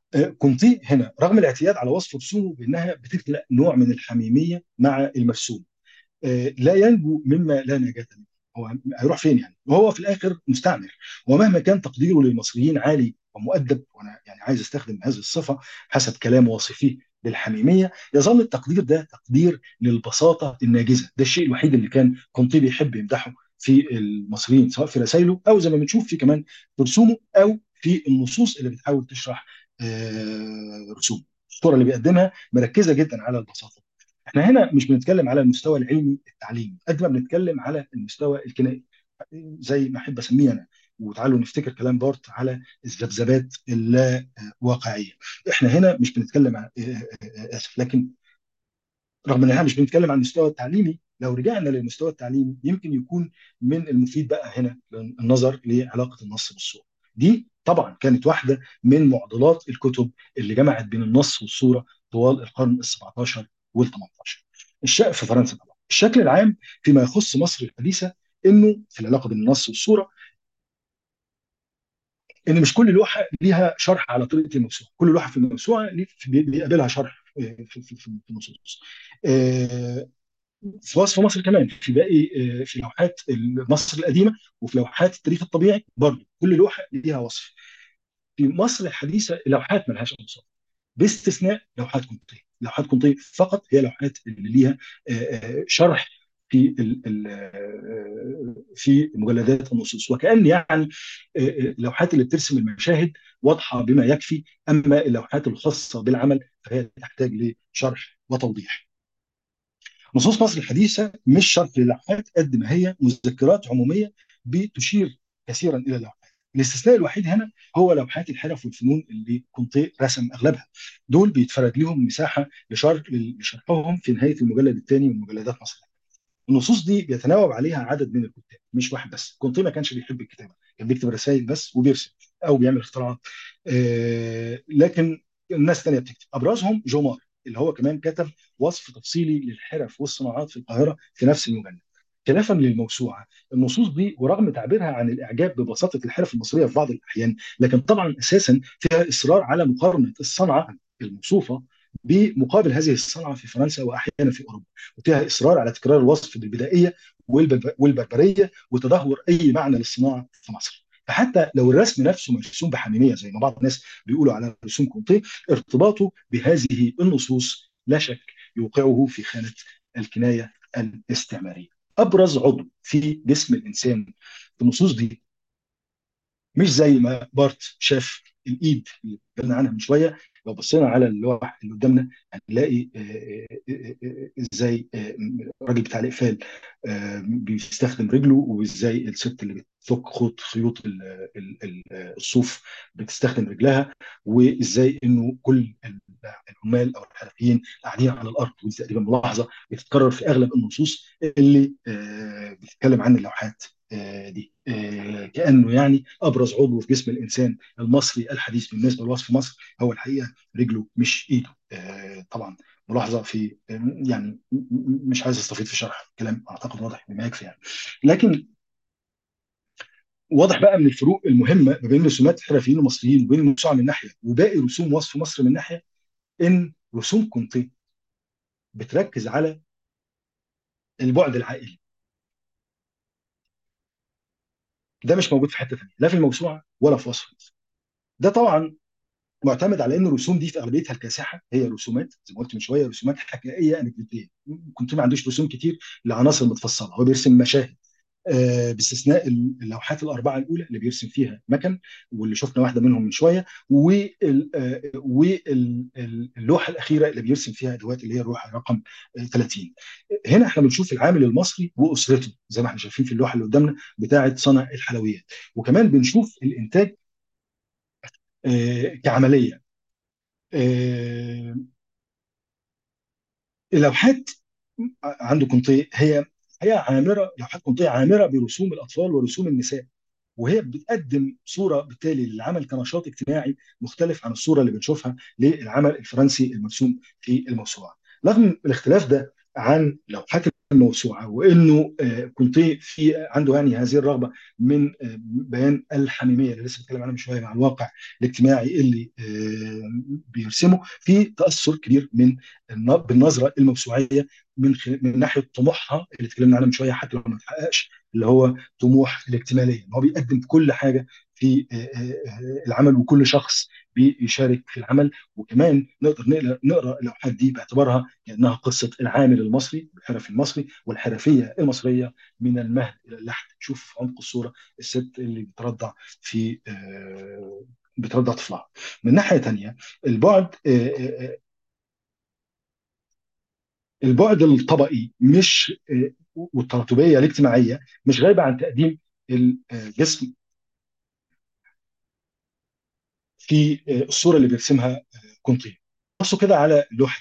كونتي هنا رغم الاعتياد على وصف رسومه بانها بتخلق نوع من الحميميه مع المرسوم، لا ينجو مما لا نجاة منه. هو هيروح فين يعني؟ وهو في الاخر مستعمر، ومهما كان تقديره للمصريين عالي ومؤدب، وانا يعني عايز استخدم هذه الصفه حسب كلام واصفيه بالحميميه، يظل التقدير ده تقدير للبساطه الناجزه. ده الشيء الوحيد اللي كان كونتي بيحب يمدحه في المصريين، سواء في رسائله او زي ما بنشوف في كمان في رسومه، او في النصوص اللي بتحاول تشرح رسومه. الصوره اللي بيقدمها مركزه جدا على البساطه. احنا هنا مش بنتكلم على المستوى العلمي التعليمي قد ما بنتكلم على المستوى الكنائي، زي ما احب اسميه انا. وتعالوا نفتكر كلام بارت على الذبذبات اللا واقعيه. احنا هنا مش بنتكلم عن اسف، لكن رغم ان احنا مش بنتكلم عن المستوى التعليمي، لو رجعنا للمستوى التعليمي يمكن يكون من المفيد بقى هنا النظر لعلاقه النص بالصوره. دي طبعا كانت واحده من معضلات الكتب اللي جمعت بين النص والصوره طوال القرن ال 17 وال 18. في فرنسا طبعا. الشكل العام فيما يخص مصر الحديثه انه في العلاقه بين النص والصوره، ان مش كل لوحه ليها شرح على طريقه الموسوعه، كل لوحه في الموسوعه بيقابلها شرح في النصوص. في وصف مصر كمان في باقي في لوحات مصر القديمه وفي لوحات التاريخ الطبيعي برضه كل لوحه ليها وصف. في مصر الحديثه اللوحات ملهاش اوصاف باستثناء لوحات كونتيه. لوحات كونتيه فقط هي لوحات اللي ليها شرح في في مجلدات النصوص، وكأن يعني اللوحات اللي بترسم المشاهد واضحه بما يكفي، اما اللوحات الخاصه بالعمل فهي تحتاج لشرح وتوضيح. نصوص مصر الحديثه مش شرط للوحات قد ما هي مذكرات عموميه بتشير كثيرا الى اللوحات. الاستثناء الوحيد هنا هو لوحات الحرف والفنون اللي كونتيه رسم اغلبها. دول بيتفرد لهم مساحه لشرحهم في نهايه المجلد الثاني من مجلدات مصر. النصوص دي بيتناوب عليها عدد من الكتاب مش واحد بس. كونتيه ما كانش بيحب الكتابه، كان بيكتب رسائل بس وبيرسم او بيعمل اختراعات. لكن الناس الثانيه بتكتب، ابرزهم جومار اللي هو كمان كتب وصف تفصيلي للحرف والصناعات في القاهره في نفس المجلد. خلافا للموسوعه، النصوص دي ورغم تعبيرها عن الاعجاب ببساطه الحرف المصريه في بعض الاحيان، لكن طبعا اساسا فيها اصرار على مقارنه الصنعه الموصوفه بمقابل هذه الصنعه في فرنسا واحيانا في اوروبا، وفيها اصرار على تكرار الوصف بالبدائيه والبربريه وتدهور اي معنى للصناعه في مصر. فحتى لو الرسم نفسه مرسوم بحميميه زي ما بعض الناس بيقولوا على رسوم كونتيه، ارتباطه بهذه النصوص لا شك يوقعه في خانه الكنايه الاستعماريه. ابرز عضو في جسم الانسان في النصوص دي مش زي ما بارت شاف الايد اللي اتكلمنا عنها من شويه. لو بصينا على اللوح اللي قدامنا هنلاقي ازاي الراجل بتاع الاقفال بيستخدم رجله، وازاي الست اللي بتفك خيوط الصوف بتستخدم رجلها، وازاي انه كل العمال او الحرفيين قاعدين على الارض. ودي تقريبا ملاحظه بتتكرر في اغلب النصوص اللي بتتكلم عن اللوحات دي. كأنه يعني أبرز عضو في جسم الإنسان المصري الحديث بالنسبة لوصف مصر هو الحقيقة رجله مش إيده. طبعا ملاحظة في يعني مش عايز استفيض في شرح الكلام، أعتقد واضح بما يكفي يعني. لكن واضح بقى من الفروق المهمة ما بين رسومات الحرفيين المصريين وبين الموسوعة من ناحية وباقي رسوم وصف مصر من ناحية، إن رسوم كونتيه بتركز على البعد العائلي. ده مش موجود في حتة ثانية، لا في الموسوعة ولا في وصف مصر. ده طبعا معتمد على ان الرسوم دي في اغلبيتها الكاسحه هي رسومات زي ما قلت من شويه، رسومات حكائيه انكدوتيه. كنت ما عندوش رسوم كتير لعناصر متفصله، هو بيرسم مشاهد باستثناء اللوحات الاربعه الاولى اللي بيرسم فيها مكن، واللي شفنا واحده منهم من شويه، واللوحه الاخيره اللي بيرسم فيها ادوات اللي هي اللوحه رقم 30. هنا احنا بنشوف العامل المصري واسرته زي ما احنا شايفين في اللوحه اللي قدامنا بتاعه صنع الحلويات، وكمان بنشوف الانتاج كعمليه. آه، اللوحات عنده كونتيه هي عامره، لوحات كونتيه عامره برسوم الاطفال ورسوم النساء، وهي بتقدم صوره بالتالي للعمل كنشاط اجتماعي مختلف عن الصوره اللي بنشوفها للعمل الفرنسي المرسوم في الموسوعه. رغم الاختلاف ده عن لوحات الموسوعه، وانه كونتيه في عنده يعني هذه الرغبه من بيان الحميميه اللي لسه بتكلم عنها من شويه مع الواقع الاجتماعي اللي بيرسمه، في تاثر كبير بالنظره الموسوعيه من ناحيه طموحها اللي اتكلمنا عنها من شويه، حتى لو ما اتحققش، اللي هو طموح الاكتماليه، ان هو بيقدم كل حاجه في العمل، وكل شخص بيشارك في العمل. وكمان نقدر نقرا اللوحات دي باعتبارها كانها قصه العامل المصري، الحرفي المصري والحرفيه المصريه من المهد الى اللحد. شوف عمق الصوره، الست اللي بترضع طفلها. من ناحيه تانيه، البعد البعد الطبقي مش والتراتبيه الاجتماعيه مش غايبه عن تقديم الجسم في الصوره اللي بيرسمها كونتي. بصوا كده على لوحه،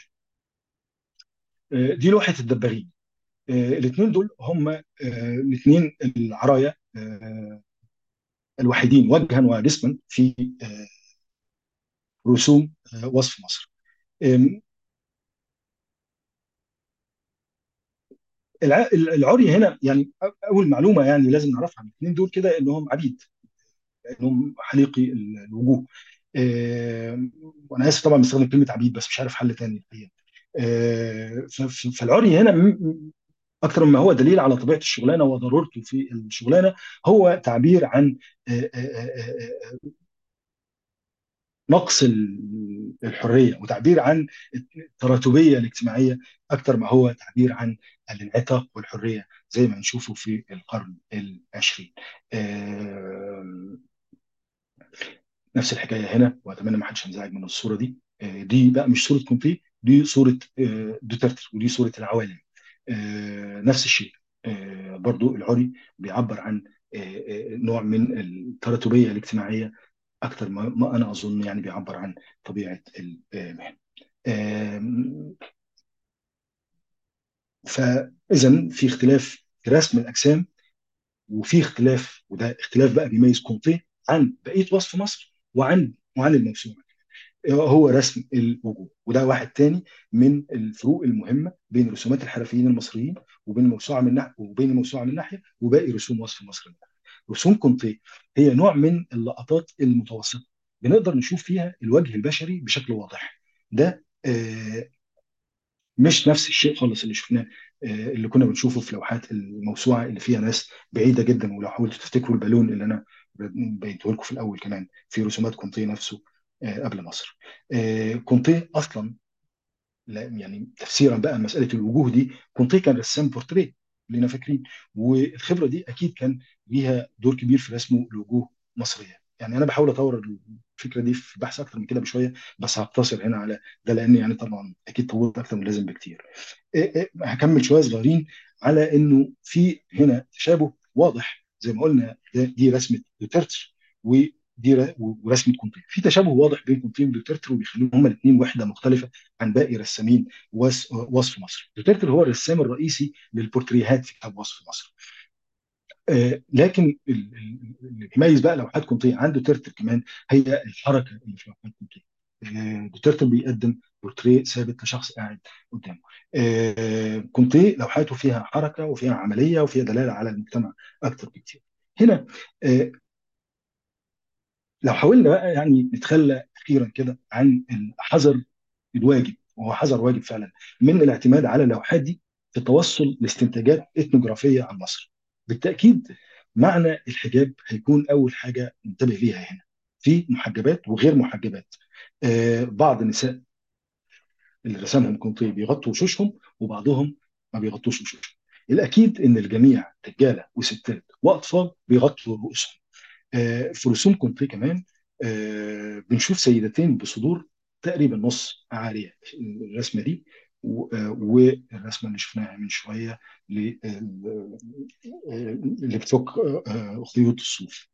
دي لوحه الدباغين. الاثنين دول هم الاثنين العرايا الوحيدين وجها وجسما في رسوم وصف مصر. العري هنا يعني اول معلومه يعني لازم نعرفها عن الاثنين دول كده، انهم عبيد، انهم حليقي الوجوه. وانا اسف طبعا بستخدم كلمه عبيد، بس مش عارف حل تاني الحقيقه. فالعري هنا اكثر مما هو دليل على طبيعه الشغلانه وضرورته في الشغلانه، هو تعبير عن نقص الحريه، وتعبير عن التراتبيه الاجتماعيه، اكثر ما هو تعبير عن الانعتاق والحريه زي ما نشوفه في القرن العشرين. نفس الحكايه هنا، واتمنى ما حدش ينزعج من الصوره دي. دي بقى مش صوره كونتي، دي صوره دوترتر، ودي صوره العوالم. نفس الشيء. برضو العري بيعبر عن نوع من التراتبيه الاجتماعيه، اكثر ما انا اظن يعني بيعبر عن طبيعه المهنه. فاذا في اختلاف في رسم الاجسام، وفي اختلاف، وده اختلاف بقى بيميز كونتيه عن بقيه وصف مصر وعن الموسوعه، هو رسم الوجوه. وده واحد تاني من الفروق المهمه بين رسومات الحرفيين المصريين وبين الموسوعه من ناحيه، وبين الموسوعه من ناحيه، وباقي رسوم وصف مصر من ناحيه. رسوم كونتيه هي نوع من اللقطات المتوسطه، بنقدر نشوف فيها الوجه البشري بشكل واضح. ده مش نفس الشيء خالص اللي شفناه، اللي كنا بنشوفه في لوحات الموسوعه اللي فيها ناس بعيده جدا. ولو حاولتوا تفتكروا البالون اللي انا بينته لكم في الاول، كمان في رسومات كونتيه نفسه قبل مصر. كونتيه اصلا، لا يعني تفسيرا بقى مساله الوجوه دي، كونتيه كان رسام بورتريه لينا فاكرين، والخبره دي اكيد كان ليها دور كبير في رسمه لوجوه مصريه. يعني انا بحاول اطور الفكره دي في بحث اكتر من كده بشويه، بس هقتصر هنا على ده لان يعني طبعا اكيد طولت اكتر من اللازم بكتير. هكمل شويه صغيرين على انه في هنا تشابه واضح زي ما قلنا. دي رسمه دوترتر، ورسمه كونتيه. في تشابه واضح بين كونتيه ودوترتر، وبيخليهم هما الاثنين وحده مختلفه عن باقي رسامين وصف مصر. دوترتر هو الرسام الرئيسي للبورتريهات في كتاب وصف مصر. لكن اللي بيميز بقى لوحات كونتيه عن دوترتر كمان هي الحركه اللي في لوحات كونتيه. دوترتر بيقدم بورتريه ثابت لشخص قاعد قدامه. كونتيه لوحاته فيها حركه وفيها عمليه وفيها دلاله على المجتمع اكتر بكتير. هنا لو حاولنا بقى يعني نتخلى اخيرا كده عن الحذر الواجب، وهو حذر واجب فعلا، من الاعتماد على اللوحات دي في التوصل لاستنتاجات اثنوغرافيه عن مصر. بالتاكيد معنى الحجاب هيكون اول حاجه ننتبه ليها هنا. في محجبات وغير محجبات. بعض النساء اللي رسمهم كونتيه بيغطوا وشوشهم، وبعضهم ما بيغطوش وشوشهم. الاكيد ان الجميع رجاله وستات واطفال بيغطوا رؤوسهم. في رسوم كونتيه كمان بنشوف سيدتين بصدور تقريبا نص عاريه. الرسمه دي والرسمه اللي شفناها من شويه اللي بتفك خيوط الصوف.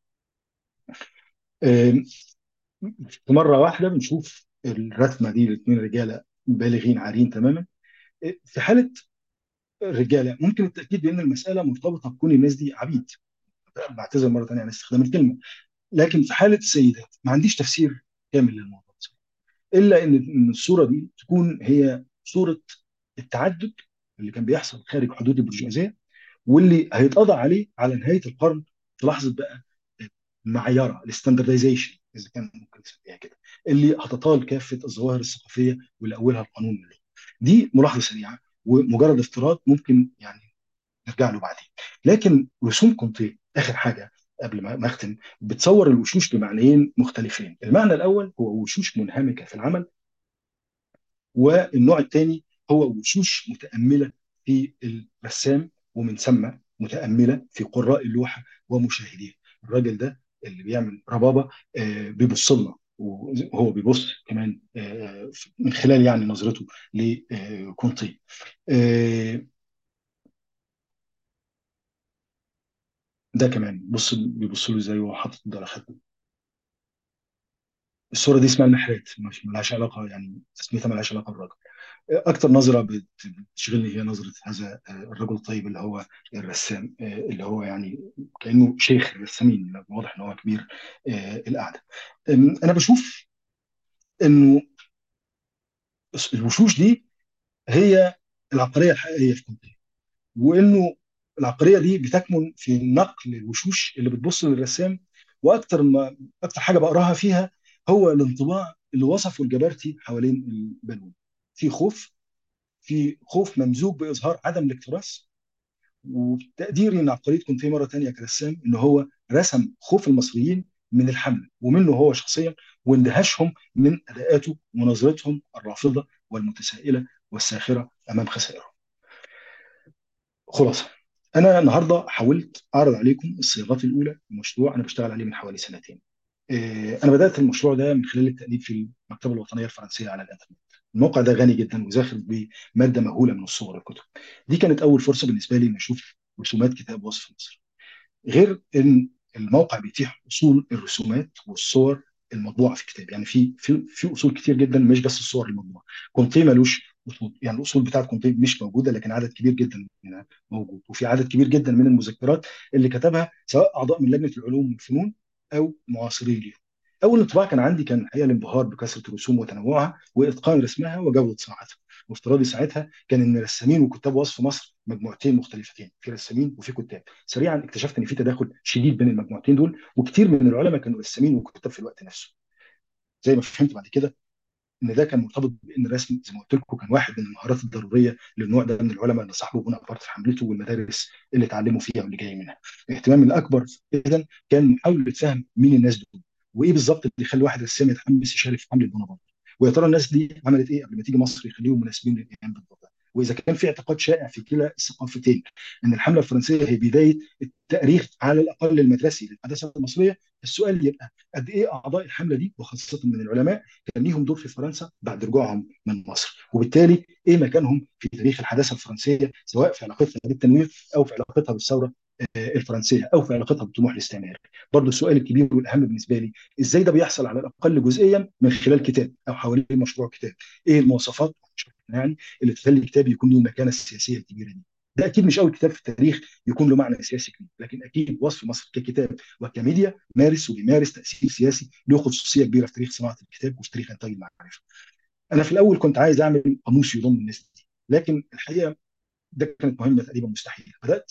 في مره واحده بنشوف الرسمه دي الاثنين رجاله بالغين عاريين تماما. في حاله الرجاله ممكن التاكيد بان المساله مرتبطه بكون الناس دي عبيد. بعتذر مره ثانيه عن استخدام الكلمه، لكن في حاله السيدات ما عنديش تفسير كامل للموضوع الا ان الصوره دي تكون هي صوره التعدد اللي كان بيحصل خارج حدود البرجوازيه، واللي هيتقضى عليه على نهايه القرن في لحظه بقى المعيره، الستاندردايزيشن اذا كان ممكن نسميها كده، اللي هتطال كافه الظواهر الثقافيه واللي اولها القانون اللغوي. دي ملاحظه سريعه ومجرد افتراض ممكن يعني نرجع له بعدين. لكن رسوم كونتيه اخر حاجه قبل ما اختم بتصور الوشوش بمعنيين مختلفين. المعنى الاول هو وشوش منهمكه في العمل، والنوع الثاني هو وشوش متامله في الرسام، ومن ثم متامله في قراء اللوحه ومشاهديها. الراجل ده اللي بيعمل ربابه بيبص لنا، وهو بيبص كمان من خلال يعني نظرته لكونتي. ده كمان بيبص له ازاي وهو حاطط ده على خده. الصوره دي اسمها المحرات، مش ملهاش علاقه يعني تسميتها ملهاش علاقه بالراجل. اكتر نظره بتشغلني هي نظره هذا الرجل الطيب اللي هو الرسام، اللي هو يعني كانه شيخ الرسامين، واضح ان هو كبير القعده. انا بشوف انه الوشوش دي هي العبقريه الحقيقيه في كونتي، وانه العبقريه دي بتكمن في نقل الوشوش اللي بتبص للرسام. اكتر حاجه بقراها فيها هو الانطباع اللي وصفه الجبرتي حوالين البالون. في خوف، في خوف ممزوج باظهار عدم الاكتراث. وتقديري ان عبقريه كونتيه مره تانيه كرسام ان هو رسم خوف المصريين من الحمله ومنه هو شخصيا، واندهاشهم من اداءاته ونظرتهم الرافضه والمتسائله والساخره امام خسائرهم. خلاصه، انا النهارده حاولت اعرض عليكم الصياغات الاولى لمشروع انا بشتغل عليه من حوالي سنتين. انا بدات المشروع ده من خلال التاليف في المكتبه الوطنيه الفرنسيه على الانترنت. الموقع ده غني جدا وزاخر بماده مهوله من الصور والكتب. دي كانت اول فرصه بالنسبه لي ان اشوف رسومات كتاب وصف مصر، غير ان الموقع بيتيح اصول الرسومات والصور المطبوعه في الكتاب. يعني في اصول كتير جدا، مش بس الصور المطبوعه. كونتيه ملوش اصول، يعني الاصول بتاعت كونتيه مش موجوده، لكن عدد كبير جدا منها موجود. وفي عدد كبير جدا من المذكرات اللي كتبها سواء اعضاء من لجنه العلوم والفنون او معاصرين ليهم. اول انطباع كان عندي كان الحقيقه الانبهار بكثره الرسوم وتنوعها واتقان رسمها وجوده صناعتها. وافتراضي ساعتها كان ان رسامين وكتاب وصف مصر مجموعتين مختلفتين، في رسامين وفي كتاب. سريعا اكتشفت ان في تداخل شديد بين المجموعتين دول، وكتير من العلماء كانوا رسامين وكتاب في الوقت نفسه. زي ما فهمت بعد كده ان ده كان مرتبط بان الرسم زي ما قلت لكم كان واحد من المهارات الضروريه للنوع ده من العلماء اللي صاحبه بونابرت في حملته والمدارس اللي اتعلموا فيها واللي جاي منها. الاهتمام الاكبر اذا كان محاوله فهم مين الناس دول، وايه بالظبط اللي يخلي واحد رسام يتحمس يشارك في حمله بونابرت، ويا ترى الناس دي عملت ايه قبل ما تيجي مصر يخليهم مناسبين للايام بالضبط. واذا كان في اعتقاد شائع في كلا الثقافتين ان الحمله الفرنسيه هي بدايه التاريخ على الاقل المدرسي للحداثه المصريه، السؤال يبقى قد ايه اعضاء الحمله دي وخاصه من العلماء كان ليهم دور في فرنسا بعد رجوعهم من مصر، وبالتالي ايه مكانهم في تاريخ الحداثه الفرنسيه سواء في علاقتها بالتنوير او في علاقتها بالثوره الفرنسيه او في علاقتها بالطموح الاستعماري. برضه السؤال الكبير والاهم بالنسبه لي ازاي ده بيحصل على الاقل جزئيا من خلال كتاب او حوالين مشروع كتاب؟ ايه المواصفات يعني اللي تخلي كتاب يكون له المكانه السياسيه الكبيره دي؟ ده اكيد مش اول كتاب في التاريخ يكون له معنى سياسي كبير، لكن اكيد وصف مصر ككتاب وكميديا مارس وبيمارس تاثير سياسي له خصوصيه كبيره في تاريخ صناعه الكتاب وفي تاريخ انتاج المعرفه. انا في الاول كنت عايز اعمل قاموس يضم الناس دي، لكن الحقيقه ده كانت مهمه تقريبا مستحيله. بدات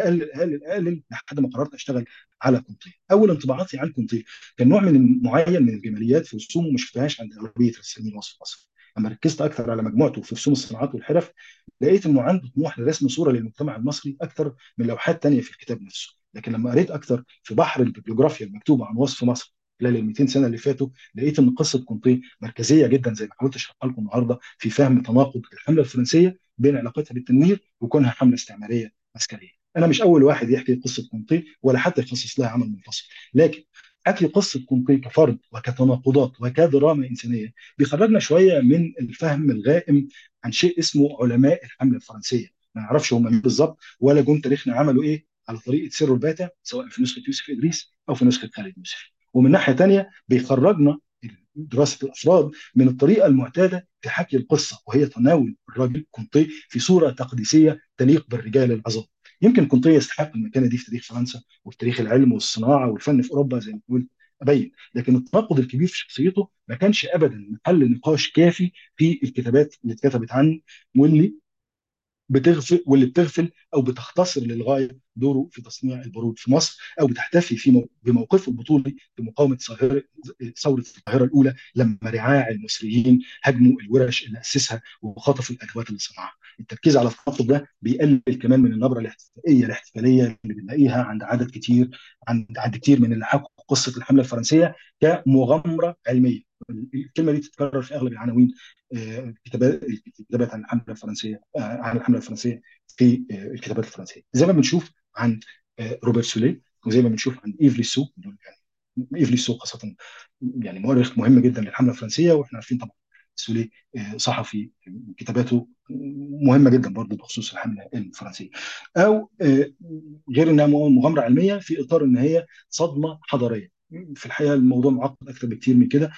اقلل لحد ما قررت اشتغل على كونتيه. اول انطباعاتي عن كونتيه كان نوع من معين من الجماليات في رسومه ما شفتهاش عند اغلبيه رسامين وصف مصر. لما ركزت اكثر على مجموعته في رسوم الصناعات والحرف لقيت انه عنده طموح لرسم صوره للمجتمع المصري اكثر من لوحات تانيه في الكتاب نفسه. لكن لما قريت اكثر في بحر البيبليوغرافيا المكتوبه عن وصف مصر خلال ال 200 سنه اللي فاتوا، لقيت ان قصه كونتيه مركزيه جدا زي ما حاولت اشرحها لكم النهارده في فهم تناقض الحمله الفرنسيه بين علاقتها بالتنوير وكونها حمله استعماريه عسكريه. انا مش اول واحد يحكي قصه كونتيه ولا حتى يخصص لها عمل منفصل، لكن حكي قصه كونتيه كفرد وكتناقضات وكدراما انسانيه بيخرجنا شويه من الفهم الغائم عن شيء اسمه علماء الحمله الفرنسيه. ما نعرفش هم مين بالظبط ولا جم تاريخنا عملوا ايه على طريقه سيرو الباتا سواء في نسخه يوسف ادريس او في نسخه خالد يوسف. ومن ناحيه ثانيه بيخرجنا دراسه الافراد من الطريقه المعتاده في حكي القصه، وهي تناول الراجل كونتيه في صوره تقديسيه تليق بالرجال العظام. يمكن كونتيه يستحق المكانه دي في تاريخ فرنسا وفي تاريخ العلم والصناعه والفن في اوروبا زي ما قلت ابين، لكن التناقض الكبير في شخصيته ما كانش ابدا محل نقاش كافي في الكتابات اللي اتكتبت عنه واللي بتغفل واللي بتغفل او بتختصر للغايه دوره في تصنيع البارود في مصر، او بتحتفي بموقفه البطولي في مقاومه ثوره القاهره الاولى لما رعاع المصريين هاجموا الورش اللي اسسها وخطفوا الادوات اللي صنعها. التركيز على التناقض ده بيقلل كمان من النبره الاحتفاليه اللي بنلاقيها عند عدد كتير، عند كتير من اللي حكوا قصه الحمله الفرنسيه كمغامره علميه. الكلمه دي تتكرر في اغلب العناوين، الكتابات عن الحمله الفرنسيه، في الكتابات الفرنسيه، زي ما بنشوف عن روبرت سوليه، وزي ما بنشوف عن ايف ليسو. يعني ايف ليسو خاصه يعني مؤرخ مهم جدا للحمله الفرنسيه، واحنا عارفين طبعا سوليه صحفي كتاباته مهمه جدا برضه بخصوص الحمله الفرنسيه. او غير انها مغامره علميه في اطار ان هي صدمه حضاريه. في الحقيقه الموضوع معقد اكثر بكثير من كده،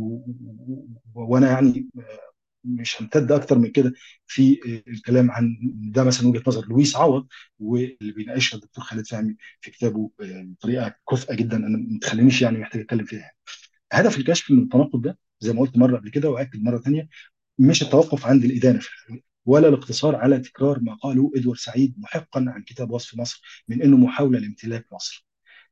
وانا يعني مش همتد اكتر من كده في الكلام عن ده. مثلا وجهه نظر لويس عوض، واللي بيناقشها الدكتور خالد فهمي في كتابه بطريقه كفءه جدا، انا ما تخلينيش يعني محتاج اتكلم فيها يعني. هدف الكشف من التناقض ده زي ما قلت مره قبل كده واكد مره ثانيه، مش التوقف عند الادانه في الحقيقه، ولا الاقتصار على تكرار ما قاله ادوارد سعيد محقا عن كتاب وصف مصر من انه محاوله لامتلاك مصر.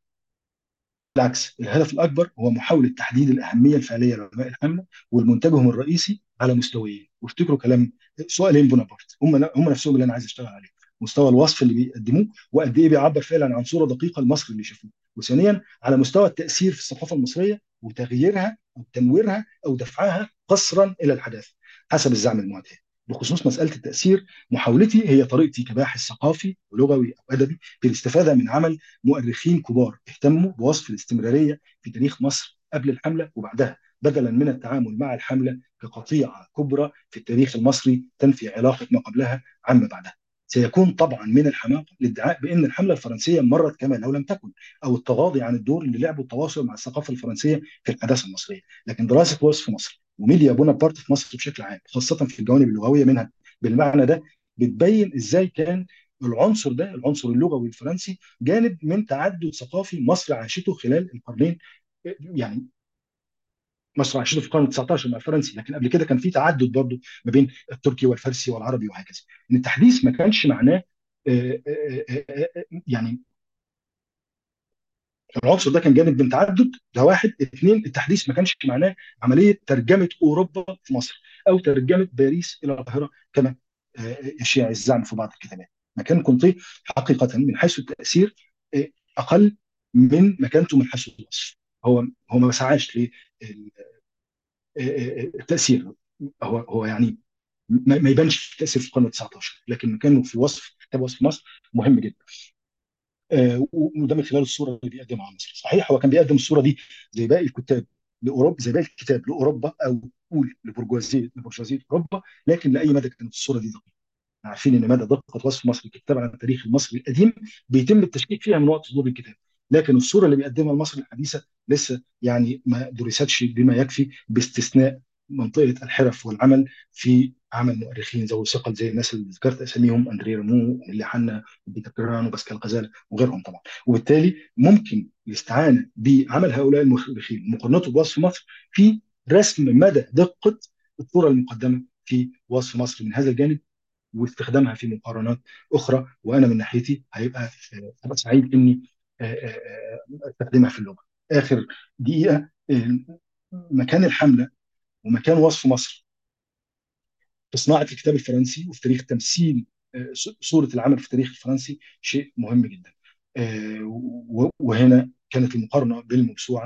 بالعكس، الهدف الاكبر هو محاوله تحديد الاهميه الفعليه لعلماء الحمله والمنتجهم الرئيسي على مستويين. وافتكروا كلام سؤالين بونابرت هم نفسهم اللي انا عايز اشتغل عليهم: مستوى الوصف اللي بيقدموه وقد ايه بيعبر فعلا عن صوره دقيقه لمصر اللي شافوه، وثانيا على مستوى التاثير في الثقافه المصريه وتغييرها او تنويرها او دفعها قسرا الى الحداثه حسب الزعم المعتاد. بخصوص مساله التاثير، محاولتي هي طريقتي كباحث ثقافي ولغوي او ادبي في الاستفاده من عمل مؤرخين كبار اهتموا بوصف الاستمراريه في تاريخ مصر قبل الحمله وبعدها، بدلا من التعامل مع الحمله كقطيعه كبرى في التاريخ المصري تنفي علاقه ما قبلها عما بعدها. سيكون طبعا من الحماقه الادعاء بان الحمله الفرنسيه مرت كما لو لم تكن، او التغاضي عن الدور اللي لعبه التواصل مع الثقافه الفرنسيه في الحداثه المصريه. لكن دراسه وصف مصر وميديا بونابرت في مصر بشكل عام، خاصه في الجوانب اللغويه منها بالمعنى ده، بتبين ازاي كان العنصر اللغوي الفرنسي جانب من تعدد ثقافي مصر عاشته خلال القرنين. يعني مصر عاشته في القرن ال 19 مع الفرنسي، لكن قبل كده كان في تعدد برضه ما بين التركي والفارسي والعربي وهكذا. ان التحديث ما كانش معناه يعني العنصر ده كان جانب من تعدد، ده واحد. اثنين، التحديث ما كانش معناه عمليه ترجمه اوروبا في مصر او ترجمه باريس الى القاهره كما يشيع الزعم في بعض الكتابات. مكان كونتي حقيقه من حيث التاثير اقل من مكانته من حيث الوصف. هو ما سعاش للتاثير. هو يعني ما يبانش التاثير في القرن ال 19، لكن مكانه في كتاب وصف مصر مهم جدا. وده من خلال الصوره اللي بيقدمها عن مصر. صحيح هو كان بيقدم الصوره دي زي باقي الكتاب لاوروبا، زي باقي الكتاب لاوروبا، او قول لبرجوازيه اوروبا، لكن لاي مدى كانت الصوره دي دقيقه؟ عارفين ان مدى دقه وصف مصر الكتاب عن التاريخ المصري القديم بيتم التشكيك فيها من وقت صدور الكتاب، لكن الصوره اللي بيقدمها لمصر الحديثه لسه يعني ما درستش بما يكفي، باستثناء منطقه الحرف والعمل في عمل مؤرخين ذوي ثقل زي الناس اللي ذكرت اساميهم: اندري رامو، اللي حنا، بيتر كران، وباسكال غزاله وغيرهم طبعا. وبالتالي ممكن الاستعانه بعمل هؤلاء المؤرخين ومقارنته بوصف مصر في رسم مدى دقه الصوره المقدمه في وصف مصر من هذا الجانب، واستخدامها في مقارنات اخرى. وانا من ناحيتي هبقى سعيد اني استخدمها في اللغه. اخر دقيقه، مكان الحمله ومكان وصف مصر في صناعه الكتاب الفرنسي وفي تاريخ تمثيل صوره العمل في التاريخ الفرنسي شيء مهم جدا. وهنا كانت المقارنه بالموسوعه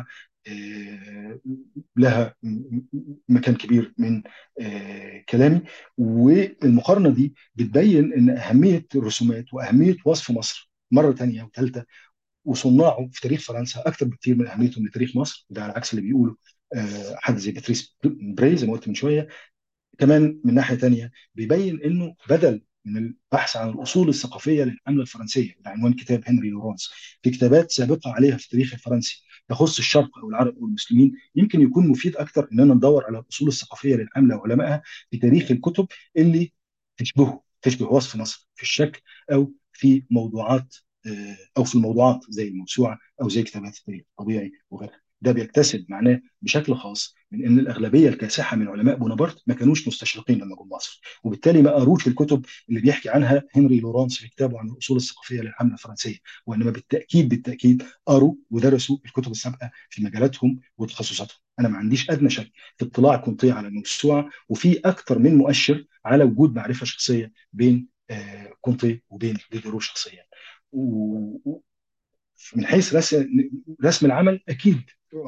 لها مكان كبير من كلامي. والمقارنه دي بتبين ان اهميه الرسومات واهميه وصف مصر مره ثانيه وثالثه وصناعه في تاريخ فرنسا اكثر بكثير من اهميتهم لتاريخ مصر. ده على عكس اللي بيقوله حد زي باتريس بري زي ما قلت من شويه. كمان من ناحيه ثانيه بيبين انه بدل من البحث عن الاصول الثقافيه للحمله الفرنسيه بعنوان كتاب هنري لورانس في كتابات سابقه عليها في التاريخ الفرنسي تخص الشرق او العرب او المسلمين، يمكن يكون مفيد اكثر اننا ندور على الاصول الثقافيه للحمله وعلمائها في تاريخ الكتب اللي تشبه وصف مصر في الشكل او في الموضوعات زي الموسوعه او زي كتابات التاريخ الطبيعي وغيرها. ده بيكتسب معناه بشكل خاص من ان الاغلبيه الكاسحه من علماء بونابرت ما كانوش مستشرقين لما جم مصر، وبالتالي ما قروش الكتب اللي بيحكي عنها هنري لورانس في كتابه عن الاصول الثقافيه للحمله الفرنسيه، وانما بالتاكيد قروا ودرسوا الكتب السابقه في مجالاتهم وتخصصاتهم. انا ما عنديش ادنى شك في اطلاع كونتي على الموسوعه، وفي اكثر من مؤشر على وجود معرفه شخصيه بين كونتي وبين ديدرو شخصيا. من حيث رسم العمل اكيد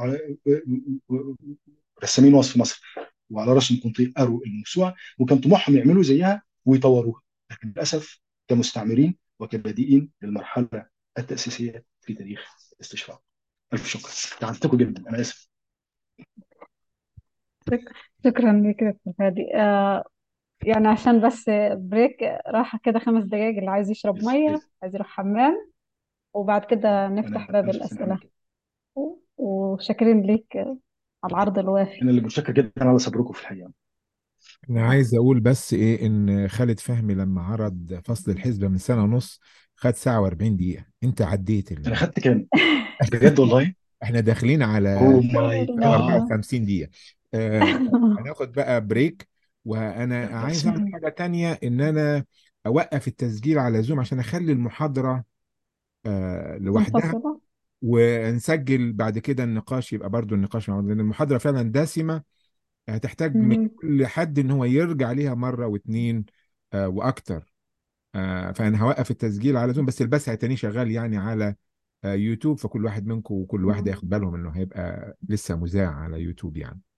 رسامين وصف مصر وعلى راسهم كونتي قروا الموسوعه وكان طموحهم يعملوا زيها ويطوروها، لكن للاسف كمستعمرين وكبادئين للمرحله التاسيسيه في تاريخ الاستشفاء. الف شكر، تعبتكم جدا، انا اسف. شكرا لك يا أستاذ هادي. يعني عشان بس بريك راحة كده 5 دقايق، اللي عايز يشرب مية، عايز يروح حمام، وبعد كده نفتح انا باب الف نعمل الأسئلة. كده. وشاكرين ليك على العرض الوافي. انا اللي متشكر جدا على صبركم في الحقيقه. انا عايز اقول بس ايه، ان خالد فهمي لما عرض فصل الحسبة من سنة ونص خد ساعة و40 دقيقة، انت عديت انا خدت كام؟ بجد والله. احنا داخلين على اوه ماي جاد. 54 دقيقة. آه، هناخد بقى بريك. وانا عايز اعمل حاجة تانية، ان انا اوقف التسجيل على زوم عشان اخلي المحاضرة لوحدها، منفصلة. ونسجل بعد كده النقاش، يبقى برضو النقاش مع بعض، لان المحاضرة فعلا دسمة، هتحتاج من مهم. كل حد ان هو يرجع ليها مرة واتنين واكتر. فانا هوقف التسجيل على زوم، بس البث هيتاني شغال يعني على يوتيوب، فكل واحد منكم وكل واحد ياخد بالهم انه هيبقى لسه مذاع على يوتيوب يعني.